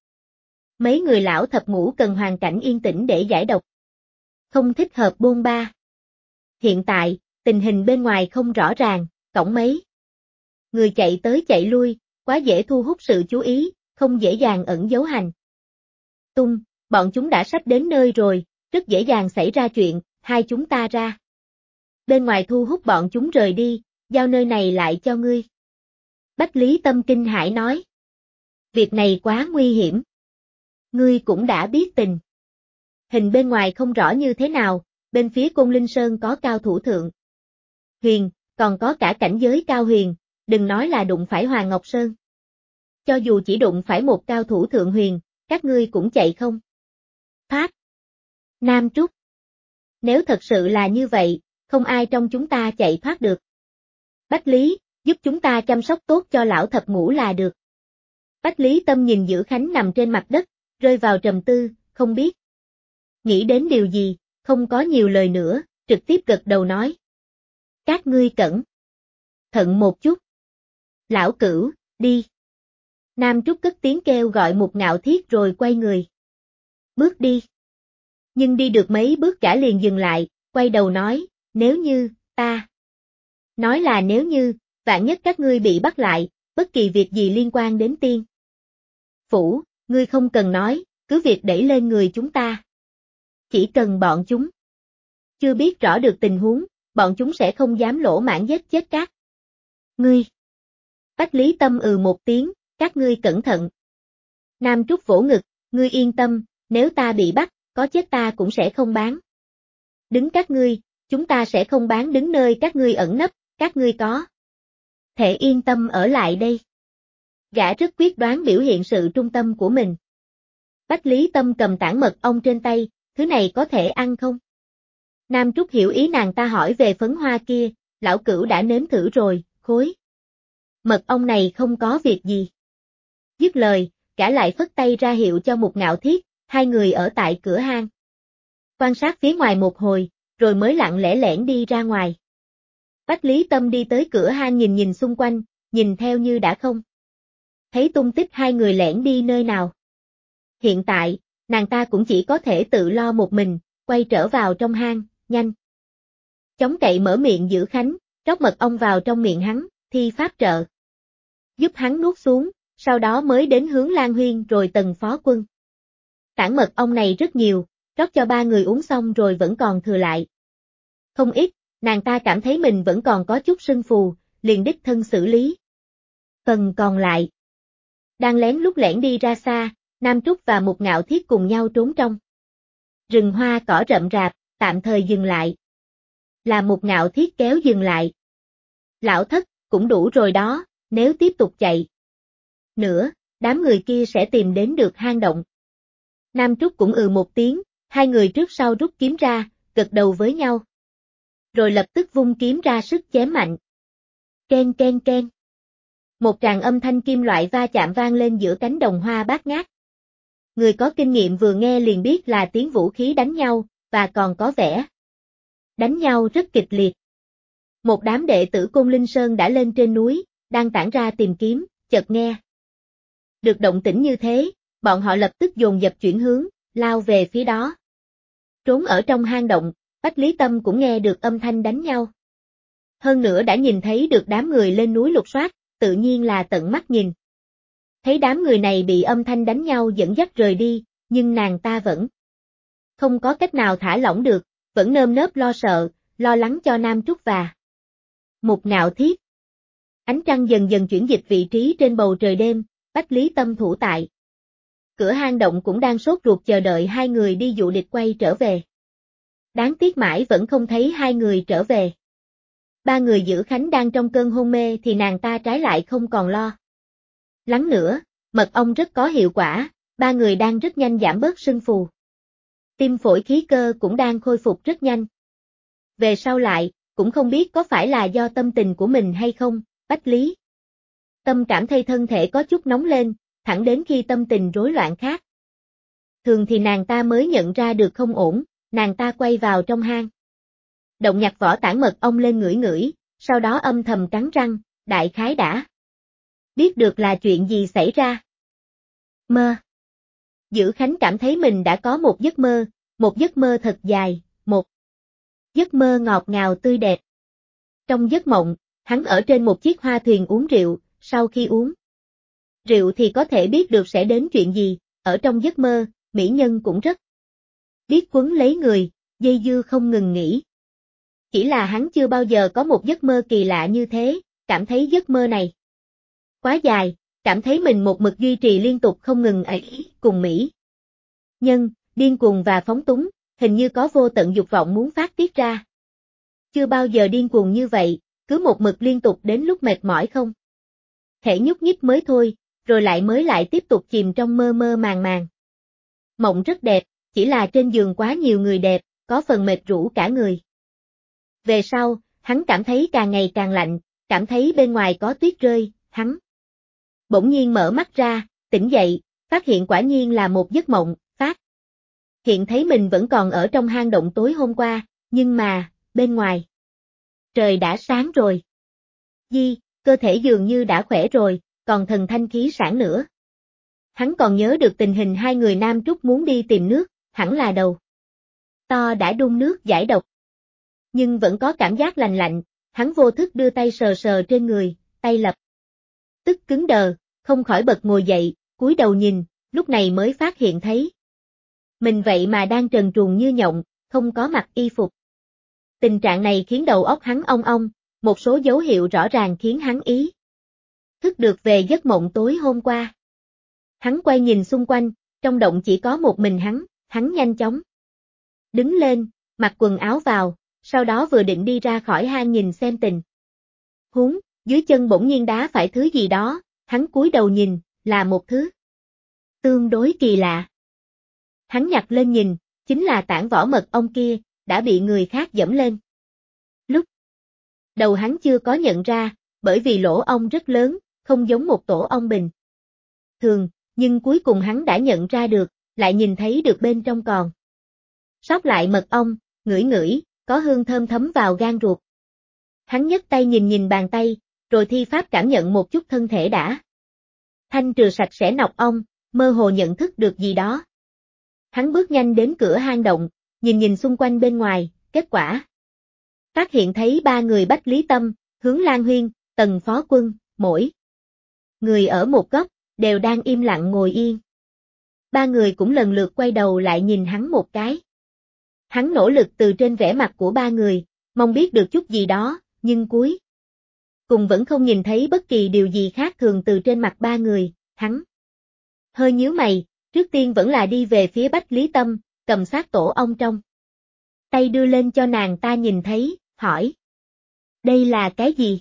Mấy người lão thập ngũ cần hoàn cảnh yên tĩnh để giải độc. Không thích hợp bôn ba. Hiện tại, tình hình bên ngoài không rõ ràng, cổng mấy người chạy tới chạy lui, quá dễ thu hút sự chú ý, không dễ dàng ẩn giấu hành tung, bọn chúng đã sắp đến nơi rồi, rất dễ dàng xảy ra chuyện, hai chúng ta ra bên ngoài thu hút bọn chúng rời đi, giao nơi này lại cho ngươi. Bách Lý Tâm kinh hãi nói. Việc này quá nguy hiểm. Ngươi cũng đã biết tình hình bên ngoài không rõ như thế nào, bên phía Côn Linh Sơn có cao thủ thượng huyền, còn có cả cảnh giới cao huyền, đừng nói là đụng phải Hoàng Ngọc Sơn. Cho dù chỉ đụng phải một cao thủ thượng huyền, các ngươi cũng chạy không thoát. Nam Trúc. Nếu thật sự là như vậy, không ai trong chúng ta chạy thoát được. Bách Lý, giúp chúng ta chăm sóc tốt cho lão thập ngũ là được. Bách Lý Tâm nhìn Dữ Khánh nằm trên mặt đất, rơi vào trầm tư, không biết nghĩ đến điều gì, không có nhiều lời nữa, trực tiếp gật đầu nói. Các ngươi cẩn thận một chút. Lão Cửu, đi. Nam Trúc cất tiếng kêu gọi Một Ngạo Thiết rồi quay người. Bước đi. Nhưng đi được mấy bước gã liền dừng lại, quay đầu nói, nếu như, ta. Nói là nếu như, vạn nhất các ngươi bị bắt lại, bất kỳ việc gì liên quan đến tiên phủ, ngươi không cần nói, cứ việc đẩy lên người chúng ta. Chỉ cần bọn chúng chưa biết rõ được tình huống, bọn chúng sẽ không dám lỗ mãng giết chết các ngươi. Bách Lý Tâm một tiếng, các ngươi cẩn thận. Nam Trúc vỗ ngực, ngươi yên tâm, nếu ta bị bắt, có chết ta cũng sẽ không bán. Đứng các ngươi, chúng ta sẽ không bán đứng nơi các ngươi ẩn nấp, các ngươi có thể yên tâm ở lại đây. Gã rất quyết đoán biểu hiện sự trung tâm của mình. Bách Lý Tâm cầm tảng mật ong trên tay, thứ này có thể ăn không? Nam Trúc hiểu ý nàng ta hỏi về phấn hoa kia, lão cửu đã nếm thử rồi, khối. Mật ong này không có việc gì. Dứt lời, gã lại phất tay ra hiệu cho Mục Ngạo Thiết, hai người ở tại cửa hang. Quan sát phía ngoài một hồi, rồi mới lặng lẽ lẻn đi ra ngoài. Bách Lý Tâm đi tới cửa hang nhìn xung quanh, nhìn theo như đã không thấy tung tích hai người lẻn đi nơi nào. Hiện tại, nàng ta cũng chỉ có thể tự lo một mình, quay trở vào trong hang, nhanh. Chống cậy mở miệng giữ Khánh, trót mật ong vào trong miệng hắn, thi pháp trợ. Giúp hắn nuốt xuống, sau đó mới đến hướng Lan Huyên rồi Tần Phó Quân. Tảng mật ong này rất nhiều, rót cho ba người uống xong rồi vẫn còn thừa lại. Không ít, nàng ta cảm thấy mình vẫn còn có chút sưng phù, liền đích thân xử lý. Phần còn lại. Đang lén lút lẻn đi ra xa, Nam Trúc và Mục Ngạo Thiết cùng nhau trốn trong rừng hoa cỏ rậm rạp, tạm thời dừng lại. Là Mục Ngạo Thiết kéo dừng lại. Lão thất, cũng đủ rồi đó, nếu tiếp tục chạy nữa, đám người kia sẽ tìm đến được hang động. Nam Trúc cũng một tiếng, hai người trước sau rút kiếm ra, gật đầu với nhau. Rồi lập tức vung kiếm ra sức chém mạnh. Ken ken ken. Một tràng âm thanh kim loại va chạm vang lên giữa cánh đồng hoa bát ngát. Người có kinh nghiệm vừa nghe liền biết là tiếng vũ khí đánh nhau, và còn có vẻ đánh nhau rất kịch liệt. Một đám đệ tử Côn Linh Sơn đã lên trên núi, đang tản ra tìm kiếm, chợt nghe được động tĩnh như thế, bọn họ lập tức dồn dập chuyển hướng, lao về phía đó. Trốn ở trong hang động, Bách Lý Tâm cũng nghe được âm thanh đánh nhau. Hơn nữa đã nhìn thấy được đám người lên núi lục soát, tự nhiên là tận mắt nhìn. Thấy đám người này bị âm thanh đánh nhau dẫn dắt rời đi, nhưng nàng ta vẫn không có cách nào thả lỏng được, vẫn nơm nớp lo sợ, lo lắng cho Nam Trúc và Mục Ngạo Thiết. Ánh trăng dần dần chuyển dịch vị trí trên bầu trời đêm, Bách Lý Tâm thủ tại cửa hang động cũng đang sốt ruột chờ đợi hai người đi dụ địch quay trở về. Đáng tiếc mãi vẫn không thấy hai người trở về. Ba người giữ Khánh đang trong cơn hôn mê thì nàng ta trái lại không còn lo lắng nữa, mật ong rất có hiệu quả, ba người đang rất nhanh giảm bớt sưng phù. Tim phổi khí cơ cũng đang khôi phục rất nhanh. Về sau lại, cũng không biết có phải là do tâm tình của mình hay không, Bách Lý Tâm cảm thấy thân thể có chút nóng lên, thẳng đến khi tâm tình rối loạn khác. Thường thì nàng ta mới nhận ra được không ổn, nàng ta quay vào trong hang. Động nhặt vỏ tảng mật ong lên ngửi ngửi, sau đó âm thầm cắn răng, đại khái đã biết được là chuyện gì xảy ra. Mơ. Dữ Khánh cảm thấy mình đã có một giấc mơ thật dài, một giấc mơ ngọt ngào tươi đẹp. Trong giấc mộng, hắn ở trên một chiếc hoa thuyền uống rượu, sau khi uống rượu thì có thể biết được sẽ đến chuyện gì, ở trong giấc mơ, mỹ nhân cũng rất biết quấn lấy người, dây dưa không ngừng nghỉ. Chỉ là hắn chưa bao giờ có một giấc mơ kỳ lạ như thế, cảm thấy giấc mơ này quá dài, cảm thấy mình một mực duy trì liên tục không ngừng ấy cùng mỹ nhân, điên cuồng và phóng túng, hình như có vô tận dục vọng muốn phát tiết ra. Chưa bao giờ điên cuồng như vậy, cứ một mực liên tục đến lúc mệt mỏi không thể nhúc nhích mới thôi, rồi mới lại tiếp tục chìm trong mơ mơ màng màng. Mộng rất đẹp, chỉ là trên giường quá nhiều người đẹp, có phần mệt rũ cả người. Về sau, hắn cảm thấy càng ngày càng lạnh, cảm thấy bên ngoài có tuyết rơi, hắn bỗng nhiên mở mắt ra, tỉnh dậy, phát hiện quả nhiên là một giấc mộng, phát hiện thấy mình vẫn còn ở trong hang động tối hôm qua, nhưng mà, bên ngoài trời đã sáng rồi. Cơ thể dường như đã khỏe rồi, còn thần thanh khí sản nữa. Hắn còn nhớ được tình hình hai người Nam Trúc muốn đi tìm nước, hẳn là đầu to đã đun nước giải độc. Nhưng vẫn có cảm giác lành lạnh, hắn vô thức đưa tay sờ sờ trên người, tay lập tức cứng đờ, không khỏi bật ngồi dậy, cúi đầu nhìn, lúc này mới phát hiện thấy mình vậy mà đang trần truồng như nhộng, không có mặc y phục. Tình trạng này khiến đầu óc hắn ong ong, một số dấu hiệu rõ ràng khiến hắn ý thức được về giấc mộng tối hôm qua. Hắn quay nhìn xung quanh, trong động chỉ có một mình hắn nhanh chóng đứng lên, mặc quần áo vào, sau đó vừa định đi ra khỏi hang nhìn xem tình huống, dưới chân bỗng nhiên đá phải thứ gì đó, hắn cúi đầu nhìn, là một thứ tương đối kỳ lạ. Hắn nhặt lên nhìn, chính là tảng vỏ mật ong kia, đã bị người khác giẫm lên. Lúc đầu hắn chưa có nhận ra, bởi vì lỗ ong rất lớn, không giống một tổ ong bình thường, nhưng cuối cùng hắn đã nhận ra được, lại nhìn thấy được bên trong còn sót lại mật ong, ngửi ngửi, có hương thơm thấm vào gan ruột. Hắn nhấc tay nhìn bàn tay, rồi thi pháp cảm nhận một chút thân thể đã thanh trừ sạch sẽ nọc ong, mơ hồ nhận thức được gì đó. Hắn bước nhanh đến cửa hang động, nhìn xung quanh bên ngoài, kết quả phát hiện thấy ba người Bách Lý Tâm, Hướng Lan Huyên, Tần Phó Quân, mỗi người ở một góc, đều đang im lặng ngồi yên. Ba người cũng lần lượt quay đầu lại nhìn hắn một cái. Hắn nỗ lực từ trên vẻ mặt của ba người, mong biết được chút gì đó, nhưng cuối cùng vẫn không nhìn thấy bất kỳ điều gì khác thường từ trên mặt ba người, hắn hơi nhíu mày, trước tiên vẫn là đi về phía Bách Lý Tâm, cầm xác tổ ong trong tay đưa lên cho nàng ta nhìn thấy, hỏi. Đây là cái gì?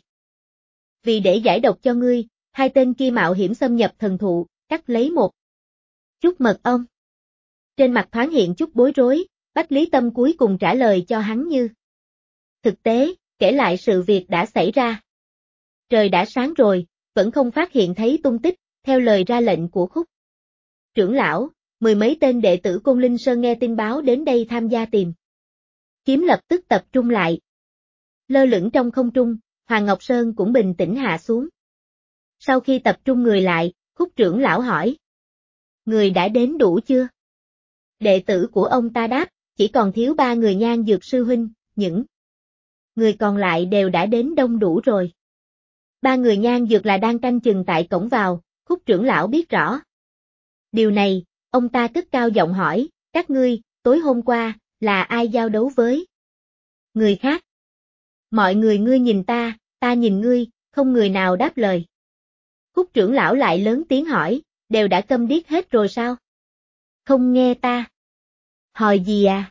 Vì để giải độc cho ngươi, hai tên kia mạo hiểm xâm nhập thần thụ, cắt lấy một chút mật ong. Trên mặt thoáng hiện chút bối rối, Bách Lý Tâm cuối cùng trả lời cho hắn như thực tế, kể lại sự việc đã xảy ra. Trời đã sáng rồi, vẫn không phát hiện thấy tung tích, theo lời ra lệnh của Khúc trưởng lão, mười mấy tên đệ tử Côn Linh Sơn nghe tin báo đến đây tham gia tìm kiếm lập tức tập trung lại. Lơ lửng trong không trung, Hoàng Ngọc Sơn cũng bình tĩnh hạ xuống. Sau khi tập trung người lại, Khúc trưởng lão hỏi. Người đã đến đủ chưa? Đệ tử của ông ta đáp, chỉ còn thiếu 3 người Nhan Dược sư huynh, những người còn lại đều đã đến đông đủ rồi. 3 người Nhan Dược là đang canh chừng tại cổng vào, Khúc trưởng lão biết rõ. Điều này, ông ta cất cao giọng hỏi, các ngươi, tối hôm qua, là ai giao đấu với người khác? Mọi người ngươi nhìn ta nhìn ngươi, không người nào đáp lời. Khúc trưởng lão lại lớn tiếng hỏi, đều đã câm điếc hết rồi sao? Không nghe ta. Hỏi gì à?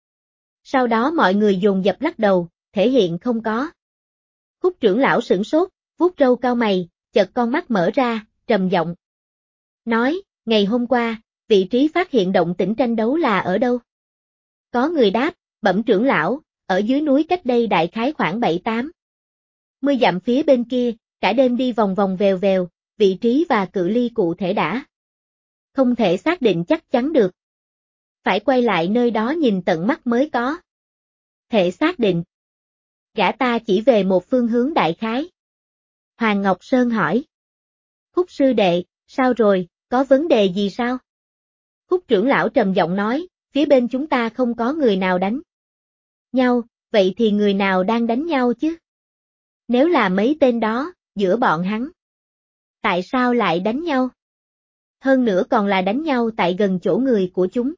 Sau đó mọi người dồn dập lắc đầu, thể hiện không có. Khúc trưởng lão sửng sốt, vuốt râu cau mày, chợt con mắt mở ra, trầm giọng. Nói, ngày hôm qua, vị trí phát hiện động tĩnh tranh đấu là ở đâu? Có người đáp, bẩm trưởng lão, ở dưới núi cách đây đại khái khoảng 7-8 mươi dặm phía bên kia, cả đêm đi vòng vòng vèo vèo, vị trí và cự ly cụ thể đã không thể xác định chắc chắn được. Phải quay lại nơi đó nhìn tận mắt mới có thể xác định. Gã ta chỉ về một phương hướng đại khái. Hoàng Ngọc Sơn hỏi. Khúc sư đệ, sao rồi, có vấn đề gì sao? Khúc trưởng lão trầm giọng nói, phía bên chúng ta không có người nào đánh nhau, vậy thì người nào đang đánh nhau chứ? Nếu là mấy tên đó, giữa bọn hắn, tại sao lại đánh nhau? Hơn nữa còn là đánh nhau tại gần chỗ người của chúng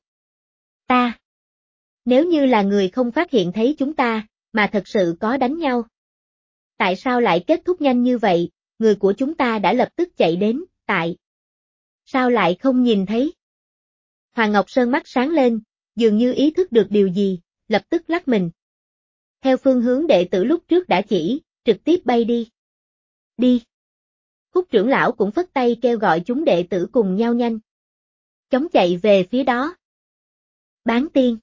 ta. Nếu như là người không phát hiện thấy chúng ta, mà thật sự có đánh nhau. Tại sao lại kết thúc nhanh như vậy, người của chúng ta đã lập tức chạy đến, tại sao lại không nhìn thấy? Hoàng Ngọc Sơn mắt sáng lên, dường như ý thức được điều gì, lập tức lắc mình. Theo phương hướng đệ tử lúc trước đã chỉ, trực tiếp bay đi. Đi. Khúc trưởng lão cũng phất tay kêu gọi chúng đệ tử cùng nhau nhanh chóng chạy về phía đó. Bán tiên.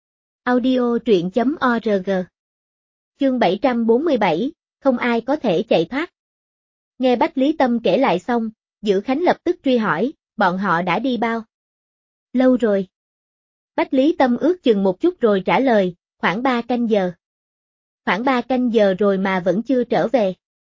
Audio truyện.org. Chương 747, không ai có thể chạy thoát. Nghe Bách Lý Tâm kể lại xong, Dữ Khánh lập tức truy hỏi, bọn họ đã đi bao lâu rồi? Bách Lý Tâm ước chừng một chút rồi trả lời, khoảng 3 canh giờ. Khoảng 3 canh giờ rồi mà vẫn chưa trở về.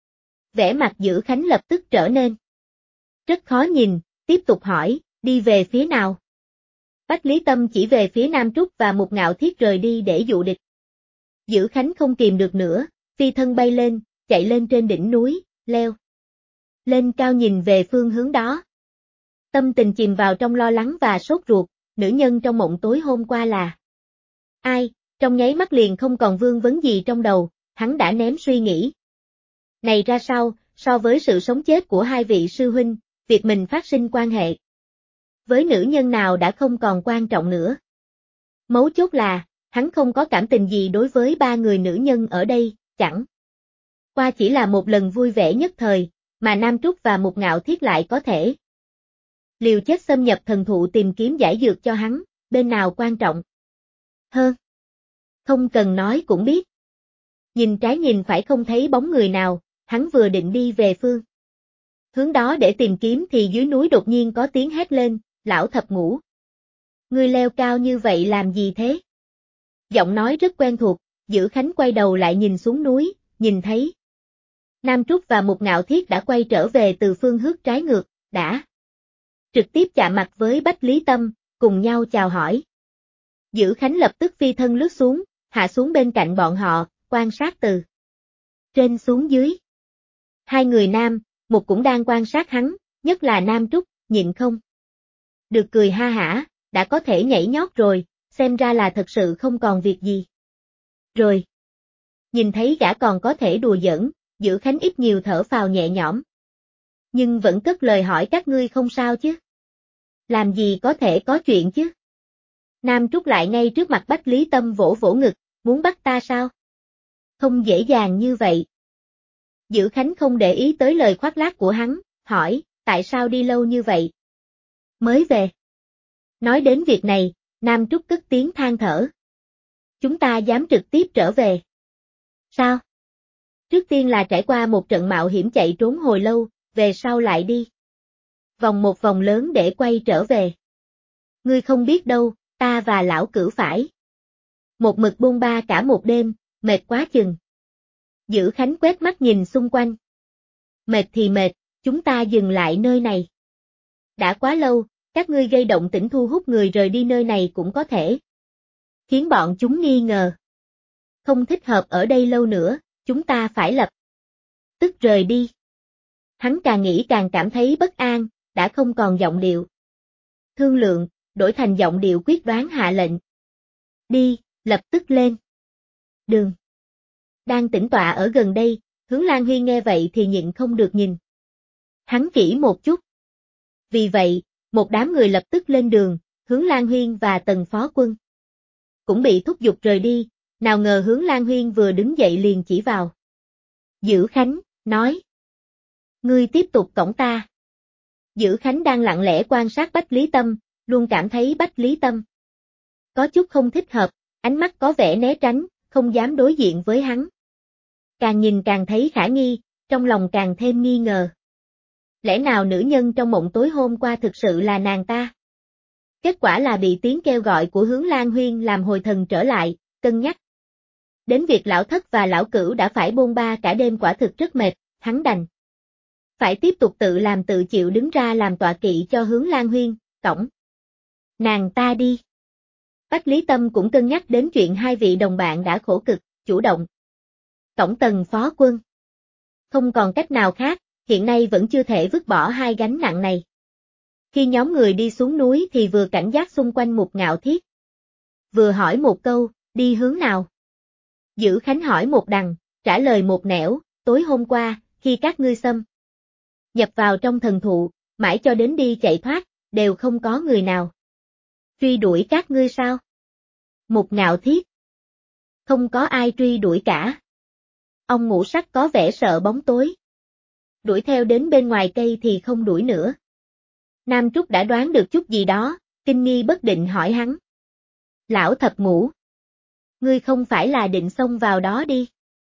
Vẻ mặt Dữ Khánh lập tức trở nên rất khó nhìn, tiếp tục hỏi, đi về phía nào? Bách Lý Tâm chỉ về phía Nam Trúc và Mục Ngạo Thiết rời đi để dụ địch. Dữ Khánh không kìm được nữa, phi thân bay lên, chạy lên trên đỉnh núi, leo lên cao nhìn về phương hướng đó. Tâm tình chìm vào trong lo lắng và sốt ruột, nữ nhân trong mộng tối hôm qua là ai, trong nháy mắt liền không còn vương vấn gì trong đầu, hắn đã ném suy nghĩ này ra sau, So với sự sống chết của hai vị sư huynh, việc mình phát sinh quan hệ với nữ nhân nào đã không còn quan trọng nữa. Mấu chốt là, hắn không có cảm tình gì đối với ba người nữ nhân ở đây, chẳng qua chỉ là một lần vui vẻ nhất thời, mà Nam Trúc và Mục Ngạo Thiết lại có thể liều chết xâm nhập thần thụ tìm kiếm giải dược cho hắn, bên nào quan trọng hơn. Không cần nói cũng biết. Nhìn trái nhìn phải không thấy bóng người nào, hắn vừa định đi về phương hướng đó để tìm kiếm thì dưới núi đột nhiên có tiếng hét lên, lão thập ngũ. Ngươi leo cao như vậy làm gì thế? Giọng nói rất quen thuộc, Dữ Khánh quay đầu lại nhìn xuống núi, nhìn thấy Nam Trúc và Mục Ngạo Thiết đã quay trở về từ phương hướng trái ngược, đã trực tiếp chạm mặt với Bách Lý Tâm, cùng nhau chào hỏi. Dữ Khánh lập tức phi thân lướt xuống, hạ xuống bên cạnh bọn họ, quan sát từ trên xuống dưới. Hai người nam, Mục cũng đang quan sát hắn, nhất là Nam Trúc, nhịn không được cười ha hả, đã có thể nhảy nhót rồi, xem ra là thật sự không còn việc gì. Rồi, nhìn thấy gã còn có thể đùa giỡn, Dữ Khánh ít nhiều thở phào nhẹ nhõm. Nhưng vẫn cất lời hỏi các ngươi không sao chứ? Làm gì có thể có chuyện chứ? Nam Trúc lại ngay trước mặt Bách Lý Tâm vỗ vỗ ngực, muốn bắt ta sao? Không dễ dàng như vậy. Dữ Khánh không để ý tới lời khoác lác của hắn, hỏi, tại sao đi lâu như vậy? Mới về. Nói đến việc này, Nam Trúc cất tiếng than thở. Chúng ta dám trực tiếp trở về. Sao? Trước tiên là trải qua một trận mạo hiểm chạy trốn hồi lâu, về sau lại đi vòng một vòng lớn để quay trở về. Ngươi không biết đâu, ta và lão cửu phải một mực bôn ba cả một đêm, mệt quá chừng. Dữ Khánh quét mắt nhìn xung quanh. Mệt thì mệt, chúng ta dừng lại nơi này. Đã quá lâu, các ngươi gây động tĩnh thu hút người rời đi nơi này cũng có thể khiến bọn chúng nghi ngờ. Không thích hợp ở đây lâu nữa, chúng ta phải lập tức rời đi. Hắn càng nghĩ càng cảm thấy bất an, đã không còn giọng điệu thương lượng, đổi thành giọng điệu quyết đoán hạ lệnh. Đi, lập tức lên. Đường. Đang tĩnh tọa ở gần đây, Hướng Lan Huy nghe vậy thì nhịn không được nhìn hắn kỹ một chút. Vì vậy, một đám người lập tức lên đường, Hướng Lan Huyên và Tần Phó Quân cũng bị thúc giục rời đi, nào ngờ Hướng Lan Huyên vừa đứng dậy liền chỉ vào Dữ Khánh, nói. Ngươi tiếp tục cõng ta. Dữ Khánh đang lặng lẽ quan sát Bách Lý Tâm, luôn cảm thấy Bách Lý Tâm có chút không thích hợp, ánh mắt có vẻ né tránh, không dám đối diện với hắn. Càng nhìn càng thấy khả nghi, trong lòng càng thêm nghi ngờ. Lẽ nào nữ nhân trong mộng tối hôm qua thực sự là nàng ta? Kết quả là bị tiếng kêu gọi của Hướng Lan Huyên làm hồi thần trở lại, cân nhắc đến việc lão thất và lão cửu đã phải bôn ba cả đêm quả thực rất mệt, hắn đành phải tiếp tục tự làm tự chịu đứng ra làm tọa kỵ cho Hướng Lan Huyên, cõng nàng ta đi. Bách Lý Tâm cũng cân nhắc đến chuyện hai vị đồng bạn đã khổ cực, chủ động cõng Tần Phó Quân. Không còn cách nào khác, hiện nay vẫn chưa thể vứt bỏ hai gánh nặng này. Khi nhóm người đi xuống núi thì vừa cảnh giác xung quanh Mục Ngạo Thiết, vừa hỏi một câu, đi hướng nào? Dữ Khánh hỏi một đằng, trả lời một nẻo, tối hôm qua, khi các ngươi xâm nhập vào trong thần thụ, mãi cho đến đi chạy thoát, đều không có người nào truy đuổi các ngươi sao? Mục Ngạo Thiết. Không có ai truy đuổi cả. Ông Ngũ Sắc có vẻ sợ bóng tối. Đuổi theo đến bên ngoài cây thì không đuổi nữa. Nam Trúc đã đoán được chút gì đó, kinh nghi bất định hỏi hắn. Lão thập ngũ. Ngươi không phải là định xông vào đó đi.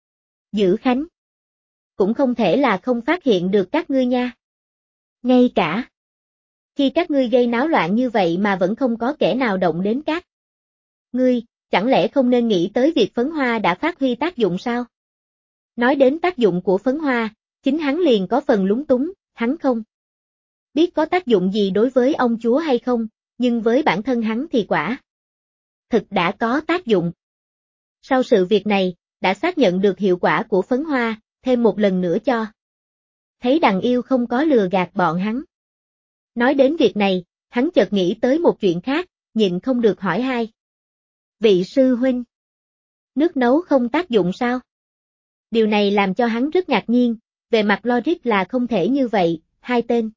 Dữ Khánh. Cũng không thể là không phát hiện được các ngươi nha. Ngay cả khi các ngươi gây náo loạn như vậy mà vẫn không có kẻ nào động đến các ngươi, chẳng lẽ không nên nghĩ tới việc phấn hoa đã phát huy tác dụng sao? Nói đến tác dụng của phấn hoa, chính hắn liền có phần lúng túng, hắn không biết có tác dụng gì đối với ông chúa hay không, nhưng với bản thân hắn thì quả thực đã có tác dụng. Sau sự việc này, đã xác nhận được hiệu quả của phấn hoa, thêm một lần nữa cho thấy đằng yêu không có lừa gạt bọn hắn. Nói đến việc này, hắn chợt nghĩ tới một chuyện khác, nhịn không được hỏi hai. Vị sư huynh, nước nấu không tác dụng sao? Điều này làm cho hắn rất ngạc nhiên, về mặt logic là không thể như vậy, hai tên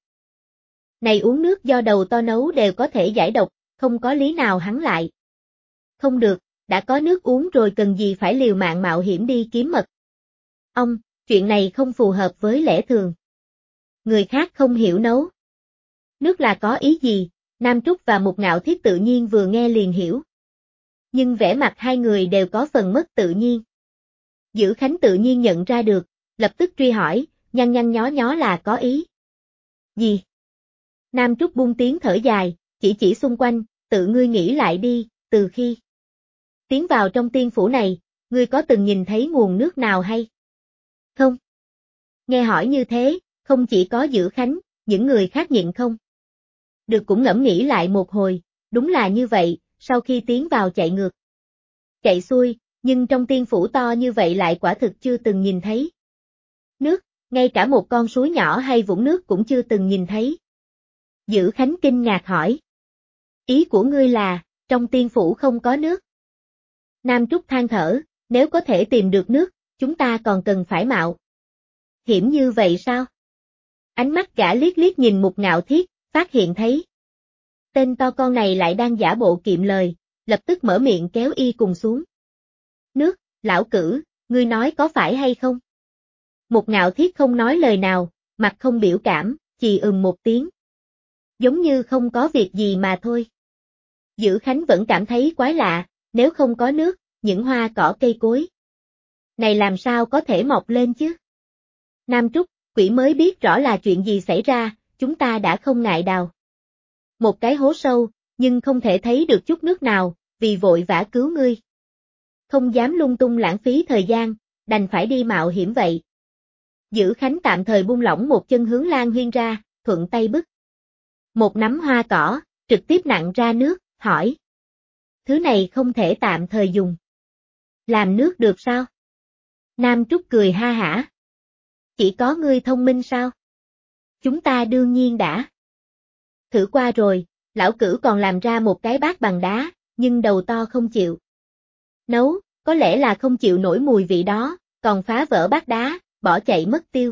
này uống nước do đầu to nấu đều có thể giải độc, không có lý nào hắn lại. Không được, đã có nước uống rồi cần gì phải liều mạng mạo hiểm đi kiếm mật. Ông, chuyện này không phù hợp với lẽ thường. Người khác không hiểu nấu nước là có ý gì, Nam Trúc và Mục Ngạo Thiết tự nhiên vừa nghe liền hiểu. Nhưng vẻ mặt hai người đều có phần mất tự nhiên. Dữ Khánh tự nhiên nhận ra được, lập tức truy hỏi, nhăn nhăn nhó nhó là có ý gì? Nam Trúc buông tiếng thở dài, chỉ xung quanh, tự ngươi nghĩ lại đi, từ khi tiến vào trong tiên phủ này, ngươi có từng nhìn thấy nguồn nước nào hay không? Nghe hỏi như thế, không chỉ có Dữ Khánh, những người khác nhịn không được cũng ngẫm nghĩ lại một hồi, đúng là như vậy, sau khi tiến vào chạy ngược chạy xuôi, nhưng trong tiên phủ to như vậy lại quả thực chưa từng nhìn thấy nước, ngay cả một con suối nhỏ hay vũng nước cũng chưa từng nhìn thấy. Dữ Khánh kinh ngạc hỏi. Ý của ngươi là, trong tiên phủ không có nước? Nam Trúc than thở, nếu có thể tìm được nước, chúng ta còn cần phải mạo hiểm như vậy sao? Ánh mắt gã liếc liếc nhìn Mục Ngạo Thiết, phát hiện thấy tên to con này lại đang giả bộ kiệm lời, lập tức mở miệng kéo y cùng xuống. Nước, lão cử, ngươi nói có phải hay không? Mục Ngạo Thiết không nói lời nào, mặt không biểu cảm, chỉ một tiếng. Giống như không có việc gì mà thôi. Dữ Khánh vẫn cảm thấy quái lạ, nếu không có nước, những hoa cỏ cây cối này làm sao có thể mọc lên chứ? Nam Trúc, quỷ mới biết rõ là chuyện gì xảy ra, chúng ta đã không ngại đào một cái hố sâu, nhưng không thể thấy được chút nước nào, vì vội vã cứu ngươi. Không dám lung tung lãng phí thời gian, đành phải đi mạo hiểm vậy. Dữ Khánh tạm thời buông lỏng một chân hướng Lan Huyên ra, thuận tay bứt một nắm hoa cỏ, trực tiếp nặn ra nước, hỏi. Thứ này không thể tạm thời dùng làm nước được sao? Nam Trúc cười ha hả. Chỉ có ngươi thông minh sao? Chúng ta đương nhiên đã thử qua rồi, lão cử còn làm ra một cái bát bằng đá, nhưng đầu to không chịu nấu, có lẽ là không chịu nổi mùi vị đó, còn phá vỡ bát đá, bỏ chạy mất tiêu.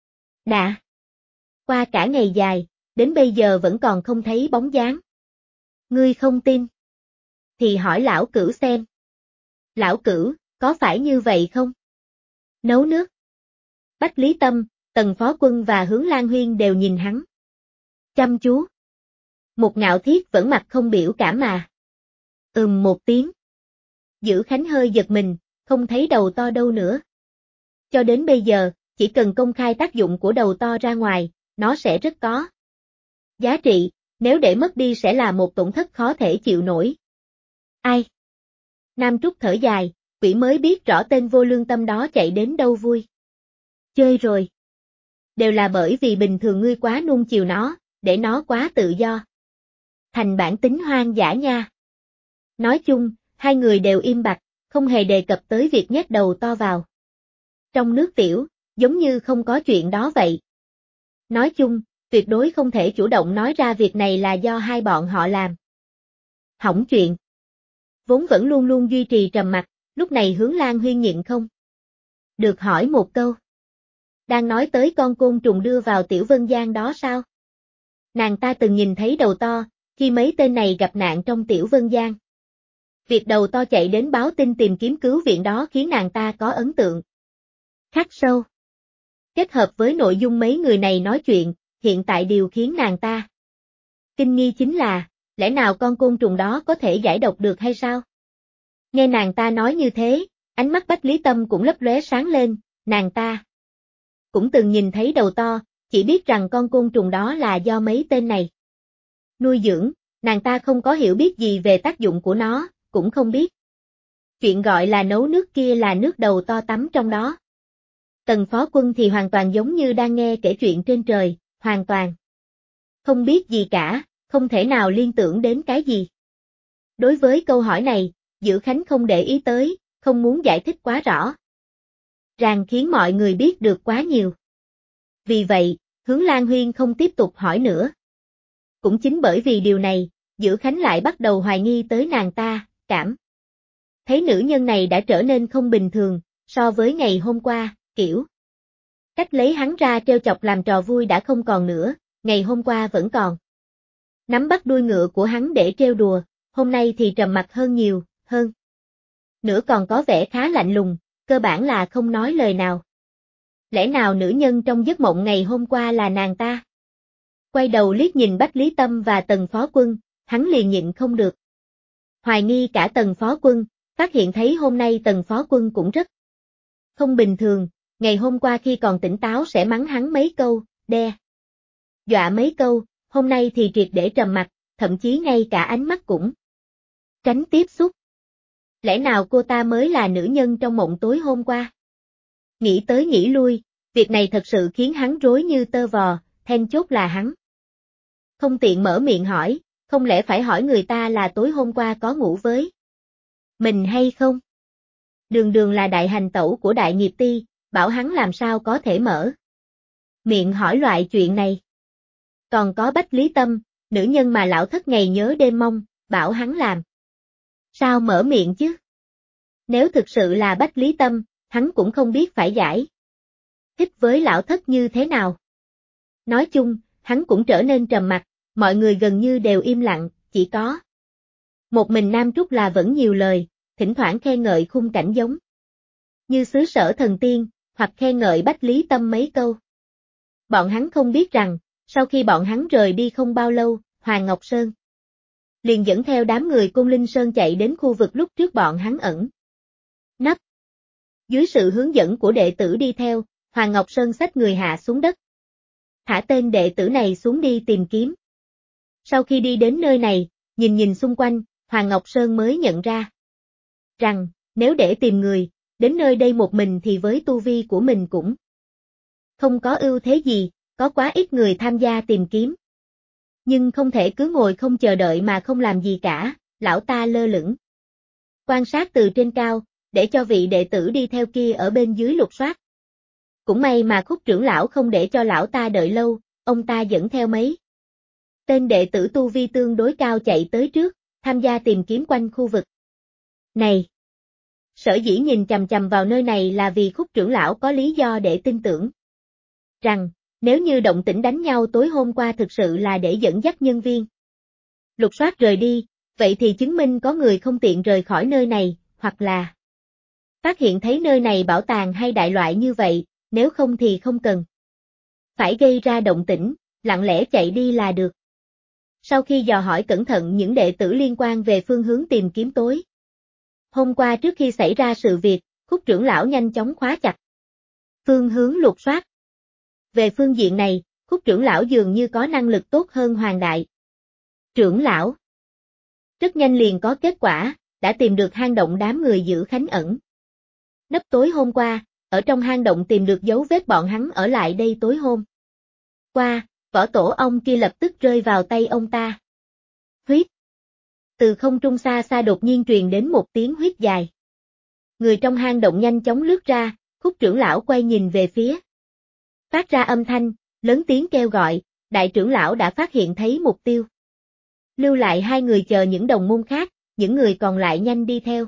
Đã qua cả ngày dài, đến bây giờ vẫn còn không thấy bóng dáng. Ngươi không tin thì hỏi lão cử xem. Lão cử, có phải như vậy không? Nấu nước. Bách Lý Tâm, Tần Phó Quân và Hướng Lan Huyên đều nhìn hắn chăm chú. Mục Ngạo Thiết vẫn mặt không biểu cảm mà. Một tiếng. Dữ Khánh hơi giật mình, không thấy đầu to đâu nữa. Cho đến bây giờ, chỉ cần công khai tác dụng của đầu to ra ngoài, nó sẽ rất có giá trị, nếu để mất đi sẽ là một tổn thất khó thể chịu nổi. Ai? Nam Trúc thở dài, quỷ mới biết rõ tên vô lương tâm đó chạy đến đâu vui. Chơi rồi. Đều là bởi vì bình thường ngươi quá nuông chiều nó, để nó quá tự do. Thành bản tính hoang dã nha. Nói chung, hai người đều im bặt, không hề đề cập tới việc nhét đầu to vào trong nước tiểu, giống như không có chuyện đó vậy. Nói chung, tuyệt đối không thể chủ động nói ra việc này là do hai bọn họ làm hỏng chuyện. Vốn vẫn luôn luôn duy trì trầm mặc, lúc này Hướng Lan Huyên nhịn không được hỏi một câu. Đang nói tới con côn trùng đưa vào Tiểu Vân Giang đó sao? Nàng ta từng nhìn thấy đầu to, khi mấy tên này gặp nạn trong Tiểu Vân Giang. Việc đầu to chạy đến báo tin tìm kiếm cứu viện đó khiến nàng ta có ấn tượng khắc sâu. Kết hợp với nội dung mấy người này nói chuyện, hiện tại điều khiến nàng ta kinh nghi chính là, lẽ nào con côn trùng đó có thể giải độc được hay sao? Nghe nàng ta nói như thế, ánh mắt Bách Lý Tâm cũng lấp lóe sáng lên, nàng ta cũng từng nhìn thấy đầu to, chỉ biết rằng con côn trùng đó là do mấy tên này nuôi dưỡng, nàng ta không có hiểu biết gì về tác dụng của nó, cũng không biết chuyện gọi là nấu nước kia là nước đầu to tắm trong đó. Tần Phó Quân thì hoàn toàn giống như đang nghe kể chuyện trên trời, hoàn toàn không biết gì cả, không thể nào liên tưởng đến cái gì. Đối với câu hỏi này, Dữ Khánh không để ý tới, không muốn giải thích quá rõ ràng khiến mọi người biết được quá nhiều. Vì vậy, Hướng Lan Huyên không tiếp tục hỏi nữa. Cũng chính bởi vì điều này, Dữ Khánh lại bắt đầu hoài nghi tới nàng ta, cảm thấy nữ nhân này đã trở nên không bình thường, so với ngày hôm qua, kiểu cách lấy hắn ra trêu chọc làm trò vui đã không còn nữa, ngày hôm qua vẫn còn. Nắm bắt đuôi ngựa của hắn để trêu đùa, hôm nay thì trầm mặc hơn nhiều, hơn. Nữa còn có vẻ khá lạnh lùng, cơ bản là không nói lời nào. Lẽ nào nữ nhân trong giấc mộng ngày hôm qua là nàng ta? Quay đầu liếc nhìn Bách Lý Tâm và Tần Phó Quân, hắn liền nhịn không được. Hoài nghi cả Tần Phó Quân, phát hiện thấy hôm nay Tần Phó Quân cũng rất không bình thường, ngày hôm qua khi còn tỉnh táo sẽ mắng hắn mấy câu, đe dọa mấy câu, hôm nay thì triệt để trầm mặc, thậm chí ngay cả ánh mắt cũng tránh tiếp xúc. Lẽ nào cô ta mới là nữ nhân trong mộng tối hôm qua? Nghĩ tới nghĩ lui, việc này thật sự khiến hắn rối như tơ vò, then chốt là hắn không tiện mở miệng hỏi, không lẽ phải hỏi người ta là tối hôm qua có ngủ với mình hay không? Đường Đường là đại hành tẩu của đại nghiệp ty, bảo hắn làm sao có thể mở miệng hỏi loại chuyện này. Còn có Bách Lý Tâm, nữ nhân mà lão thất ngày nhớ đêm mong, bảo hắn làm sao mở miệng chứ? Nếu thực sự là Bách Lý Tâm, hắn cũng không biết phải giải thích với lão thất như thế nào. Nói chung, hắn cũng trở nên trầm mặc, mọi người gần như đều im lặng, chỉ có một mình Nam Trúc là vẫn nhiều lời, thỉnh thoảng khen ngợi khung cảnh giống như xứ sở thần tiên, hoặc khen ngợi Bách Lý Tâm mấy câu. Bọn hắn không biết rằng, sau khi bọn hắn rời đi không bao lâu, Hoàng Ngọc Sơn liền dẫn theo đám người Côn Linh Sơn chạy đến khu vực lúc trước bọn hắn ẩn nấp. Dưới sự hướng dẫn của đệ tử đi theo, Hoàng Ngọc Sơn xách người hạ xuống đất. Thả tên đệ tử này xuống đi tìm kiếm. Sau khi đi đến nơi này, nhìn xung quanh, Hoàng Ngọc Sơn mới nhận ra rằng, nếu để tìm người, đến nơi đây một mình thì với tu vi của mình cũng không có ưu thế gì, có quá ít người tham gia tìm kiếm. Nhưng không thể cứ ngồi không chờ đợi mà không làm gì cả, lão ta lơ lửng quan sát từ trên cao, để cho vị đệ tử đi theo kia ở bên dưới lục soát. Cũng may mà Khúc trưởng lão không để cho lão ta đợi lâu, ông ta dẫn theo mấy tên đệ tử tu vi tương đối cao chạy tới trước, tham gia tìm kiếm quanh khu vực này. Sở dĩ nhìn chằm chằm vào nơi này là vì Khúc trưởng lão có lý do để tin tưởng rằng, nếu như động tĩnh đánh nhau tối hôm qua thực sự là để dẫn dắt nhân viên lục soát rời đi, vậy thì chứng minh có người không tiện rời khỏi nơi này, hoặc là phát hiện thấy nơi này bảo tàng hay đại loại như vậy, nếu không thì không cần phải gây ra động tĩnh, lặng lẽ chạy đi là được. Sau khi dò hỏi cẩn thận những đệ tử liên quan về phương hướng tìm kiếm tối hôm qua trước khi xảy ra sự việc, Khúc trưởng lão nhanh chóng khóa chặt phương hướng lục soát. Về phương diện này, Khúc trưởng lão dường như có năng lực tốt hơn Hoàng đại trưởng lão. Rất nhanh liền có kết quả, đã tìm được hang động đám người giữ khánh ẩn nấp tối hôm qua, ở trong hang động tìm được dấu vết bọn hắn ở lại đây tối hôm qua, võ tổ ong kia lập tức rơi vào tay ông ta. Huyết. Từ không trung xa xa đột nhiên truyền đến một tiếng huyết dài. Người trong hang động nhanh chóng lướt ra, Khúc trưởng lão quay nhìn về phía phát ra âm thanh, lớn tiếng kêu gọi, đại trưởng lão đã phát hiện thấy mục tiêu. Lưu lại hai người chờ những đồng môn khác, những người còn lại nhanh đi theo.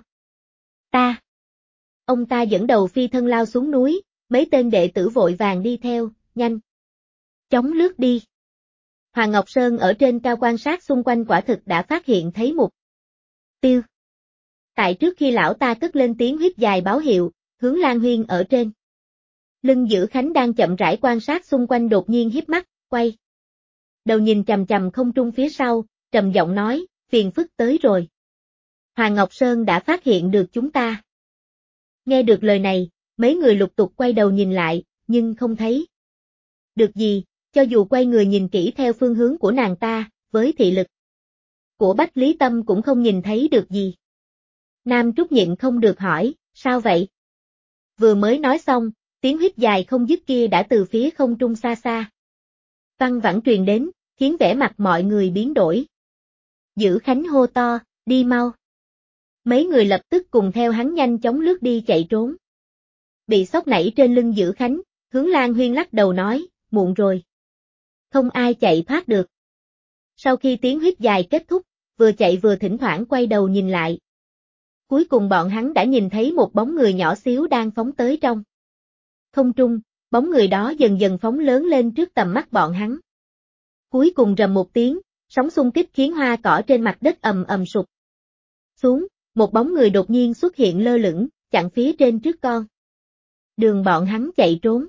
Ta. Ông ta dẫn đầu phi thân lao xuống núi, mấy tên đệ tử vội vàng đi theo, nhanh chóng lướt đi. Hoàng Ngọc Sơn ở trên cao quan sát xung quanh quả thực đã phát hiện thấy mục tiêu. Tại trước khi lão ta cất lên tiếng huyết dài báo hiệu, hướng Lan Huyên ở trên lưng Giữ Khánh đang chậm rãi quan sát xung quanh đột nhiên híp mắt, quay đầu nhìn chằm chằm không trung phía sau, trầm giọng nói, phiền phức tới rồi. Hoàng Ngọc Sơn đã phát hiện được chúng ta. Nghe được lời này, mấy người lục tục quay đầu nhìn lại, nhưng không thấy được gì, cho dù quay người nhìn kỹ theo phương hướng của nàng ta, với thị lực của Bách Lý Tâm cũng không nhìn thấy được gì. Nam Trúc nhịn không được hỏi, sao vậy? Vừa mới nói xong, tiếng huyết dài không dứt kia đã từ phía không trung xa xa văng vẳng truyền đến, khiến vẻ mặt mọi người biến đổi. Giữ Khánh hô to, đi mau. Mấy người lập tức cùng theo hắn nhanh chóng lướt đi chạy trốn. Bị sốc nảy trên lưng Giữ Khánh, Hướng Lan Huyên lắc đầu nói, muộn rồi. Không ai chạy thoát được. Sau khi tiếng huyết dài kết thúc, vừa chạy vừa thỉnh thoảng quay đầu nhìn lại. Cuối cùng bọn hắn đã nhìn thấy một bóng người nhỏ xíu đang phóng tới trong không trung, bóng người đó dần dần phóng lớn lên trước tầm mắt bọn hắn. Cuối cùng rầm một tiếng, sóng xung kích khiến hoa cỏ trên mặt đất ầm ầm sụp xuống, một bóng người đột nhiên xuất hiện lơ lửng, chặn phía trên trước con đường bọn hắn chạy trốn.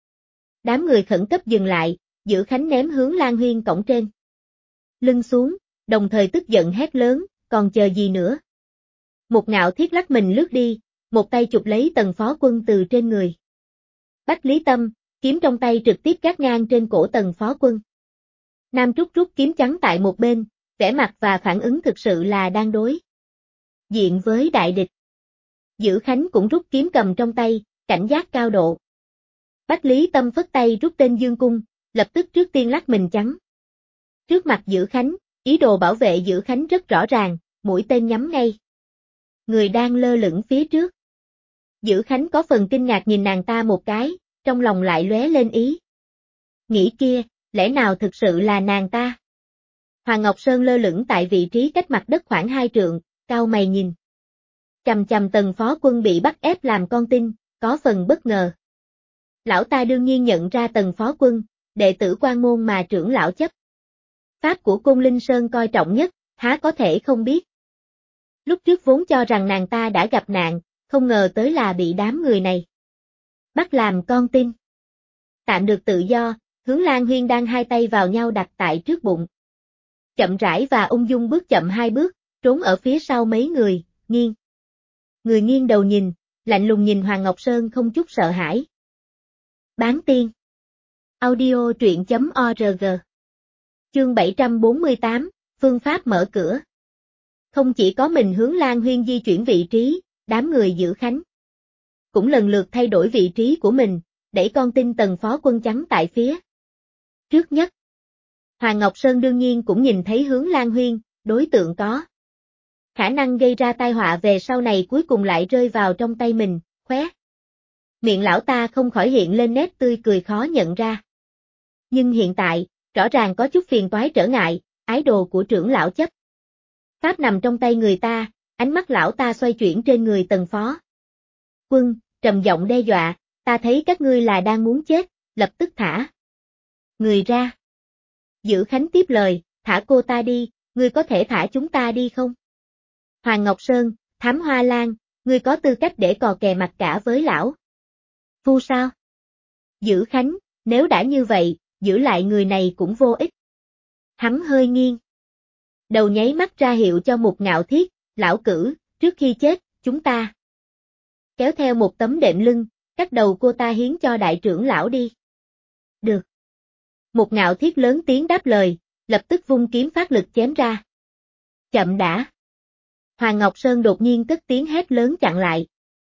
Đám người khẩn cấp dừng lại, Dữ Khánh ném hướng Lan Huyên cổng trên lưng xuống, đồng thời tức giận hét lớn, còn chờ gì nữa. Một Ngạo Thiết lắc mình lướt đi, một tay chụp lấy Tần Phó Quân từ trên người Bách Lý Tâm, kiếm trong tay trực tiếp cắt ngang trên cổ Tần Phó Quân. Nam Trúc rút kiếm chắn tại một bên, vẻ mặt và phản ứng thực sự là đang đối diện với đại địch. Dữ Khánh cũng rút kiếm cầm trong tay, cảnh giác cao độ. Bách Lý Tâm phất tay rút tên dương cung, lập tức trước tiên lắc mình chắn trước mặt Dữ Khánh, ý đồ bảo vệ Dữ Khánh rất rõ ràng, mũi tên nhắm ngay người đang lơ lửng phía trước. Dữ Khánh có phần kinh ngạc nhìn nàng ta một cái, trong lòng lại lóe lên ý nghĩ kia, lẽ nào thực sự là nàng ta? Hoàng Ngọc Sơn lơ lửng tại vị trí cách mặt đất khoảng 2 trượng, cau mày nhìn chằm chằm Tần Phó Quân bị bắt ép làm con tin, có phần bất ngờ. Lão ta đương nhiên nhận ra Tần Phó Quân, đệ tử Quan môn mà trưởng lão chấp pháp của Côn Linh Sơn coi trọng nhất, há có thể không biết. Lúc trước vốn cho rằng nàng ta đã gặp nạn, không ngờ tới là bị đám người này bắt làm con tin. Tạm được tự do, Hướng Lan Huyên đang hai tay vào nhau đặt tại trước bụng. Chậm rãi và ung dung bước chậm 2 bước, trốn ở phía sau mấy người, Người nghiêng đầu nhìn, lạnh lùng nhìn Hoàng Ngọc Sơn không chút sợ hãi. Bán tiên. Audio truyện.org. Chương 748, phương pháp mở cửa. Không chỉ có mình Hướng Lan Huyên di chuyển vị trí, đám người Dữ Khánh cũng lần lượt thay đổi vị trí của mình, đẩy con tin Tần Phó Quân chắn tại phía trước nhất. Hoàng Ngọc Sơn đương nhiên cũng nhìn thấy Hướng Lan Huyên, đối tượng có khả năng gây ra tai họa về sau này cuối cùng lại rơi vào trong tay mình, khóe miệng lão ta không khỏi hiện lên nét tươi cười khó nhận ra. Nhưng hiện tại, rõ ràng có chút phiền toái trở ngại, ái đồ của trưởng lão chấp pháp nằm trong tay người ta, ánh mắt lão ta xoay chuyển trên người Tần Phó Quân, trầm giọng đe dọa, ta thấy các ngươi là đang muốn chết, lập tức thả người ra. Dữ Khánh tiếp lời, thả cô ta đi, ngươi có thể thả chúng ta đi không? Hoàng Ngọc Sơn, Thám Hoa Lan, ngươi có tư cách để cò kè mặt cả với lão phu sao? Dữ Khánh, nếu đã như vậy, giữ lại người này cũng vô ích. Hắn hơi nghiêng đầu nháy mắt ra hiệu cho một Ngạo Thiết, lão cử, trước khi chết, chúng ta kéo theo một tấm đệm lưng, cắt đầu cô ta hiến cho đại trưởng lão đi. Được. Một Ngạo Thiết lớn tiếng đáp lời, lập tức vung kiếm phát lực chém ra. Chậm đã. Hoàng Ngọc Sơn đột nhiên cất tiếng hét lớn chặn lại.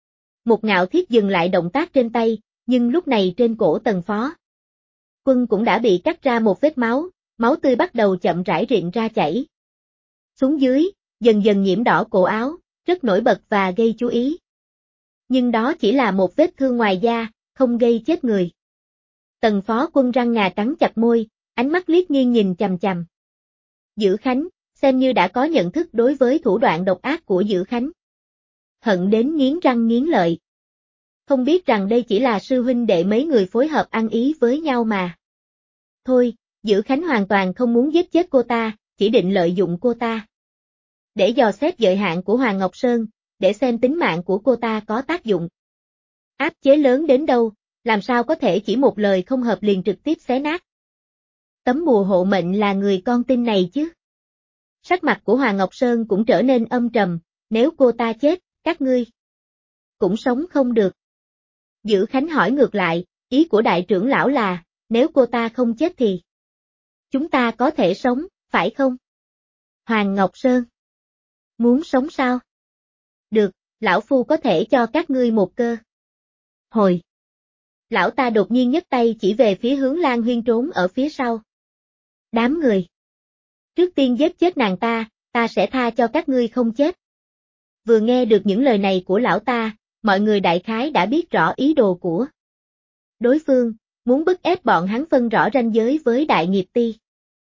Một Ngạo Thiết dừng lại động tác trên tay, nhưng lúc này trên cổ Tần Phó Quân cũng đã bị cắt ra một vết máu, máu tươi bắt đầu chậm rãi rịn ra chảy xuống dưới, dần dần nhiễm đỏ cổ áo, rất nổi bật và gây chú ý. Nhưng đó chỉ là một vết thương ngoài da, không gây chết người. Tần Phó Quân răng ngà cắn chặt môi, ánh mắt liếc nghiêng nhìn chằm chằm Dữ Khánh, xem như đã có nhận thức đối với thủ đoạn độc ác của Dữ Khánh. Hận đến nghiến răng nghiến lợi. Không biết rằng đây chỉ là sư huynh đệ mấy người phối hợp ăn ý với nhau mà. Thôi, Dữ Khánh hoàn toàn không muốn giết chết cô ta, chỉ định lợi dụng cô ta để dò xét giới hạn của Hoàng Ngọc Sơn, để xem tính mạng của cô ta có tác dụng áp chế lớn đến đâu, làm sao có thể chỉ một lời không hợp liền trực tiếp xé nát tấm bùa hộ mệnh là người con tin này chứ. Sắc mặt của Hoàng Ngọc Sơn cũng trở nên âm trầm, nếu cô ta chết, các ngươi cũng sống không được. Dữ Khánh hỏi ngược lại, ý của đại trưởng lão là, nếu cô ta không chết thì chúng ta có thể sống, phải không? Hoàng Ngọc Sơn, muốn sống sao? Được, lão phu có thể cho các ngươi một cơ hội. Lão ta đột nhiên nhấc tay chỉ về phía Hướng Lan Huyên trốn ở phía sau. Đám người, trước tiên giết chết nàng ta, ta sẽ tha cho các ngươi không chết. Vừa nghe được những lời này của lão ta, mọi người đại khái đã biết rõ ý đồ của đối phương, muốn bức ép bọn hắn phân rõ ranh giới với Đại Nghiệp Ti.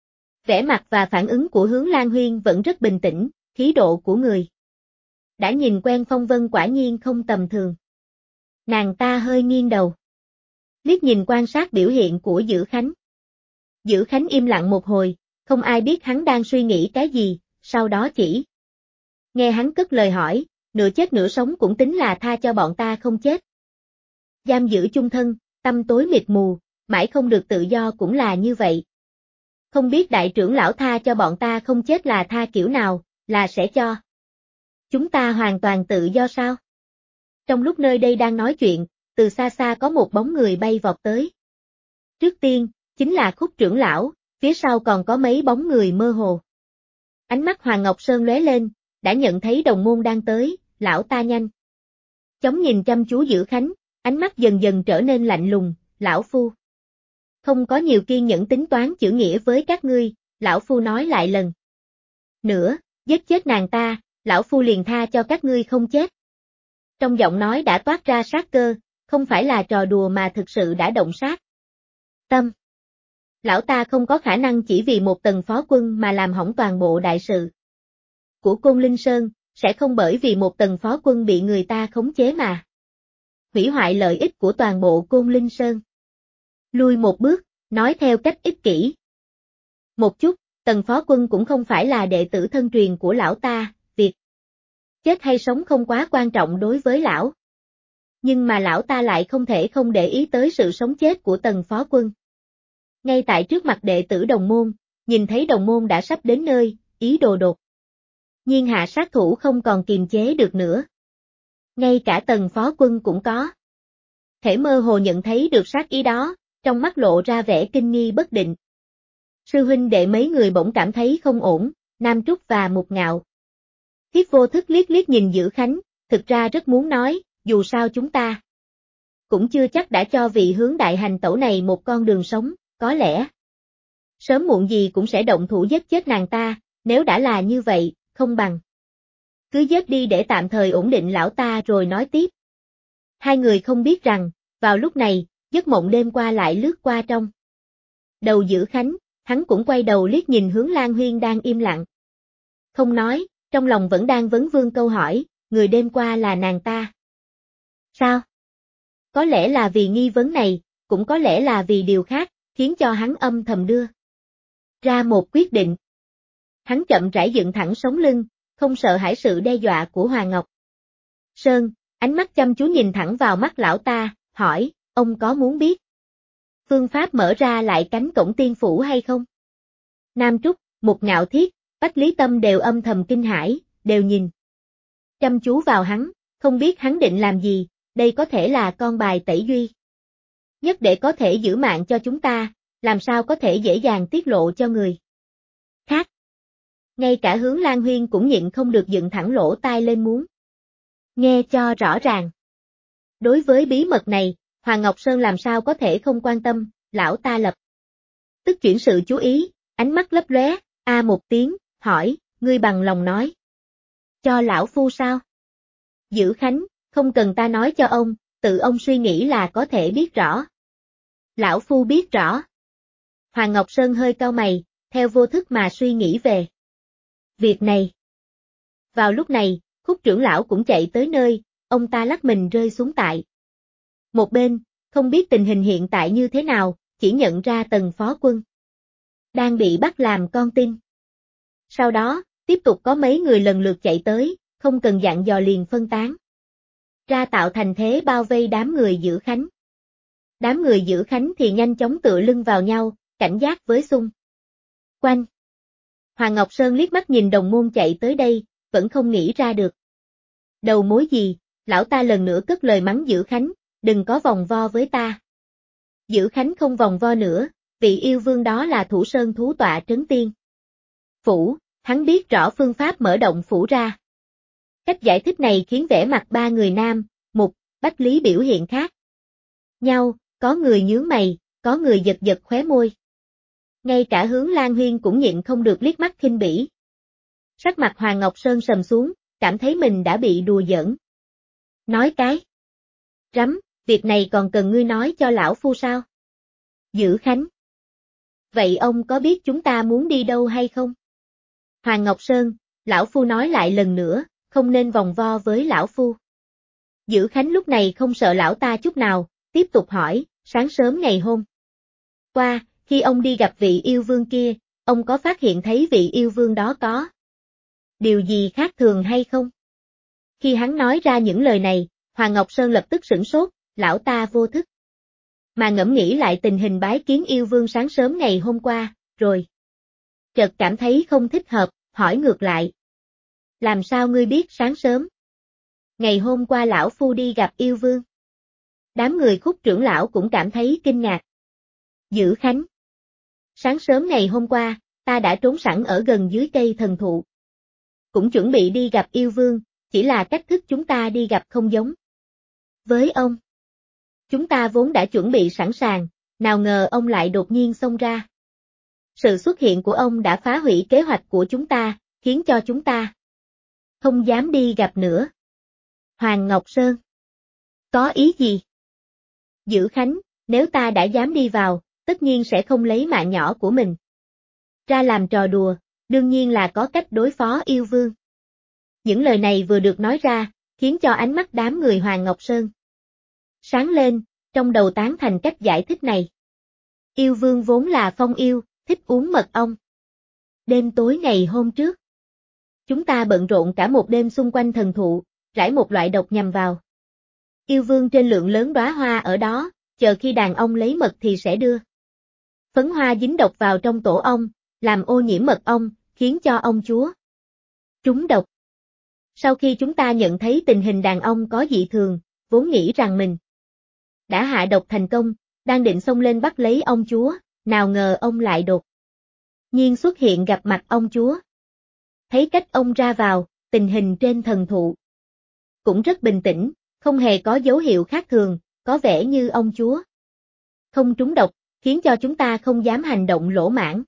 Vẻ mặt và phản ứng của Hướng Lan Huyên vẫn rất bình tĩnh, khí độ của người đã nhìn quen phong vân quả nhiên không tầm thường. Nàng ta hơi nghiêng đầu, liếc nhìn quan sát biểu hiện của Dữ Khánh. Dữ Khánh im lặng một hồi, không ai biết hắn đang suy nghĩ cái gì, sau đó chỉ nghe hắn cất lời hỏi, nửa chết nửa sống cũng tính là tha cho bọn ta không chết. Giam giữ chung thân, tâm tối mịt mù, mãi không được tự do cũng là như vậy. Không biết đại trưởng lão tha cho bọn ta không chết là tha kiểu nào, là sẽ cho chúng ta hoàn toàn tự do sao? Trong lúc nơi đây đang nói chuyện, từ xa xa có một bóng người bay vọt tới. Trước tiên, chính là Khúc trưởng lão, phía sau còn có mấy bóng người mơ hồ. Ánh mắt Hoàng Ngọc Sơn lóe lên, đã nhận thấy đồng môn đang tới, lão ta nhanh chóng nhìn chăm chú Dữ Khánh, ánh mắt dần dần trở nên lạnh lùng, lão phu không có nhiều kiên nhẫn tính toán chữ nghĩa với các ngươi, lão phu nói lại lần nữa, giết chết nàng ta, lão phu liền tha cho các ngươi không chết. Trong giọng nói đã toát ra sát cơ, không phải là trò đùa mà thực sự đã động sát tâm. Lão ta không có khả năng chỉ vì một tầng phó quân mà làm hỏng toàn bộ đại sự của Côn Linh Sơn, sẽ không bởi vì một tầng phó quân bị người ta khống chế mà hủy hoại lợi ích của toàn bộ Côn Linh Sơn. Lui một bước, nói theo cách ích kỷ một chút, tầng phó quân cũng không phải là đệ tử thân truyền của lão ta, việc chết hay sống không quá quan trọng đối với lão. Nhưng mà lão ta lại không thể không để ý tới sự sống chết của tầng phó quân. Ngay tại trước mặt đệ tử đồng môn, nhìn thấy đồng môn đã sắp đến nơi, ý đồ đột nhiên hạ sát thủ không còn kiềm chế được nữa. Ngay cả tầng phó quân cũng có thể mơ hồ nhận thấy được sát ý đó, trong mắt lộ ra vẻ kinh nghi bất định. Sư huynh đệ mấy người bỗng cảm thấy không ổn, Nam Trúc và Mục Ngạo Hiếp vô thức liếc liếc nhìn Dữ Khánh, thực ra rất muốn nói, dù sao chúng ta cũng chưa chắc đã cho vị hướng đại hành tẩu này một con đường sống, có lẽ sớm muộn gì cũng sẽ động thủ giết chết nàng ta, nếu đã là như vậy, không bằng cứ giết đi để tạm thời ổn định lão ta rồi nói tiếp. Hai người không biết rằng, vào lúc này, giấc mộng đêm qua lại lướt qua trong đầu Dữ Khánh, hắn cũng quay đầu liếc nhìn hướng Lan Huyên đang im lặng không nói, trong lòng vẫn đang vấn vương câu hỏi, người đêm qua là nàng ta. Sao? Có lẽ là vì nghi vấn này, cũng có lẽ là vì điều khác, khiến cho hắn âm thầm đưa ra một quyết định. Hắn chậm rãi dựng thẳng sống lưng, không sợ hãi sự đe dọa của Hoàng Ngọc Sơn, ánh mắt chăm chú nhìn thẳng vào mắt lão ta, hỏi, ông có muốn biết phương pháp mở ra lại cánh cổng tiên phủ hay không? Nam Trúc, Mục Ngạo Thiết, Bách Lý Tâm đều âm thầm kinh hãi, đều nhìn chăm chú vào hắn, không biết hắn định làm gì, đây có thể là con bài tẩy duy nhất để có thể giữ mạng cho chúng ta, làm sao có thể dễ dàng tiết lộ cho người khác. Ngay cả Hướng Lan Huyên cũng nhịn không được dựng thẳng lỗ tai lên muốn nghe cho rõ ràng. Đối với bí mật này, Hoàng Ngọc Sơn làm sao có thể không quan tâm, lão ta lập tức chuyển sự chú ý, ánh mắt lấp lóe, một tiếng, hỏi, ngươi bằng lòng nói cho lão phu sao? Dữ Khánh, không cần ta nói cho ông, tự ông suy nghĩ là có thể biết rõ. Lão phu biết rõ. Hoàng Ngọc Sơn hơi cau mày, theo vô thức mà suy nghĩ về việc này. Vào lúc này, Khúc trưởng lão cũng chạy tới nơi, ông ta lắc mình rơi xuống tại một bên, không biết tình hình hiện tại như thế nào, chỉ nhận ra tầng phó quân đang bị bắt làm con tin. Sau đó, tiếp tục có mấy người lần lượt chạy tới, không cần dặn dò liền phân tán ra tạo thành thế bao vây đám người Dữ Khánh. Đám người Dữ Khánh thì nhanh chóng tựa lưng vào nhau, cảnh giác với xung quanh. Hoàng Ngọc Sơn liếc mắt nhìn đồng môn chạy tới đây, vẫn không nghĩ ra được đầu mối gì, lão ta lần nữa cất lời mắng Dữ Khánh, đừng có vòng vo với ta. Dữ Khánh không vòng vo nữa, vị yêu vương đó là Thủ Sơn thú tọa trấn tiên phủ, hắn biết rõ phương pháp mở động phủ ra. Cách giải thích này khiến vẻ mặt ba người Nam, Mục, Bách Lý biểu hiện khác nhau, có người nhướng mày, có người giật giật khóe môi. Ngay cả Hướng Lan Huyên cũng nhịn không được liếc mắt khinh bỉ. Sắc mặt Hoàng Ngọc Sơn sầm xuống, cảm thấy mình đã bị đùa giỡn. Nói cái rắm, việc này còn cần ngươi nói cho lão phu sao? Dữ Khánh. Vậy ông có biết chúng ta muốn đi đâu hay không? Hoàng Ngọc Sơn, lão phu nói lại lần nữa, không nên vòng vo với lão phu. Dữ Khánh lúc này không sợ lão ta chút nào, tiếp tục hỏi, Sáng sớm ngày hôm qua, khi ông đi gặp vị yêu vương kia, ông có phát hiện thấy vị yêu vương đó có điều gì khác thường hay không? Khi hắn nói ra những lời này, Hoàng Ngọc Sơn lập tức sửng sốt, lão ta vô thức mà ngẫm nghĩ lại tình hình bái kiến yêu vương sáng sớm ngày hôm qua, rồi chợt cảm thấy không thích hợp, hỏi ngược lại. Làm sao ngươi biết sáng sớm? Ngày hôm qua lão phu đi gặp yêu vương. Đám người Khúc trưởng lão cũng cảm thấy kinh ngạc. Dữ Khánh. Sáng sớm ngày hôm qua, ta đã trốn sẵn ở gần dưới cây thần thụ. Cũng chuẩn bị đi gặp yêu vương, chỉ là cách thức chúng ta đi gặp không giống với ông. Chúng ta vốn đã chuẩn bị sẵn sàng, nào ngờ ông lại đột nhiên xông ra. Sự xuất hiện của ông đã phá hủy kế hoạch của chúng ta, khiến cho chúng ta không dám đi gặp nữa. Hoàng Ngọc Sơn. Có ý gì? Dữ Khánh, nếu ta đã dám đi vào, tất nhiên sẽ không lấy mạng nhỏ của mình ra làm trò đùa, đương nhiên là có cách đối phó yêu vương. Những lời này vừa được nói ra, khiến cho ánh mắt đám người Hoàng Ngọc Sơn sáng lên, trong đầu tán thành cách giải thích này. Yêu vương vốn là phong yêu, thích uống mật ong. Đêm tối ngày hôm trước, chúng ta bận rộn cả một đêm xung quanh thần thụ, rải một loại độc nhằm vào yêu vương trên lượng lớn đóa hoa ở đó, chờ khi đàn ong lấy mật thì sẽ đưa phấn hoa dính độc vào trong tổ ong, làm ô nhiễm mật ong, khiến cho ong chúa trúng độc. Sau khi chúng ta nhận thấy tình hình đàn ong có dị thường, vốn nghĩ rằng mình đã hạ độc thành công, đang định xông lên bắt lấy ong chúa, nào ngờ ông lại đột nhiên xuất hiện gặp mặt ong chúa. Thấy cách ông ra vào, tình hình trên thần thụ cũng rất bình tĩnh, không hề có dấu hiệu khác thường, có vẻ như ong chúa không trúng độc, khiến cho chúng ta không dám hành động lỗ mãng.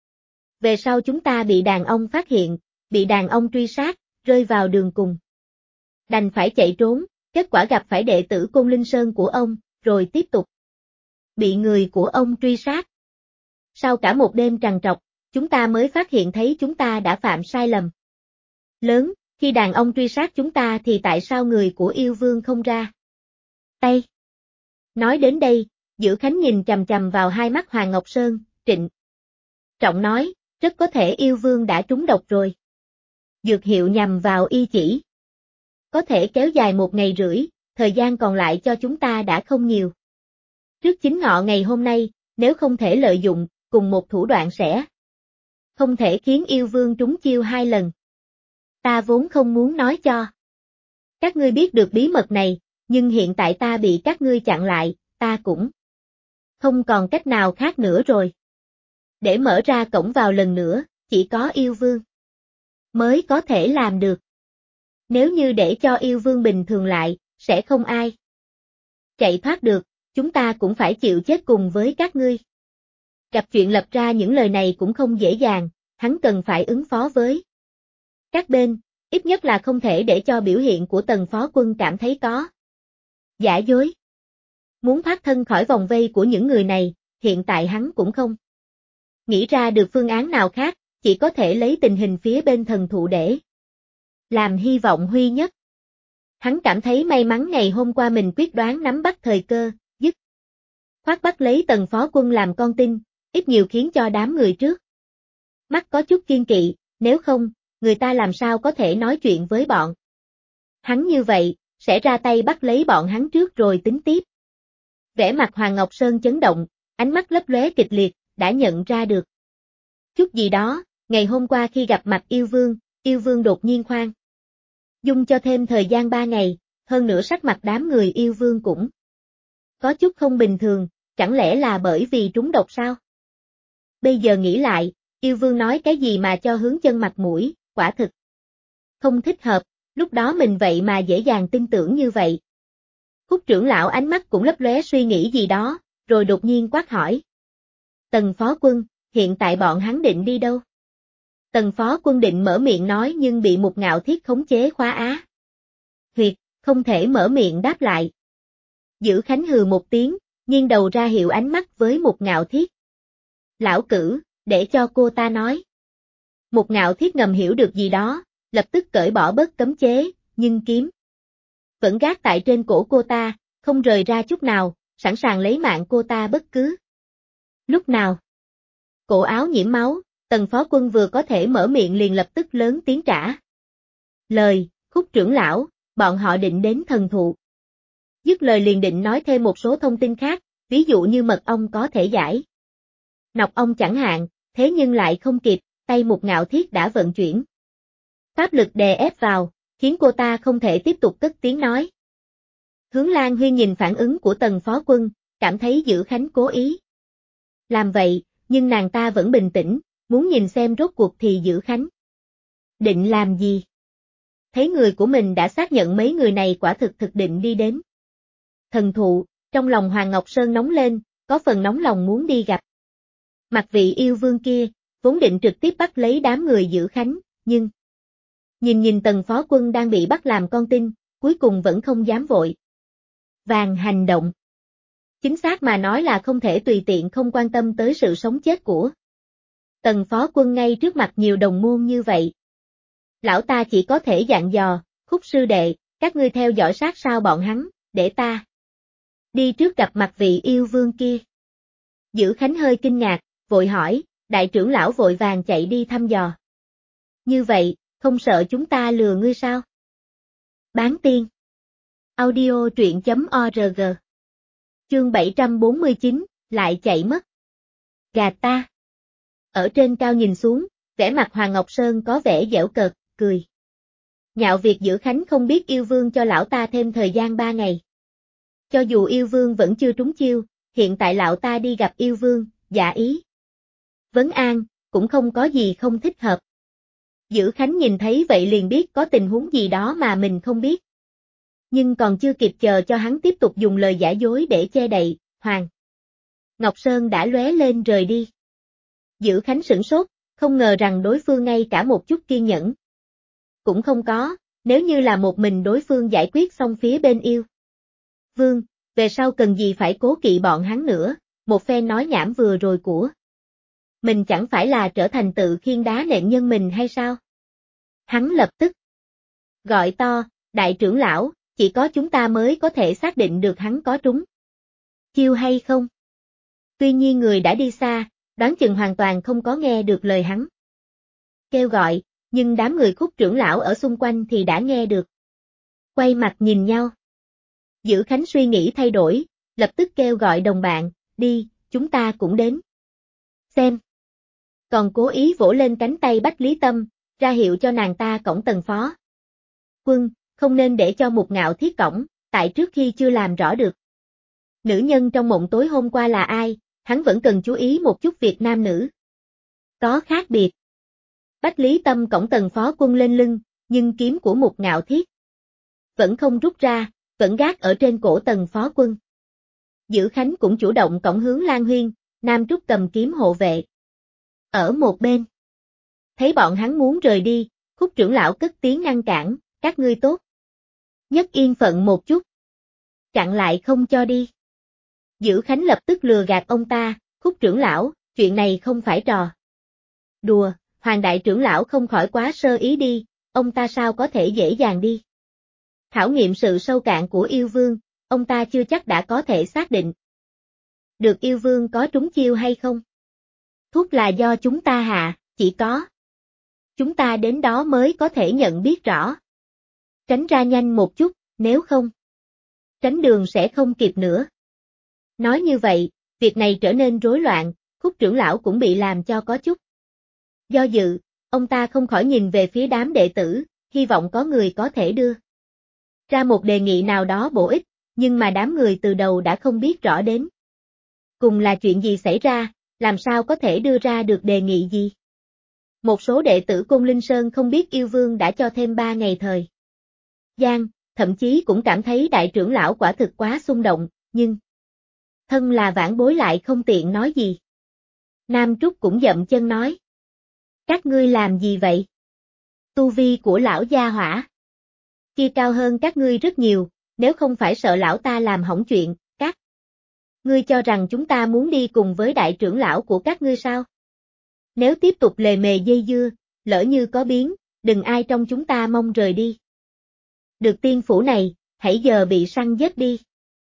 Về sau chúng ta bị đàn ong phát hiện, bị đàn ong truy sát, rơi vào đường cùng. Đành phải chạy trốn, kết quả gặp phải đệ tử Côn Linh Sơn của ông, rồi tiếp tục bị người của ông truy sát. Sau cả một đêm trằn trọc, chúng ta mới phát hiện thấy chúng ta đã phạm sai lầm lớn, khi đàn ong truy sát chúng ta thì tại sao người của yêu vương không ra tay? Nói đến đây, Dữ Khánh nhìn chằm chằm vào hai mắt Hoàng Ngọc Sơn, trịnh trọng nói, rất có thể yêu vương đã trúng độc rồi. Dược hiệu nhằm vào y chỉ có thể kéo dài 1 ngày rưỡi, thời gian còn lại cho chúng ta đã không nhiều. Trước chính ngọ ngày hôm nay, nếu không thể lợi dụng, cùng một thủ đoạn sẽ không thể khiến yêu vương trúng chiêu 2 lần. Ta vốn không muốn nói cho các ngươi biết được bí mật này, nhưng hiện tại ta bị các ngươi chặn lại, ta cũng không còn cách nào khác nữa rồi. Để mở ra cổng vào lần nữa, chỉ có yêu vương mới có thể làm được. Nếu như để cho yêu vương bình thường lại, sẽ không ai chạy thoát được, chúng ta cũng phải chịu chết cùng với các ngươi. Gặp chuyện lập ra những lời này cũng không dễ dàng, hắn cần phải ứng phó với các bên, ít nhất là không thể để cho biểu hiện của Tần Phó Quân cảm thấy có giả dối. Muốn thoát thân khỏi vòng vây của những người này, hiện tại hắn cũng không nghĩ ra được phương án nào khác, chỉ có thể lấy tình hình phía bên thần thụ để làm hy vọng huy nhất. Hắn cảm thấy may mắn ngày hôm qua mình quyết đoán nắm bắt thời cơ, dứt khoát bắt lấy Tần Phó Quân làm con tin, ít nhiều khiến cho đám người trước mắt có chút kiên kỵ, nếu không, người ta làm sao có thể nói chuyện với bọn hắn như vậy, sẽ ra tay bắt lấy bọn hắn trước rồi tính tiếp. Vẻ mặt Hoàng Ngọc Sơn chấn động, ánh mắt lấp lóe kịch liệt, đã nhận ra được chút gì đó, ngày hôm qua khi gặp mặt yêu vương đột nhiên khoan dung cho thêm thời gian 3 ngày, hơn nữa sắc mặt đám người yêu vương cũng có chút không bình thường, chẳng lẽ là bởi vì trúng độc sao? Bây giờ nghĩ lại, yêu vương nói cái gì mà cho hướng chân mặt mũi, quả thực không thích hợp, lúc đó mình vậy mà dễ dàng tin tưởng như vậy. Khúc trưởng lão ánh mắt cũng lấp lóe suy nghĩ gì đó, rồi đột nhiên quát hỏi. Tần Phó Quân, hiện tại bọn hắn định đi đâu? Tần Phó Quân định mở miệng nói nhưng bị Mục Ngạo Thiết khống chế khóa á. Huyệt, không thể mở miệng đáp lại. Dữ Khánh hừ một tiếng, nghiêng đầu ra hiệu ánh mắt với Mục Ngạo Thiết. Lão cử, để cho cô ta nói. Mục Ngạo Thiết ngầm hiểu được gì đó, lập tức cởi bỏ bớt cấm chế, nhưng kiếm vẫn gác tại trên cổ cô ta, không rời ra chút nào, sẵn sàng lấy mạng cô ta bất cứ lúc nào. Cổ áo nhiễm máu, Tần phó quân vừa có thể mở miệng liền lập tức lớn tiếng trả lời, Khúc trưởng lão, bọn họ định đến thần thụ. Dứt lời liền định nói thêm một số thông tin khác, ví dụ như mật ong có thể giải nọc ong chẳng hạn, thế nhưng lại không kịp, tay Mục Ngạo Thiết đã vận chuyển pháp lực đè ép vào, khiến cô ta không thể tiếp tục cất tiếng nói. Hướng Lan Huyên nhìn phản ứng của Tần phó quân, cảm thấy Dữ Khánh cố ý làm vậy, nhưng nàng ta vẫn bình tĩnh, muốn nhìn xem rốt cuộc thì Dữ Khánh định làm gì. Thấy người của mình đã xác nhận mấy người này quả thực định đi đến thần thụ, trong lòng Hoàng Ngọc Sơn nóng lên, có phần nóng lòng muốn đi gặp mặt vị yêu vương kia, vốn định trực tiếp bắt lấy đám người Dữ Khánh, nhưng nhìn Tần phó quân đang bị bắt làm con tin, cuối cùng vẫn không dám vội vàng hành động. Chính xác mà nói là không thể tùy tiện không quan tâm tới sự sống chết của Tần phó quân ngay trước mặt nhiều đồng môn như vậy. Lão ta chỉ có thể dặn dò, Khúc sư đệ, các ngươi theo dõi sát sao bọn hắn, để ta đi trước gặp mặt vị yêu vương kia. Dữ Khánh hơi kinh ngạc, vội hỏi, đại trưởng lão vội vàng chạy đi thăm dò. Như vậy, không sợ chúng ta lừa ngươi sao? Bán tiên. Audio truyện.org. Chương 749, lại chạy mất. Gà ta. Ở trên cao nhìn xuống, vẻ mặt Hoàng Ngọc Sơn có vẻ giễu cợt, cười. Nhạo việc Dữ Khánh không biết yêu vương cho lão ta thêm thời gian 3 ngày. Cho dù yêu vương vẫn chưa trúng chiêu, hiện tại lão ta đi gặp yêu vương, giả ý vấn an, cũng không có gì không thích hợp. Dữ Khánh nhìn thấy vậy liền biết có tình huống gì đó mà mình không biết. Nhưng còn chưa kịp chờ cho hắn tiếp tục dùng lời giả dối để che đậy, Hoàng Ngọc Sơn đã lóe lên rời đi. Dữ Khánh sửng sốt, không ngờ rằng đối phương ngay cả một chút kiên nhẫn cũng không có, nếu như là một mình đối phương giải quyết xong phía bên yêu vương, về sau cần gì phải cố kỵ bọn hắn nữa, một phen nói nhảm vừa rồi của mình chẳng phải là trở thành tự khiêng đá nện nhân mình hay sao? Hắn lập tức gọi to, đại trưởng lão, chỉ có chúng ta mới có thể xác định được hắn có trúng chiêu hay không. Tuy nhiên người đã đi xa, đoán chừng hoàn toàn không có nghe được lời hắn kêu gọi, nhưng đám người Khúc trưởng lão ở xung quanh thì đã nghe được. Quay mặt nhìn nhau. Dữ Khánh suy nghĩ thay đổi, lập tức kêu gọi đồng bạn, đi, chúng ta cũng đến. Xem. Còn cố ý vỗ lên cánh tay Bách Lý Tâm, ra hiệu cho nàng ta cõng Tần phó quân, không nên để cho Mục Ngạo Thiết cõng, tại trước khi chưa làm rõ được nữ nhân trong mộng tối hôm qua là ai, hắn vẫn cần chú ý một chút việc nam nữ có khác biệt. Bách Lý Tâm cõng Tần phó quân lên lưng, nhưng kiếm của Mục Ngạo Thiết vẫn không rút ra, vẫn gác ở trên cổ Tần phó quân. Dữ Khánh cũng chủ động cõng Hướng Lan Huyên, Nam Trúc cầm kiếm hộ vệ ở một bên. Thấy bọn hắn muốn rời đi, Khúc trưởng lão cất tiếng ngăn cản, các ngươi tốt nhất yên phận một chút, chặn lại không cho đi. Dữ Khánh lập tức lừa gạt ông ta, Khúc trưởng lão, chuyện này không phải trò đùa, Hoàng đại trưởng lão không khỏi quá sơ ý đi, ông ta sao có thể dễ dàng đi. Khảo nghiệm sự sâu cạn của yêu vương, ông ta chưa chắc đã có thể xác định được yêu vương có trúng chiêu hay không. Thuốc là do chúng ta hạ, chỉ có chúng ta đến đó mới có thể nhận biết rõ. Tránh ra nhanh một chút, nếu không tránh đường sẽ không kịp nữa. Nói như vậy, việc này trở nên rối loạn, Khúc trưởng lão cũng bị làm cho có chút do dự, ông ta không khỏi nhìn về phía đám đệ tử, hy vọng có người có thể đưa ra một đề nghị nào đó bổ ích, nhưng mà đám người từ đầu đã không biết rõ đến cùng là chuyện gì xảy ra, làm sao có thể đưa ra được đề nghị gì. Một số đệ tử Côn Linh Sơn không biết yêu vương đã cho thêm 3 ngày thời gian, thậm chí cũng cảm thấy đại trưởng lão quả thực quá xung động, nhưng thân là vãn bối lại không tiện nói gì. Nam Trúc cũng dậm chân nói. Các ngươi làm gì vậy? Tu vi của lão gia hỏa kia cao hơn các ngươi rất nhiều, nếu không phải sợ lão ta làm hỏng chuyện, các ngươi cho rằng chúng ta muốn đi cùng với đại trưởng lão của các ngươi sao? Nếu tiếp tục lề mề dây dưa, lỡ như có biến, đừng ai trong chúng ta mong rời đi. Được tiên phủ này, hãy giờ bị săn giết đi.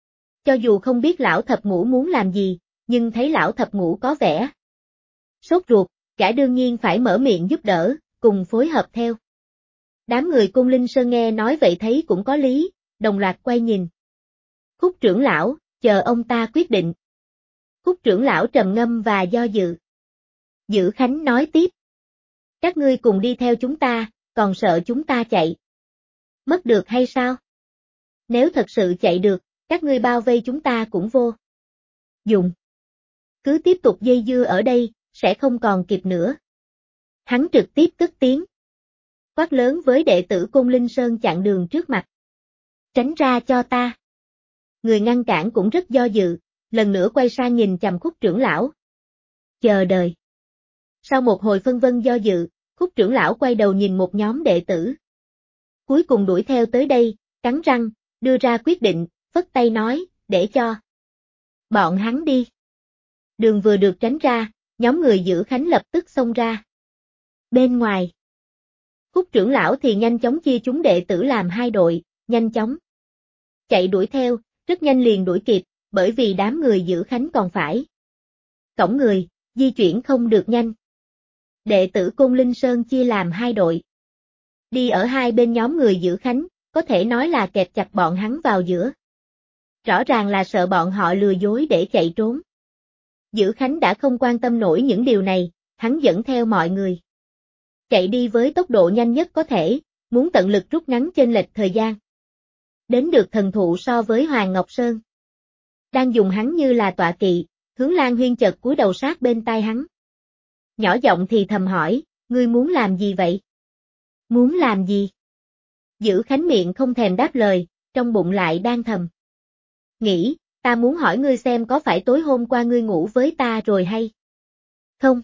Cho dù không biết lão thập ngũ muốn làm gì, nhưng thấy lão thập ngũ có vẻ sốt ruột, gã đương nhiên phải mở miệng giúp đỡ, cùng phối hợp theo. Đám người Côn Linh Sơn nghe nói vậy thấy cũng có lý, đồng loạt quay nhìn. Khúc trưởng lão, chờ ông ta quyết định. Khúc trưởng lão trầm ngâm và do dự. Dữ Khánh nói tiếp. Các ngươi cùng đi theo chúng ta, còn sợ chúng ta chạy. Mất được hay sao? Nếu thật sự chạy được, các ngươi bao vây chúng ta cũng vô dùng. Cứ tiếp tục dây dưa ở đây, sẽ không còn kịp nữa. Hắn trực tiếp cất tiếng. Quát lớn với đệ tử Côn Linh Sơn chặn đường trước mặt. Tránh ra cho ta. Người ngăn cản cũng rất do dự, lần nữa quay sang nhìn chằm Khúc trưởng lão. Chờ đợi. Sau một hồi phân vân do dự, Khúc trưởng lão quay đầu nhìn một nhóm đệ tử. Cuối cùng đuổi theo tới đây, cắn răng, đưa ra quyết định, phất tay nói, để cho bọn hắn đi. Đường vừa được tránh ra, nhóm người Dữ Khánh lập tức xông ra. Bên ngoài, Khúc trưởng lão thì nhanh chóng chia chúng đệ tử làm hai đội, nhanh chóng chạy đuổi theo, rất nhanh liền đuổi kịp, bởi vì đám người Dữ Khánh còn phải cõng người, di chuyển không được nhanh. Đệ tử Côn Linh Sơn chia làm hai đội. Đi ở hai bên nhóm người Dữ Khánh, có thể nói là kẹp chặt bọn hắn vào giữa. Rõ ràng là sợ bọn họ lừa dối để chạy trốn. Dữ Khánh đã không quan tâm nổi những điều này, hắn dẫn theo mọi người. Chạy đi với tốc độ nhanh nhất có thể, muốn tận lực rút ngắn chênh lệch thời gian. Đến được thần thụ so với Hoàng Ngọc Sơn. Đang dùng hắn như là tọa kỵ, Hướng Lan Huyên chợt cúi đầu sát bên tai hắn. Nhỏ giọng thì thầm hỏi, ngươi muốn làm gì vậy? Muốn làm gì? Dữ Khánh miệng không thèm đáp lời, trong bụng lại đang thầm. Nghĩ, ta muốn hỏi ngươi xem có phải tối hôm qua ngươi ngủ với ta rồi hay không?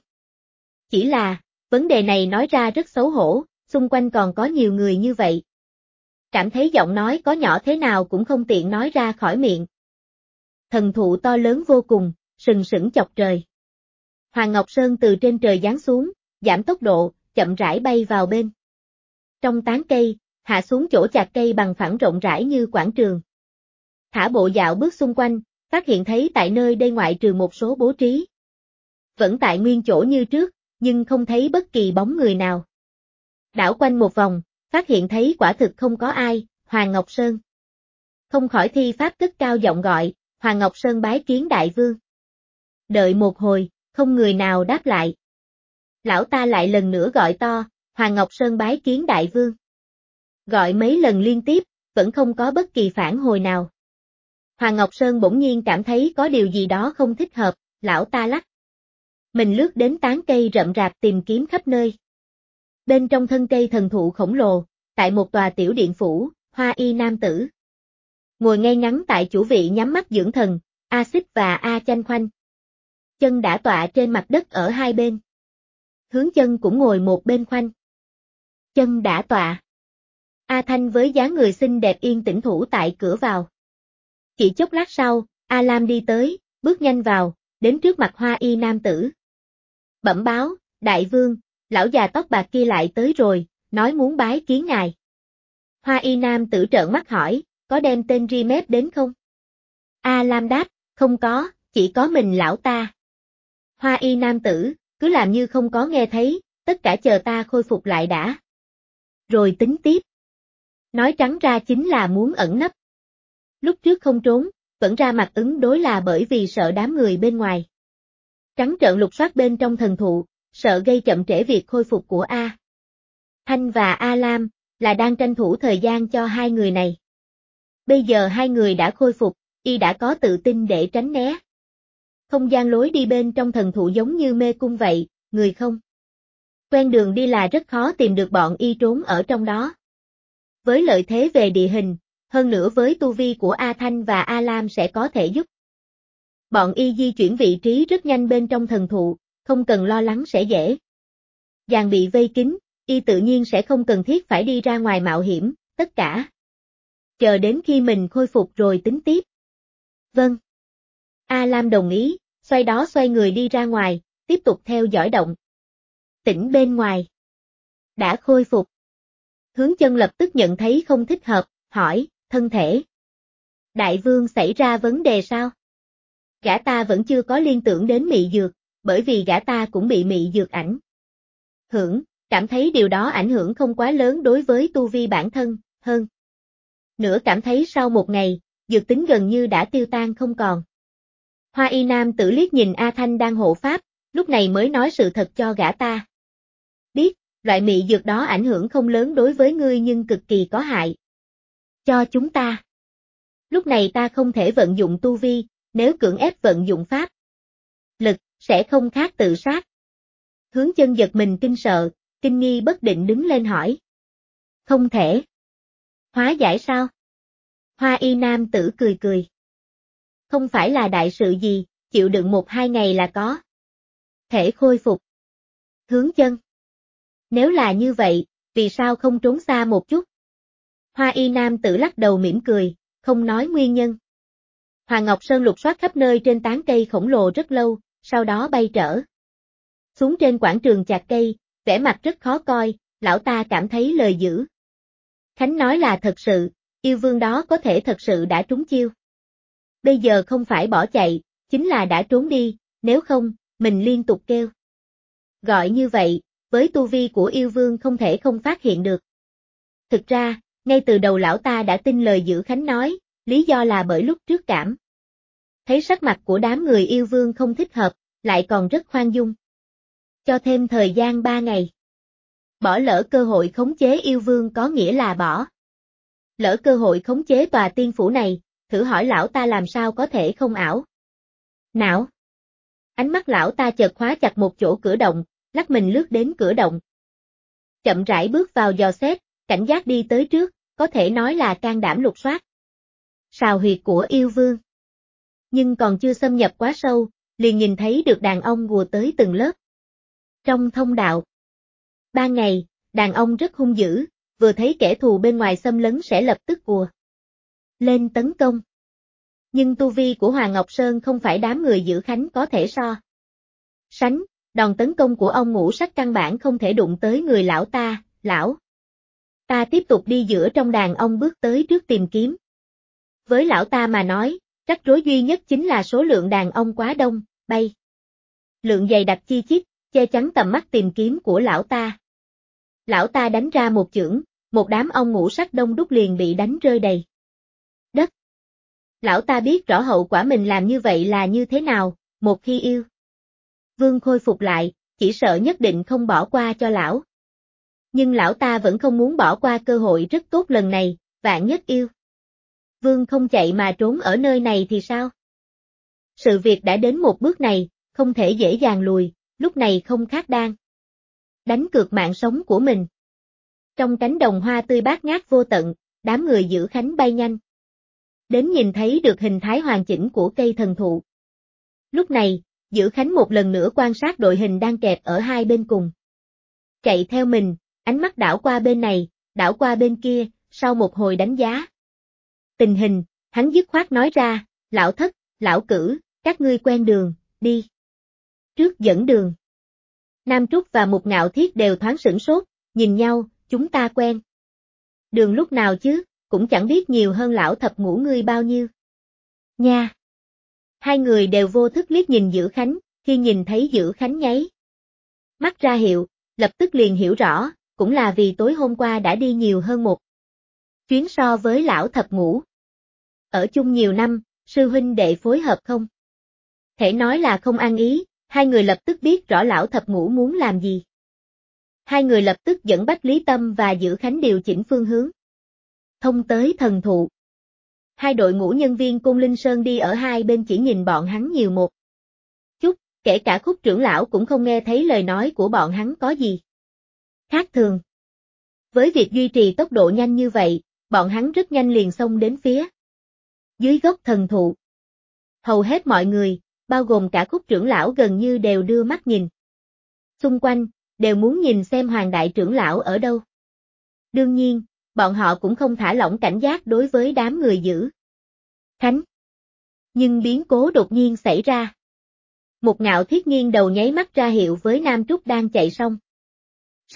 Chỉ là, vấn đề này nói ra rất xấu hổ, xung quanh còn có nhiều người như vậy. Cảm thấy giọng nói có nhỏ thế nào cũng không tiện nói ra khỏi miệng. Thần thụ to lớn vô cùng, sừng sững chọc trời. Hoàng Ngọc Sơn từ trên trời giáng xuống, giảm tốc độ, chậm rãi bay vào bên. Trong tán cây, hạ xuống chỗ chạc cây bằng phẳng rộng rãi như quảng trường. Thả bộ dạo bước xung quanh, phát hiện thấy tại nơi đây ngoại trừ một số bố trí. Vẫn tại nguyên chỗ như trước, nhưng không thấy bất kỳ bóng người nào. Đảo quanh một vòng, phát hiện thấy quả thực không có ai, Hoàng Ngọc Sơn. Không khỏi thi pháp cất cao giọng gọi, Hoàng Ngọc Sơn bái kiến đại vương. Đợi một hồi, không người nào đáp lại. Lão ta lại lần nữa gọi to, Hoàng Ngọc Sơn bái kiến đại vương. Gọi mấy lần liên tiếp, vẫn không có bất kỳ phản hồi nào. Hoàng Ngọc Sơn bỗng nhiên cảm thấy có điều gì đó không thích hợp, lão ta lắc. Mình lướt đến tán cây rậm rạp tìm kiếm khắp nơi. Bên trong thân cây thần thụ khổng lồ, tại một tòa tiểu điện phủ, Hoa Y nam tử. Ngồi ngay ngắn tại chủ vị nhắm mắt dưỡng thần, A Xích và A Chanh khoanh. Chân đã tọa trên mặt đất ở hai bên. Hướng Chân cũng ngồi một bên khoanh. Chân đã tọa. A Thanh với dáng người xinh đẹp yên tĩnh thủ tại cửa vào. Chỉ chốc lát sau, A Lam đi tới, bước nhanh vào, đến trước mặt Hoa Y nam tử. Bẩm báo, đại vương, lão già tóc bạc kia lại tới rồi, nói muốn bái kiến ngài. Hoa Y nam tử trợn mắt hỏi, có đem tên Rimet đến không? A Lam đáp, không có, chỉ có mình lão ta. Hoa Y nam tử, cứ làm như không có nghe thấy, tất cả chờ ta khôi phục lại đã. Rồi tính tiếp. Nói trắng ra chính là muốn ẩn nấp. Lúc trước không trốn, vẫn ra mặt ứng đối là bởi vì sợ đám người bên ngoài. Trắng trợn lục soát bên trong thần thụ, sợ gây chậm trễ việc khôi phục của A Thanh và A Lam, là đang tranh thủ thời gian cho hai người này. Bây giờ hai người đã khôi phục, y đã có tự tin để tránh né. Không gian lối đi bên trong thần thụ giống như mê cung vậy, người không quen đường đi là rất khó tìm được bọn y trốn ở trong đó. Với lợi thế về địa hình, hơn nữa với tu vi của A Thanh và A Lam sẽ có thể giúp bọn y di chuyển vị trí rất nhanh bên trong thần thụ, không cần lo lắng sẽ dễ dàng bị vây kín, y tự nhiên sẽ không cần thiết phải đi ra ngoài mạo hiểm, tất cả chờ đến khi mình khôi phục rồi tính tiếp. Vâng. A Lam đồng ý, xoay người đi ra ngoài, tiếp tục theo dõi động tĩnh bên ngoài. Đã khôi phục. Hướng Chân lập tức nhận thấy không thích hợp, hỏi, thân thể Đại vương xảy ra vấn đề sao? Gã ta vẫn chưa có liên tưởng đến mị dược, bởi vì gã ta cũng bị mị dược ảnh hưởng, cảm thấy điều đó ảnh hưởng không quá lớn đối với tu vi bản thân, hơn nữa cảm thấy sau một ngày, dược tính gần như đã tiêu tan không còn. Hoa y nam tử liếc nhìn A Thanh đang hộ pháp, lúc này mới nói sự thật cho gã ta. Biết, loại mị dược đó ảnh hưởng không lớn đối với ngươi nhưng cực kỳ có hại cho chúng ta. Lúc này ta không thể vận dụng tu vi, nếu cưỡng ép vận dụng pháp lực, sẽ không khác tự sát. Hướng Chân giật mình kinh sợ, kinh nghi bất định đứng lên hỏi. Không thể. Hóa giải sao? Hoa y nam tử cười cười. Không phải là đại sự gì, chịu đựng 1-2 ngày là có thể khôi phục. Hướng Chân. Nếu là như vậy, vì sao không trốn xa một chút? Hoa y nam tử lắc đầu mỉm cười, không nói nguyên nhân. Hoàng Ngọc Sơn lục soát khắp nơi trên tán cây khổng lồ rất lâu, sau đó bay trở xuống trên quảng trường chạc cây, vẻ mặt rất khó coi, lão ta cảm thấy lời dữ Khánh nói là thật sự, yêu vương đó có thể thật sự đã trúng chiêu. Bây giờ không phải bỏ chạy, chính là đã trốn đi, nếu không, mình liên tục kêu. Gọi như vậy, với tu vi của yêu vương không thể không phát hiện được. Thực ra, ngay từ đầu lão ta đã tin lời dữ Khánh nói, lý do là bởi lúc trước cảm thấy sắc mặt của đám người yêu vương không thích hợp, lại còn rất khoan dung. Cho thêm thời gian 3 ngày. Bỏ lỡ cơ hội khống chế yêu vương có nghĩa là bỏ lỡ cơ hội khống chế tòa tiên phủ này, thử hỏi lão ta làm sao có thể không ảo não. Ánh mắt lão ta chợt khóa chặt một chỗ cửa động, lắc mình lướt đến cửa động. Chậm rãi bước vào dò xét, cảnh giác đi tới trước, có thể nói là can đảm lục soát sào huyệt của yêu vương. Nhưng còn chưa xâm nhập quá sâu, liền nhìn thấy được đàn ông ùa tới từng lớp. Trong thông đạo, ban ngày, đàn ông rất hung dữ, vừa thấy kẻ thù bên ngoài xâm lấn sẽ lập tức ùa lên tấn công. Nhưng tu vi của Hoàng Ngọc Sơn không phải đám người giữ Khánh có thể so sánh, đòn tấn công của ông ngũ sắc căn bản không thể đụng tới người lão ta, lão ta tiếp tục đi giữa trong đàn ông bước tới trước tìm kiếm. Với lão ta mà nói, rắc rối duy nhất chính là số lượng đàn ông quá đông, bay. Lượng dày đặc chi chít, che chắn tầm mắt tìm kiếm của lão ta. Lão ta đánh ra một chưởng, một đám ông ngũ sắc đông đúc liền bị đánh rơi đầy đất. Lão ta biết rõ hậu quả mình làm như vậy là như thế nào, một khi yêu vương khôi phục lại, chỉ sợ nhất định không bỏ qua cho lão. Nhưng lão ta vẫn không muốn bỏ qua cơ hội rất tốt lần này, vạn nhất yêu vương không chạy mà trốn ở nơi này thì sao? Sự việc đã đến một bước này, không thể dễ dàng lùi, lúc này không khác đang đánh cược mạng sống của mình. Trong cánh đồng hoa tươi bát ngát vô tận, đám người giữ Khánh bay nhanh đến nhìn thấy được hình thái hoàn chỉnh của cây thần thụ. Lúc này, giữ Khánh một lần nữa quan sát đội hình đang kẹp ở hai bên cùng. Chạy theo mình, ánh mắt đảo qua bên này, đảo qua bên kia, sau một hồi đánh giá tình hình, hắn dứt khoát nói ra, lão thất, lão cử, các ngươi quen đường, đi trước dẫn đường. Nam Trúc và Mục Ngạo Thiết đều thoáng sửng sốt, nhìn nhau, chúng ta quen đường lúc nào chứ, cũng chẳng biết nhiều hơn lão thập ngũ ngươi bao nhiêu. Nha! Hai người đều vô thức liếc nhìn Dữ Khánh, khi nhìn thấy Dữ Khánh nháy mắt ra hiệu, lập tức liền hiểu rõ, cũng là vì tối hôm qua đã đi nhiều hơn một chuyến so với lão thập ngũ. Ở chung nhiều năm, sư huynh đệ phối hợp không thể nói là không ăn ý, hai người lập tức biết rõ lão thập ngũ muốn làm gì. Hai người lập tức dẫn Bách Lý Tâm và Dữ Khánh điều chỉnh phương hướng thông tới thần thụ. Hai đội ngũ nhân viên Côn Linh Sơn đi ở hai bên chỉ nhìn bọn hắn nhiều một chút, kể cả Khúc trưởng lão cũng không nghe thấy lời nói của bọn hắn có gì khác thường. Với việc duy trì tốc độ nhanh như vậy, bọn hắn rất nhanh liền xông đến phía dưới gốc thần thụ. Hầu hết mọi người, bao gồm cả Khúc trưởng lão gần như đều đưa mắt nhìn xung quanh, đều muốn nhìn xem Hoàng đại trưởng lão ở đâu. Đương nhiên, bọn họ cũng không thả lỏng cảnh giác đối với đám người giữ Khánh. Nhưng biến cố đột nhiên xảy ra. Một Ngạo Thiết nghiêng đầu nháy mắt ra hiệu với Nam Trúc đang chạy xong.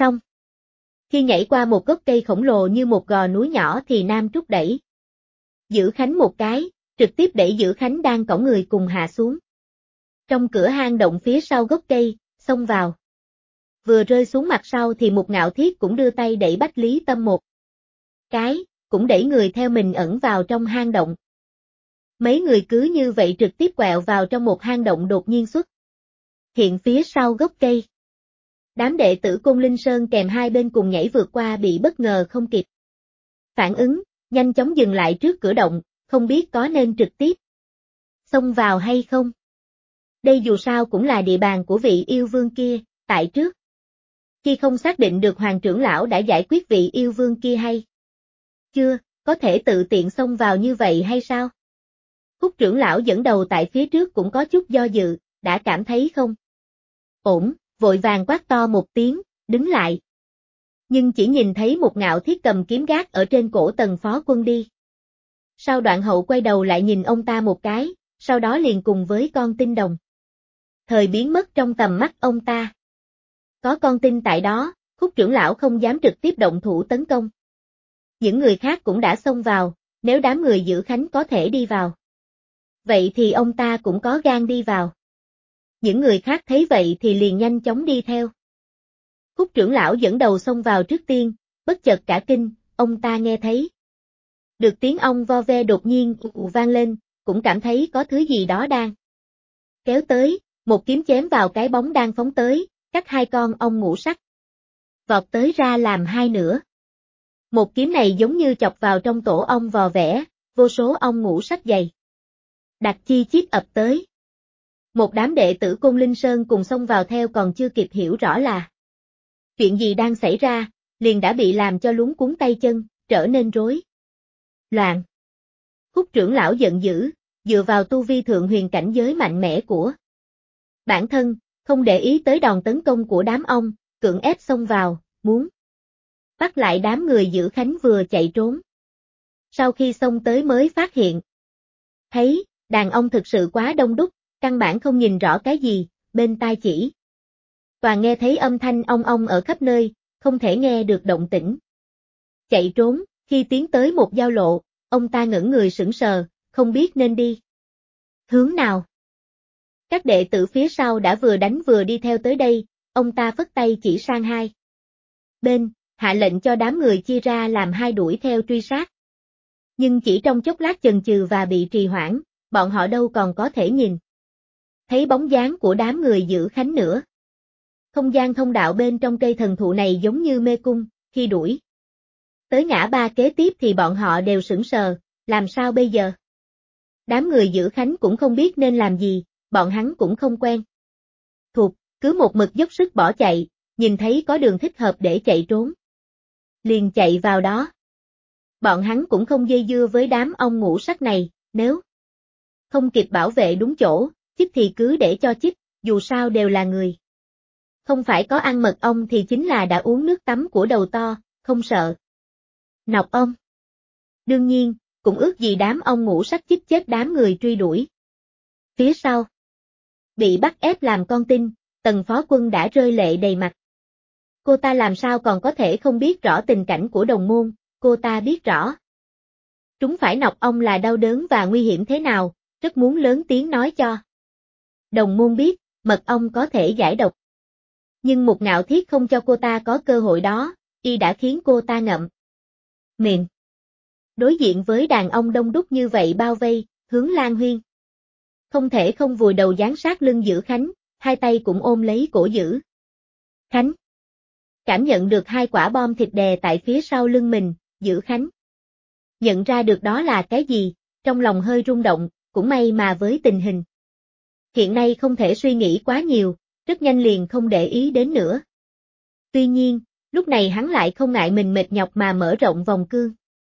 Khi nhảy qua một gốc cây khổng lồ như một gò núi nhỏ thì Nam Trúc đẩy Giữ Khánh một cái, trực tiếp đẩy Giữ Khánh đang cõng người cùng hạ xuống. Trong cửa hang động phía sau gốc cây, xông vào. Vừa rơi xuống mặt sau thì Mục Ngạo Thiết cũng đưa tay đẩy Bách Lý Tâm một cái, cũng đẩy người theo mình ẩn vào trong hang động. Mấy người cứ như vậy trực tiếp quẹo vào trong một hang động đột nhiên xuất hiện phía sau gốc cây. Đám đệ tử Côn Linh Sơn kèm hai bên cùng nhảy vượt qua bị bất ngờ không kịp phản ứng, nhanh chóng dừng lại trước cửa động, không biết có nên trực tiếp xông vào hay không. Đây dù sao cũng là địa bàn của vị yêu vương kia, tại trước. Khi không xác định được Hoàng trưởng lão đã giải quyết vị yêu vương kia hay chưa, có thể tự tiện xông vào như vậy hay sao? Húc trưởng lão dẫn đầu tại phía trước cũng có chút do dự, đã cảm thấy không ổn, vội vàng quát to một tiếng, đứng lại. Nhưng chỉ nhìn thấy một Ngạo Thiết cầm kiếm gác ở trên cổ Tần Phó Quân đi. Sau đoạn hậu quay đầu lại nhìn ông ta một cái, sau đó liền cùng với con tinh đồng thời biến mất trong tầm mắt ông ta. Có con tinh tại đó, Húc trưởng lão không dám trực tiếp động thủ tấn công. Những người khác cũng đã xông vào, nếu đám người Giữ Khánh có thể đi vào. Vậy thì ông ta cũng có gan đi vào. Những người khác thấy vậy thì liền nhanh chóng đi theo. Húc trưởng lão dẫn đầu xông vào trước tiên, bất chợt cả kinh, ông ta nghe thấy được tiếng ong vo ve đột nhiên vang lên, cũng cảm thấy có thứ gì đó đang kéo tới, một kiếm chém vào cái bóng đang phóng tới, cắt hai con ong ngũ sắc vọt tới ra làm hai nửa. Một kiếm này giống như chọc vào trong tổ ong vò vẽ, vô số ong ngũ sắc dày đặc chi chít ập tới. Một đám đệ tử Côn Linh Sơn cùng xông vào theo còn chưa kịp hiểu rõ là chuyện gì đang xảy ra, liền đã bị làm cho luống cuống tay chân, trở nên rối loạn. Húc trưởng lão giận dữ, dựa vào tu vi thượng huyền cảnh giới mạnh mẽ của bản thân, không để ý tới đòn tấn công của đám ong, cưỡng ép xông vào, muốn bắt lại đám người Giữ Khánh vừa chạy trốn. Sau khi xông tới mới phát hiện, thấy, đàn ong thực sự quá đông đúc, căn bản không nhìn rõ cái gì, bên tai chỉ toàn nghe thấy âm thanh ong ong ở khắp nơi, không thể nghe được động tĩnh. Chạy trốn, khi tiến tới một giao lộ, ông ta ngẩn người sững sờ, không biết nên đi hướng nào. Các đệ tử phía sau đã vừa đánh vừa đi theo tới đây, ông ta phất tay chỉ sang hai bên, hạ lệnh cho đám người chia ra làm hai đuổi theo truy sát. Nhưng chỉ trong chốc lát chần chừ và bị trì hoãn, bọn họ đâu còn có thể nhìn thấy bóng dáng của đám người Giữ Khánh nữa. Không gian thông đạo bên trong cây thần thụ này giống như mê cung, khi đuổi tới ngã ba kế tiếp thì bọn họ đều sững sờ, làm sao bây giờ? Đám người Giữ Khánh cũng không biết nên làm gì, bọn hắn cũng không quen thuộc, cứ một mực dốc sức bỏ chạy, nhìn thấy có đường thích hợp để chạy trốn liền chạy vào đó. Bọn hắn cũng không dây dưa với đám ong ngũ sắc này, nếu không kịp bảo vệ đúng chỗ, chích thì cứ để cho chích, dù sao đều là người. Không phải có ăn mật ong thì chính là đã uống nước tắm của đầu to, không sợ nọc ong. Đương nhiên, cũng ước gì đám ong ngũ sắc chích chết đám người truy đuổi. Phía sau, bị bắt ép làm con tin, Tần Phó Quân đã rơi lệ đầy mặt. Cô ta làm sao còn có thể không biết rõ tình cảnh của đồng môn, cô ta biết rõ. Trúng phải nọc ong là đau đớn và nguy hiểm thế nào, rất muốn lớn tiếng nói cho đồng môn biết, mật ong có thể giải độc. Nhưng Mục Ngạo Thiết không cho cô ta có cơ hội đó, y đã khiến cô ta ngậm miệng. Đối diện với đàn ông đông đúc như vậy bao vây, Hướng Lan Huyên không thể không vùi đầu dán sát lưng Giữ Khánh, hai tay cũng ôm lấy cổ Giữ Khánh. Cảm nhận được hai quả bom thịt đè tại phía sau lưng mình, Giữ Khánh nhận ra được đó là cái gì, trong lòng hơi rung động, cũng may mà với tình hình hiện nay không thể suy nghĩ quá nhiều, rất nhanh liền không để ý đến nữa. Tuy nhiên, lúc này hắn lại không ngại mình mệt nhọc mà mở rộng vòng cương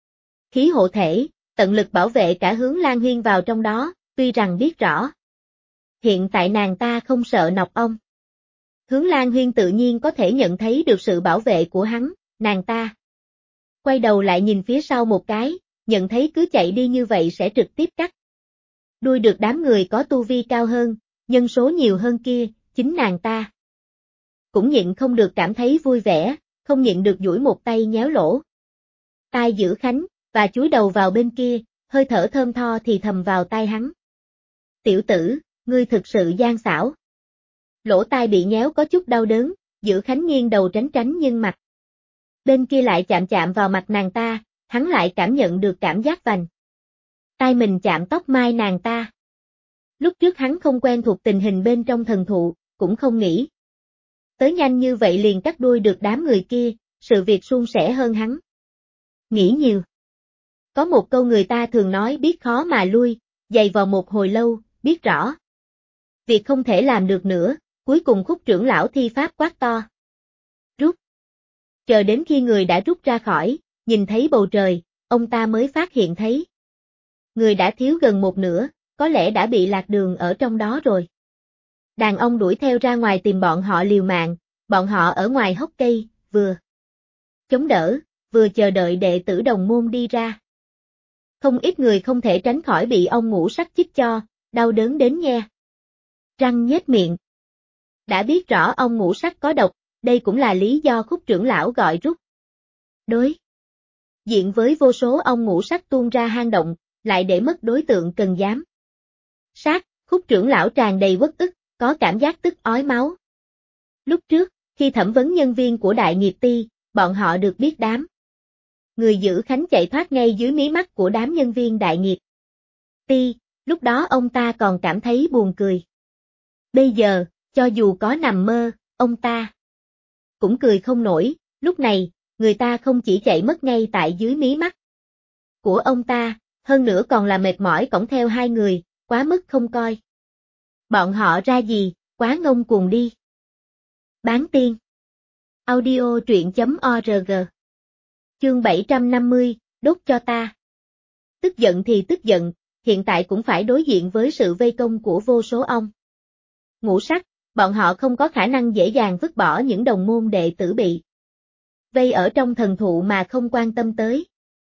khí hộ thể, tận lực bảo vệ cả Hướng Lan Huyên vào trong đó, tuy rằng biết rõ hiện tại nàng ta không sợ nọc ong. Hướng Lan Huyên tự nhiên có thể nhận thấy được sự bảo vệ của hắn, nàng ta quay đầu lại nhìn phía sau một cái, nhận thấy cứ chạy đi như vậy sẽ trực tiếp cắt đuôi được đám người có tu vi cao hơn, nhân số nhiều hơn kia, chính nàng ta cũng nhịn không được cảm thấy vui vẻ, không nhịn được duỗi một tay nhéo lỗ tai Giữ Khánh, và chúi đầu vào bên kia, hơi thở thơm tho thì thầm vào tai hắn. Tiểu tử, ngươi thực sự gian xảo. Lỗ tai bị nhéo có chút đau đớn, Giữ Khánh nghiêng đầu tránh tránh nhưng mặt bên kia lại chạm chạm vào mặt nàng ta, hắn lại cảm nhận được cảm giác vành tai mình chạm tóc mai nàng ta. Lúc trước hắn không quen thuộc tình hình bên trong thần thụ, cũng không nghĩ tới nhanh như vậy liền cắt đuôi được đám người kia, sự việc suôn sẻ hơn hắn nghĩ nhiều. Có một câu người ta thường nói biết khó mà lui, giày vò một hồi lâu, biết rõ việc không thể làm được nữa, cuối cùng Khúc trưởng lão thi pháp quát to. Rút. Chờ đến khi người đã rút ra khỏi, nhìn thấy bầu trời, ông ta mới phát hiện thấy người đã thiếu gần một nửa, có lẽ đã bị lạc đường ở trong đó rồi. Đàn ông đuổi theo ra ngoài tìm bọn họ liều mạng, bọn họ ở ngoài hốc cây, vừa chống đỡ, vừa chờ đợi đệ tử đồng môn đi ra. Không ít người không thể tránh khỏi bị ông ngũ sắc chích cho, đau đớn đến nghe răng nhếch miệng. Đã biết rõ ông ngũ sắc có độc, đây cũng là lý do Khúc trưởng lão gọi rút. Đối diện với vô số ông ngũ sắc tuôn ra hang động, lại để mất đối tượng cần dám sát, Khúc trưởng lão tràn đầy uất ức, có cảm giác tức ói máu. Lúc trước, khi thẩm vấn nhân viên của Đại Nghiệp Ty, bọn họ được biết đám người Giữ Khánh chạy thoát ngay dưới mí mắt của đám nhân viên Đại Nghiệp Ty, lúc đó ông ta còn cảm thấy buồn cười. Bây giờ, cho dù có nằm mơ, ông ta cũng cười không nổi, lúc này, người ta không chỉ chạy mất ngay tại dưới mí mắt của ông ta, hơn nữa còn là mệt mỏi cõng theo hai người, quá mức không coi bọn họ ra gì, quá ngông cuồng đi. Bán tiên. Audio truyện.org. Chương 750, đốt cho ta. Tức giận thì tức giận, hiện tại cũng phải đối diện với sự vây công của vô số ong ngũ sắc, bọn họ không có khả năng dễ dàng vứt bỏ những đồng môn đệ tử bị vây ở trong thần thụ mà không quan tâm tới.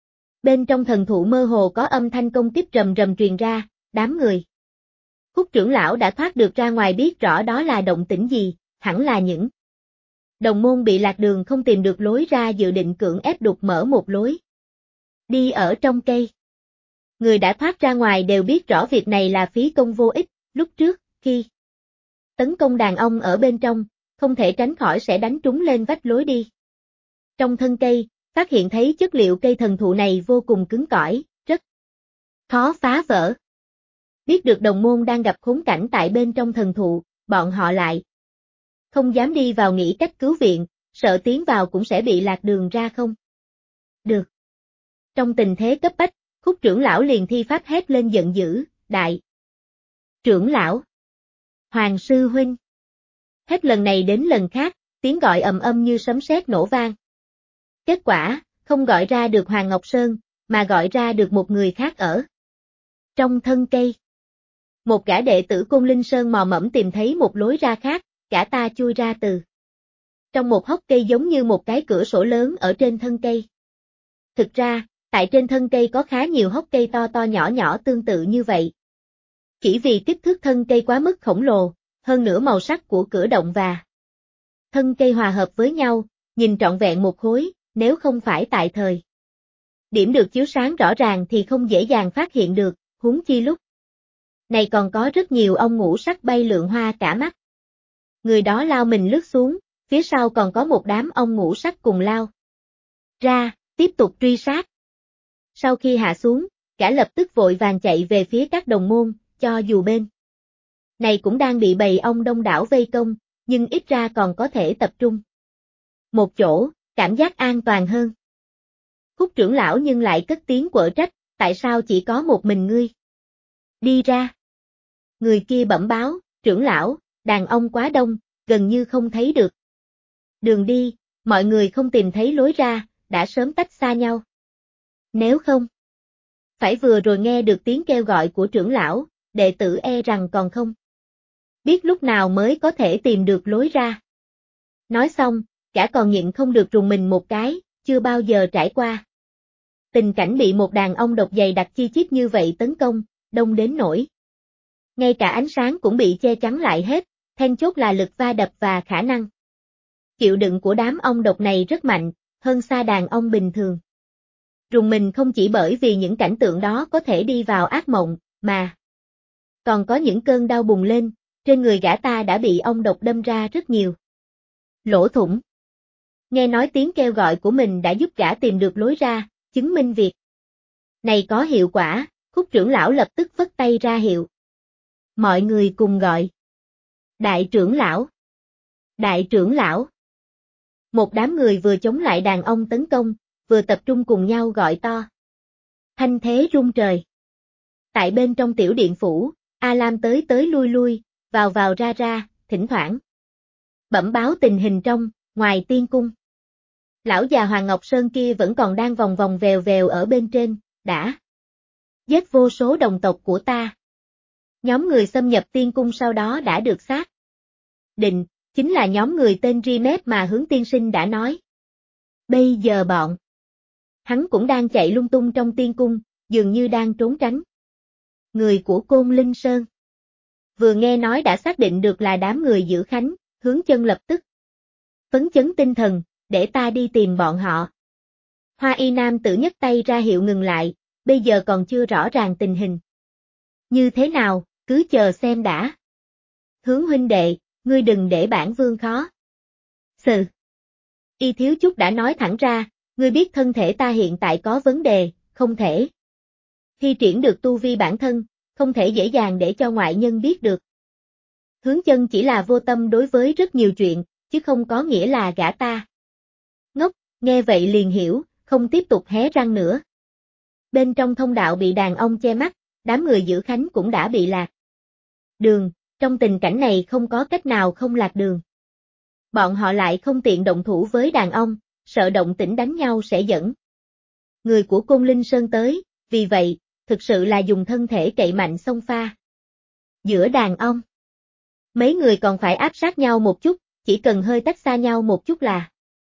Bên trong thần thụ mơ hồ có âm thanh công kích rầm rầm truyền ra, đám người Khúc trưởng lão đã thoát được ra ngoài biết rõ đó là động tĩnh gì, hẳn là những đồng môn bị lạc đường không tìm được lối ra dự định cưỡng ép đục mở một lối đi ở trong cây. Người đã thoát ra ngoài đều biết rõ việc này là phí công vô ích, lúc trước, khi tấn công đàn ông ở bên trong, không thể tránh khỏi sẽ đánh trúng lên vách lối đi. Trong thân cây, phát hiện thấy chất liệu cây thần thụ này vô cùng cứng cỏi, rất khó phá vỡ. Biết được đồng môn đang gặp khốn cảnh tại bên trong thần thụ, bọn họ lại không dám đi vào nghĩ cách cứu viện, sợ tiến vào cũng sẽ bị lạc đường ra không được. Trong tình thế cấp bách, Khúc trưởng lão liền thi pháp hét lên giận dữ, đại trưởng lão, Hoàng sư huynh. Hết lần này đến lần khác, tiếng gọi ầm ầm như sấm sét nổ vang. Kết quả, không gọi ra được Hoàng Ngọc Sơn, mà gọi ra được một người khác ở trong thân cây. Một gã đệ tử Côn Linh Sơn mò mẫm tìm thấy một lối ra khác, gã ta chui ra từ trong một hốc cây giống như một cái cửa sổ lớn ở trên thân cây. Thực ra, tại trên thân cây có khá nhiều hốc cây to to nhỏ nhỏ tương tự như vậy. Chỉ vì kích thước thân cây quá mức khổng lồ, hơn nữa màu sắc của cửa động và thân cây hòa hợp với nhau, nhìn trọn vẹn một khối, nếu không phải tại thời điểm được chiếu sáng rõ ràng thì không dễ dàng phát hiện được, huống chi lúc này còn có rất nhiều ong ngũ sắc bay lượn hoa cả mắt. Người đó lao mình lướt xuống, phía sau còn có một đám ong ngũ sắc cùng lao ra, tiếp tục truy sát. Sau khi hạ xuống, gã lập tức vội vàng chạy về phía các đồng môn, cho dù bên này cũng đang bị bầy ong đông đảo vây công, nhưng ít ra còn có thể tập trung một chỗ, cảm giác an toàn hơn. Khúc trưởng lão nhưng lại cất tiếng quở trách, tại sao chỉ có một mình ngươi đi ra? Người kia bẩm báo, trưởng lão, đàn ong quá đông, gần như không thấy được đường đi, mọi người không tìm thấy lối ra, đã sớm tách xa nhau. Nếu không phải vừa rồi nghe được tiếng kêu gọi của trưởng lão, đệ tử e rằng còn không biết lúc nào mới có thể tìm được lối ra. Nói xong, gã còn nhịn không được rùng mình một cái, chưa bao giờ trải qua tình cảnh bị một đàn ong độc dày đặc chi chít như vậy tấn công, đông đến nỗi ngay cả ánh sáng cũng bị che chắn lại hết, then chốt là lực va đập và khả năng chịu đựng của đám ong độc này rất mạnh, hơn xa đàn ong bình thường. Rùng mình không chỉ bởi vì những cảnh tượng đó có thể đi vào ác mộng, mà còn có những cơn đau bùng lên, trên người gã ta đã bị ong độc đâm ra rất nhiều lỗ thủng. Nghe nói tiếng kêu gọi của mình đã giúp gã tìm được lối ra, chứng minh việc này có hiệu quả, Khúc trưởng lão lập tức phất tay ra hiệu. Mọi người cùng gọi. Đại trưởng lão! Đại trưởng lão! Một đám người vừa chống lại đàn ông tấn công, vừa tập trung cùng nhau gọi to. Thanh thế rung trời. Tại bên trong tiểu điện phủ, A Lam tới tới lui lui, vào vào ra ra, thỉnh thoảng bẩm báo tình hình trong, ngoài tiên cung. Lão già Hoàng Ngọc Sơn kia vẫn còn đang vòng vòng vèo vèo ở bên trên, đã giết vô số đồng tộc của ta. Nhóm người xâm nhập tiên cung sau đó đã được xác định, chính là nhóm người tên Rimet mà Hướng tiên sinh đã nói. Bây giờ bọn hắn cũng đang chạy lung tung trong tiên cung, dường như đang trốn tránh người của Côn Linh Sơn. Vừa nghe nói đã xác định được là đám người Giữ Khánh, Hướng Chân lập tức phấn chấn tinh thần, để ta đi tìm bọn họ. Hoa Y Nam tử nhấc tay ra hiệu ngừng lại, bây giờ còn chưa rõ ràng tình hình như thế nào, cứ chờ xem đã. Hướng huynh đệ, ngươi đừng để bản vương khó xử. Y thiếu chút đã nói thẳng ra, ngươi biết thân thể ta hiện tại có vấn đề, không thể thi triển được tu vi bản thân, không thể dễ dàng để cho ngoại nhân biết được. Hướng Chân chỉ là vô tâm đối với rất nhiều chuyện, chứ không có nghĩa là gã ta ngốc, nghe vậy liền hiểu, không tiếp tục hé răng nữa. Bên trong thông đạo bị đàn ông che mắt, đám người Giữ Khánh cũng đã bị lạc đường, trong tình cảnh này không có cách nào không lạc đường. Bọn họ lại không tiện động thủ với đàn ông, sợ động tĩnh đánh nhau sẽ dẫn người của Côn Linh Sơn tới, vì vậy, thực sự là dùng thân thể cậy mạnh xông pha giữa đàn ông. Mấy người còn phải áp sát nhau một chút, chỉ cần hơi tách xa nhau một chút là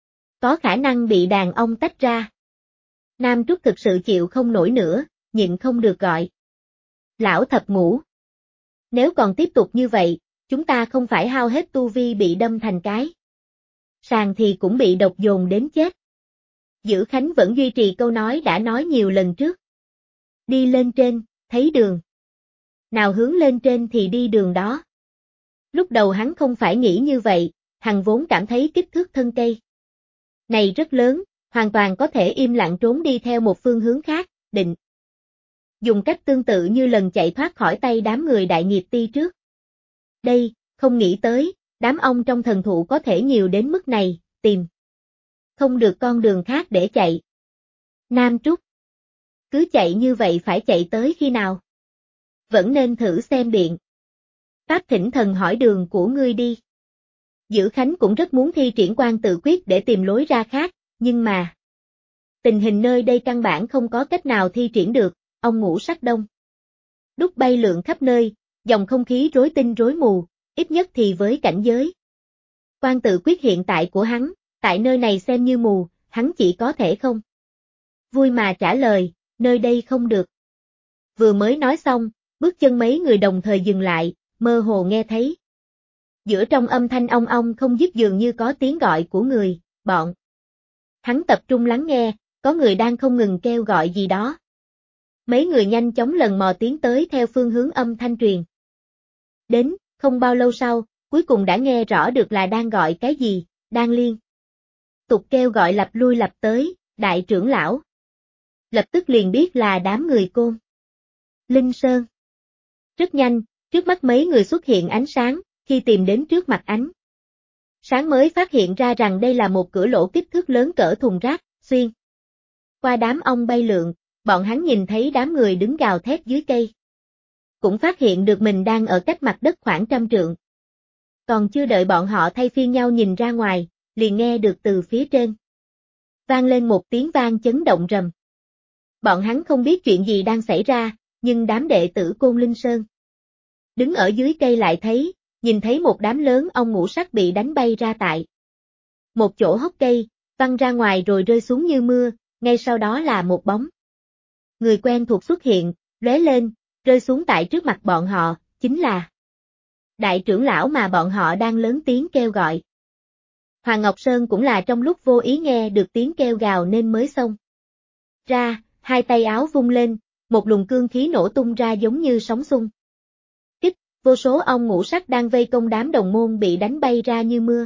có khả năng bị đàn ông tách ra. Nam Trúc thực sự chịu không nổi nữa, nhịn không được gọi. Lão thập ngũ. Nếu còn tiếp tục như vậy, chúng ta không phải hao hết tu vi bị đâm thành cái sàn thì cũng bị độc dồn đến chết. Giữ Khánh vẫn duy trì câu nói đã nói nhiều lần trước. Đi lên trên, thấy đường nào hướng lên trên thì đi đường đó. Lúc đầu hắn không phải nghĩ như vậy, hắn vốn cảm thấy kích thước thân cây này rất lớn, hoàn toàn có thể im lặng trốn đi theo một phương hướng khác, định dùng cách tương tự như lần chạy thoát khỏi tay đám người Đại Nghiệp Ti trước. Đây, không nghĩ tới, đám ong trong thần thụ có thể nhiều đến mức này, tìm không được con đường khác để chạy. Nam Trúc, cứ chạy như vậy phải chạy tới khi nào? Vẫn nên thử xem biện pháp thỉnh thần hỏi đường của ngươi đi. Giữ Khánh cũng rất muốn thi triển quan tự quyết để tìm lối ra khác, nhưng mà tình hình nơi đây căn bản không có cách nào thi triển được, ông ngũ sắc đông đúc bay lượn khắp nơi, dòng không khí rối tinh rối mù, ít nhất thì với cảnh giới quan tự quyết hiện tại của hắn, tại nơi này xem như mù, hắn chỉ có thể không vui mà trả lời, nơi đây không được. Vừa mới nói xong, bước chân mấy người đồng thời dừng lại, mơ hồ nghe thấy giữa trong âm thanh ong ong không dứt dường như có tiếng gọi của người, bọn hắn tập trung lắng nghe, có người đang không ngừng kêu gọi gì đó. Mấy người nhanh chóng lần mò tiến tới theo phương hướng âm thanh truyền đến, không bao lâu sau, cuối cùng đã nghe rõ được là đang gọi cái gì, đang liên tục kêu gọi lặp lui lặp tới, đại trưởng lão. Lập tức liền biết là đám người Côn Linh Sơn. Rất nhanh, trước mắt mấy người xuất hiện ánh sáng, khi tìm đến trước mặt ánh sáng mới phát hiện ra rằng đây là một cửa lỗ kích thước lớn cỡ thùng rác, xuyên qua đám ong bay lượn, bọn hắn nhìn thấy đám người đứng gào thét dưới cây. Cũng phát hiện được mình đang ở cách mặt đất khoảng 100 trượng. Còn chưa đợi bọn họ thay phiên nhau nhìn ra ngoài, liền nghe được từ phía trên vang lên một tiếng vang chấn động rầm. Bọn hắn không biết chuyện gì đang xảy ra, nhưng đám đệ tử Côn Linh Sơn đứng ở dưới cây lại nhìn thấy một đám lớn ong ngũ sắc bị đánh bay ra tại một chỗ hốc cây, văng ra ngoài rồi rơi xuống như mưa, ngay sau đó là một bóng người quen thuộc xuất hiện, lóe lên, rơi xuống tại trước mặt bọn họ, chính là đại trưởng lão mà bọn họ đang lớn tiếng kêu gọi. Hoàng Ngọc Sơn cũng là trong lúc vô ý nghe được tiếng kêu gào nên mới xông ra, hai tay áo vung lên, một luồng cương khí nổ tung ra giống như sóng xung kích, vô số ong ngũ sắc đang vây công đám đồng môn bị đánh bay ra như mưa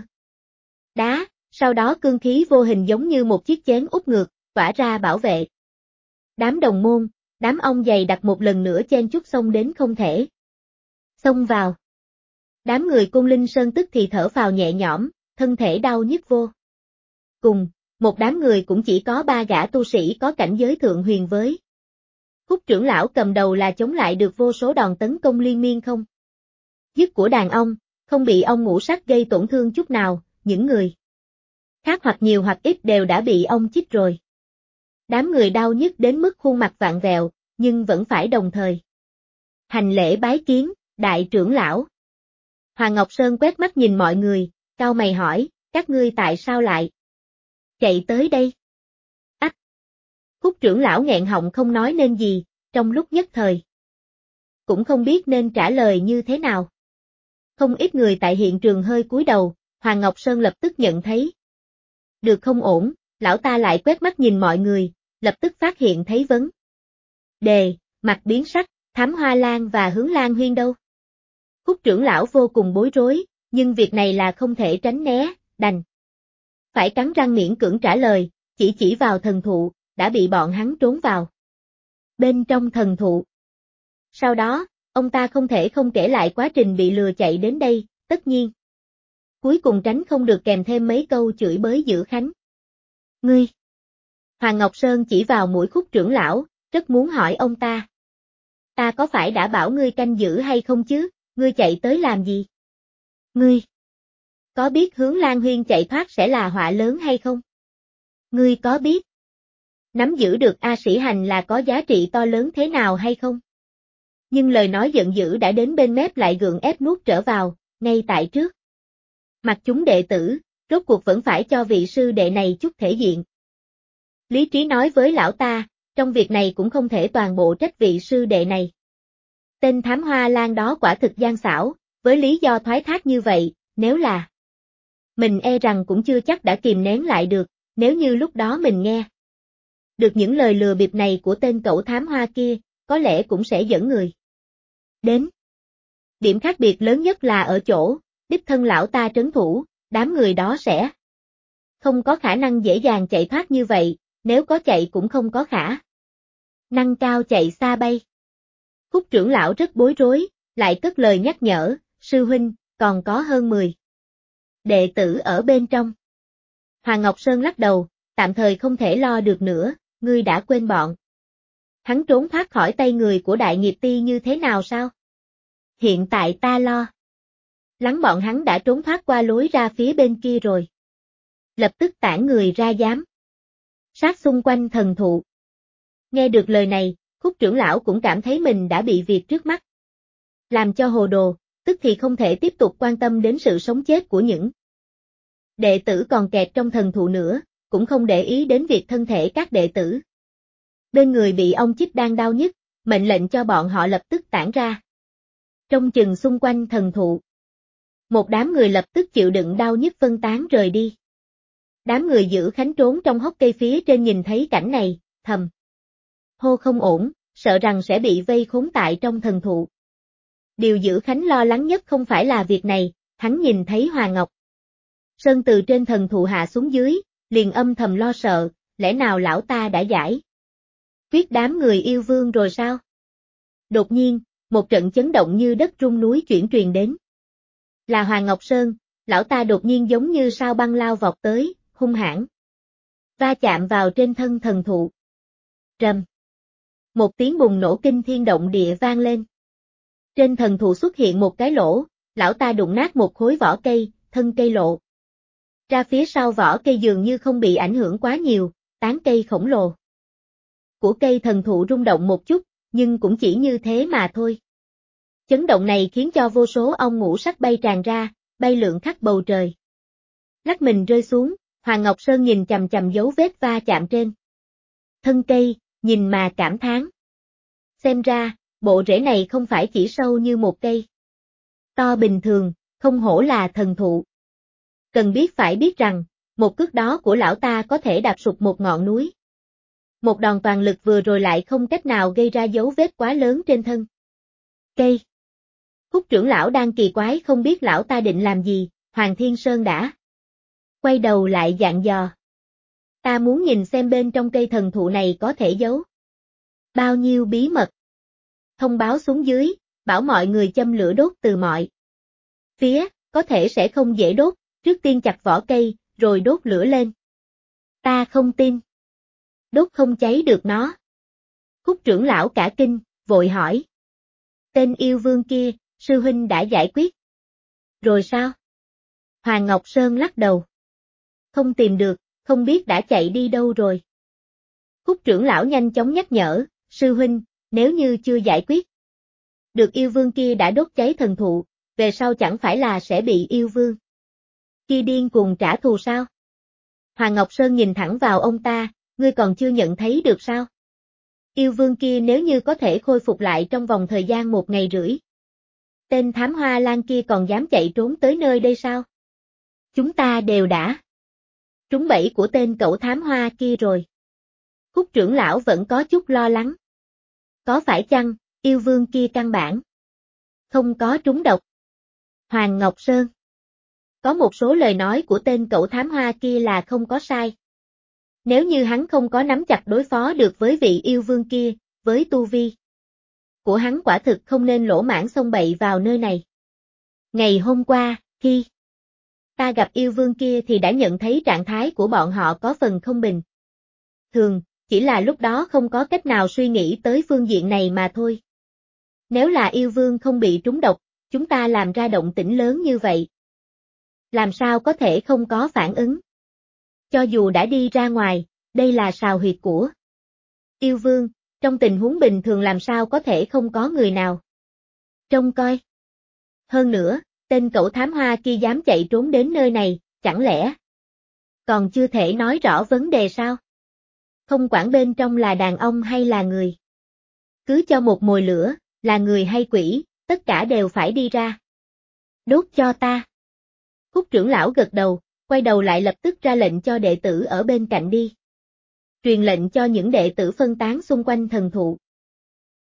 đá, sau đó cương khí vô hình giống như một chiếc chén úp ngược, tỏa ra bảo vệ. Đám đồng môn, đám ong dày đặt một lần nữa chen chúc xông đến không thể xông vào. Đám người Côn Linh Sơn tức thì thở phào nhẹ nhõm, thân thể đau nhức vô cùng, một đám người cũng chỉ có 3 gã tu sĩ có cảnh giới thượng huyền với. Khúc trưởng lão cầm đầu là chống lại được vô số đòn tấn công liên miên không dứt của đàn ong, không bị ong ngũ sắc gây tổn thương chút nào, những người khác hoặc nhiều hoặc ít đều đã bị ong chích rồi. Đám người đau nhức đến mức khuôn mặt vặn vẹo, nhưng vẫn phải đồng thời hành lễ bái kiến, đại trưởng lão. Hoàng Ngọc Sơn quét mắt nhìn mọi người, cau mày hỏi, các ngươi tại sao lại chạy tới đây? Ách! Khúc trưởng lão nghẹn họng không nói nên gì, trong lúc nhất thời cũng không biết nên trả lời như thế nào. Không ít người tại hiện trường hơi cúi đầu, Hoàng Ngọc Sơn lập tức nhận thấy được không ổn, lão ta lại quét mắt nhìn mọi người, lập tức phát hiện thấy vấn đề, mặt biến sắc, Thám Hoa Lan và Hướng Lan Huyên đâu? Khúc trưởng lão vô cùng bối rối, nhưng việc này là không thể tránh né, đành phải cắn răng miễn cưỡng trả lời, chỉ vào thần thụ, đã bị bọn hắn trốn vào bên trong thần thụ. Sau đó, ông ta không thể không kể lại quá trình bị lừa chạy đến đây, tất nhiên cuối cùng tránh không được kèm thêm mấy câu chửi bới giữa khánh. Ngươi! Hoàng Ngọc Sơn chỉ vào mũi Khúc trưởng lão, rất muốn hỏi ông ta. Ta có phải đã bảo ngươi canh giữ hay không chứ, ngươi chạy tới làm gì? Ngươi! Có biết Hướng Lan Huyên chạy thoát sẽ là họa lớn hay không? Ngươi có biết nắm giữ được A Sĩ Hành là có giá trị to lớn thế nào hay không? Nhưng lời nói giận dữ đã đến bên mép lại gượng ép nuốt trở vào, ngay tại trước mặt chúng đệ tử, rốt cuộc vẫn phải cho vị sư đệ này chút thể diện. Lý trí nói với lão ta, trong việc này cũng không thể toàn bộ trách vị sư đệ này. Tên Thám Hoa Lan đó quả thực gian xảo, với lý do thoái thác như vậy, nếu là mình e rằng cũng chưa chắc đã kìm nén lại được, nếu như lúc đó mình nghe được những lời lừa bịp này của tên cẩu thám hoa kia, có lẽ cũng sẽ dẫn người đến. Điểm khác biệt lớn nhất là ở chỗ, đích thân lão ta trấn thủ, đám người đó sẽ không có khả năng dễ dàng chạy thoát như vậy, nếu có chạy cũng không có khả năng cao chạy xa bay. Khúc trưởng lão rất bối rối, lại cất lời nhắc nhở, sư huynh, còn có hơn 10 đệ tử ở bên trong. Hoàng Ngọc Sơn lắc đầu, tạm thời không thể lo được nữa, ngươi đã quên bọn hắn trốn thoát khỏi tay người của Đại Nghiệp Ti như thế nào sao? Hiện tại ta lo lắng bọn hắn đã trốn thoát qua lối ra phía bên kia rồi. Lập tức tản người ra giám sát xung quanh thần thụ. Nghe được lời này, Khúc trưởng lão cũng cảm thấy mình đã bị việc trước mắt làm cho hồ đồ, tức thì không thể tiếp tục quan tâm đến sự sống chết của những đệ tử còn kẹt trong thần thụ nữa, cũng không để ý đến việc thân thể các đệ tử bên người bị ong chích đang đau nhức, mệnh lệnh cho bọn họ lập tức tản ra trông chừng xung quanh thần thụ. Một đám người lập tức chịu đựng đau nhức phân tán rời đi. Đám người giữ khánh trốn trong hốc cây phía trên nhìn thấy cảnh này, thầm hô không ổn, sợ rằng sẽ bị vây khốn tại trong thần thụ. Điều giữ khánh lo lắng nhất không phải là việc này, hắn nhìn thấy Hoàng Ngọc Sơn từ trên thần thụ hạ xuống dưới, liền âm thầm lo sợ, lẽ nào lão ta đã giải quyết đám người yêu vương rồi sao? Đột nhiên, một trận chấn động như đất rung núi chuyển truyền đến. Là Hoàng Ngọc Sơn, lão ta đột nhiên giống như sao băng lao vọt tới, hung hãn va chạm vào trên thân thần thụ. Rầm. Một tiếng bùng nổ kinh thiên động địa vang lên. Trên thần thụ xuất hiện một cái lỗ, lão ta đụng nát một khối vỏ cây, thân cây lộ ra phía sau vỏ cây dường như không bị ảnh hưởng quá nhiều, tán cây khổng lồ của cây thần thụ rung động một chút, nhưng cũng chỉ như thế mà thôi. Chấn động này khiến cho vô số ong ngũ sắc bay tràn ra, bay lượn khắp bầu trời. Lắc mình rơi xuống, Hoàng Ngọc Sơn nhìn chằm chằm dấu vết va chạm trên thân cây, nhìn mà cảm thán. Xem ra, bộ rễ này không phải chỉ sâu như một cây to bình thường, không hổ là thần thụ. Cần biết phải biết rằng, một cước đó của lão ta có thể đạp sụp một ngọn núi. một đòn toàn lực vừa rồi lại không cách nào gây ra dấu vết quá lớn trên thân cây. Khúc trưởng lão đang kỳ quái không biết lão ta định làm gì, Hoàng Thiên Sơn đã quay đầu lại dặn dò. Ta muốn nhìn xem bên trong cây thần thụ này có thể giấu bao nhiêu bí mật. Thông báo xuống dưới, bảo mọi người châm lửa đốt từ mọi phía, có thể sẽ không dễ đốt, trước tiên chặt vỏ cây, rồi đốt lửa lên. Ta không tin. Đốt không cháy được nó. Khúc trưởng lão cả kinh, vội hỏi. Tên yêu vương kia, sư huynh đã giải quyết. Rồi sao? Hoàng Ngọc Sơn lắc đầu. Không tìm được, không biết đã chạy đi đâu rồi. Khúc trưởng lão nhanh chóng nhắc nhở, sư huynh, nếu như chưa giải quyết được yêu vương kia đã đốt cháy thần thụ, về sau chẳng phải là sẽ bị yêu vương kia điên cuồng trả thù sao? Hoàng Ngọc Sơn nhìn thẳng vào ông ta, ngươi còn chưa nhận thấy được sao? Yêu vương kia nếu như có thể khôi phục lại trong vòng thời gian 1 ngày rưỡi. Tên thám hoa lan kia còn dám chạy trốn tới nơi đây sao? Chúng ta đều đã trúng bẫy của tên cẩu thám hoa kia rồi. Khúc trưởng lão vẫn có chút lo lắng. Có phải chăng, yêu vương kia căn bản không có trúng độc? Hoàng Ngọc Sơn. Có một số lời nói của tên cẩu thám hoa kia là không có sai. Nếu như hắn không có nắm chặt đối phó được với vị yêu vương kia, với tu vi của hắn quả thực không nên lỗ mãng xông bậy vào nơi này. Ngày hôm qua, khi ta gặp yêu vương kia thì đã nhận thấy trạng thái của bọn họ có phần không bình thường, chỉ là lúc đó không có cách nào suy nghĩ tới phương diện này mà thôi. Nếu là yêu vương không bị trúng độc, chúng ta làm ra động tĩnh lớn như vậy. Làm sao có thể không có phản ứng? Cho dù đã đi ra ngoài, đây là sào huyệt của yêu vương, trong tình huống bình thường làm sao có thể không có người nào trông coi. Hơn nữa, tên cẩu thám hoa kia dám chạy trốn đến nơi này, chẳng lẽ còn chưa thể nói rõ vấn đề sao? Không quản bên trong là đàn ông hay là người. Cứ cho một mồi lửa, là người hay quỷ, tất cả đều phải đi ra. Đốt cho ta. Khúc trưởng lão gật đầu, quay đầu lại lập tức ra lệnh cho đệ tử ở bên cạnh đi. Truyền lệnh cho những đệ tử phân tán xung quanh thần thụ.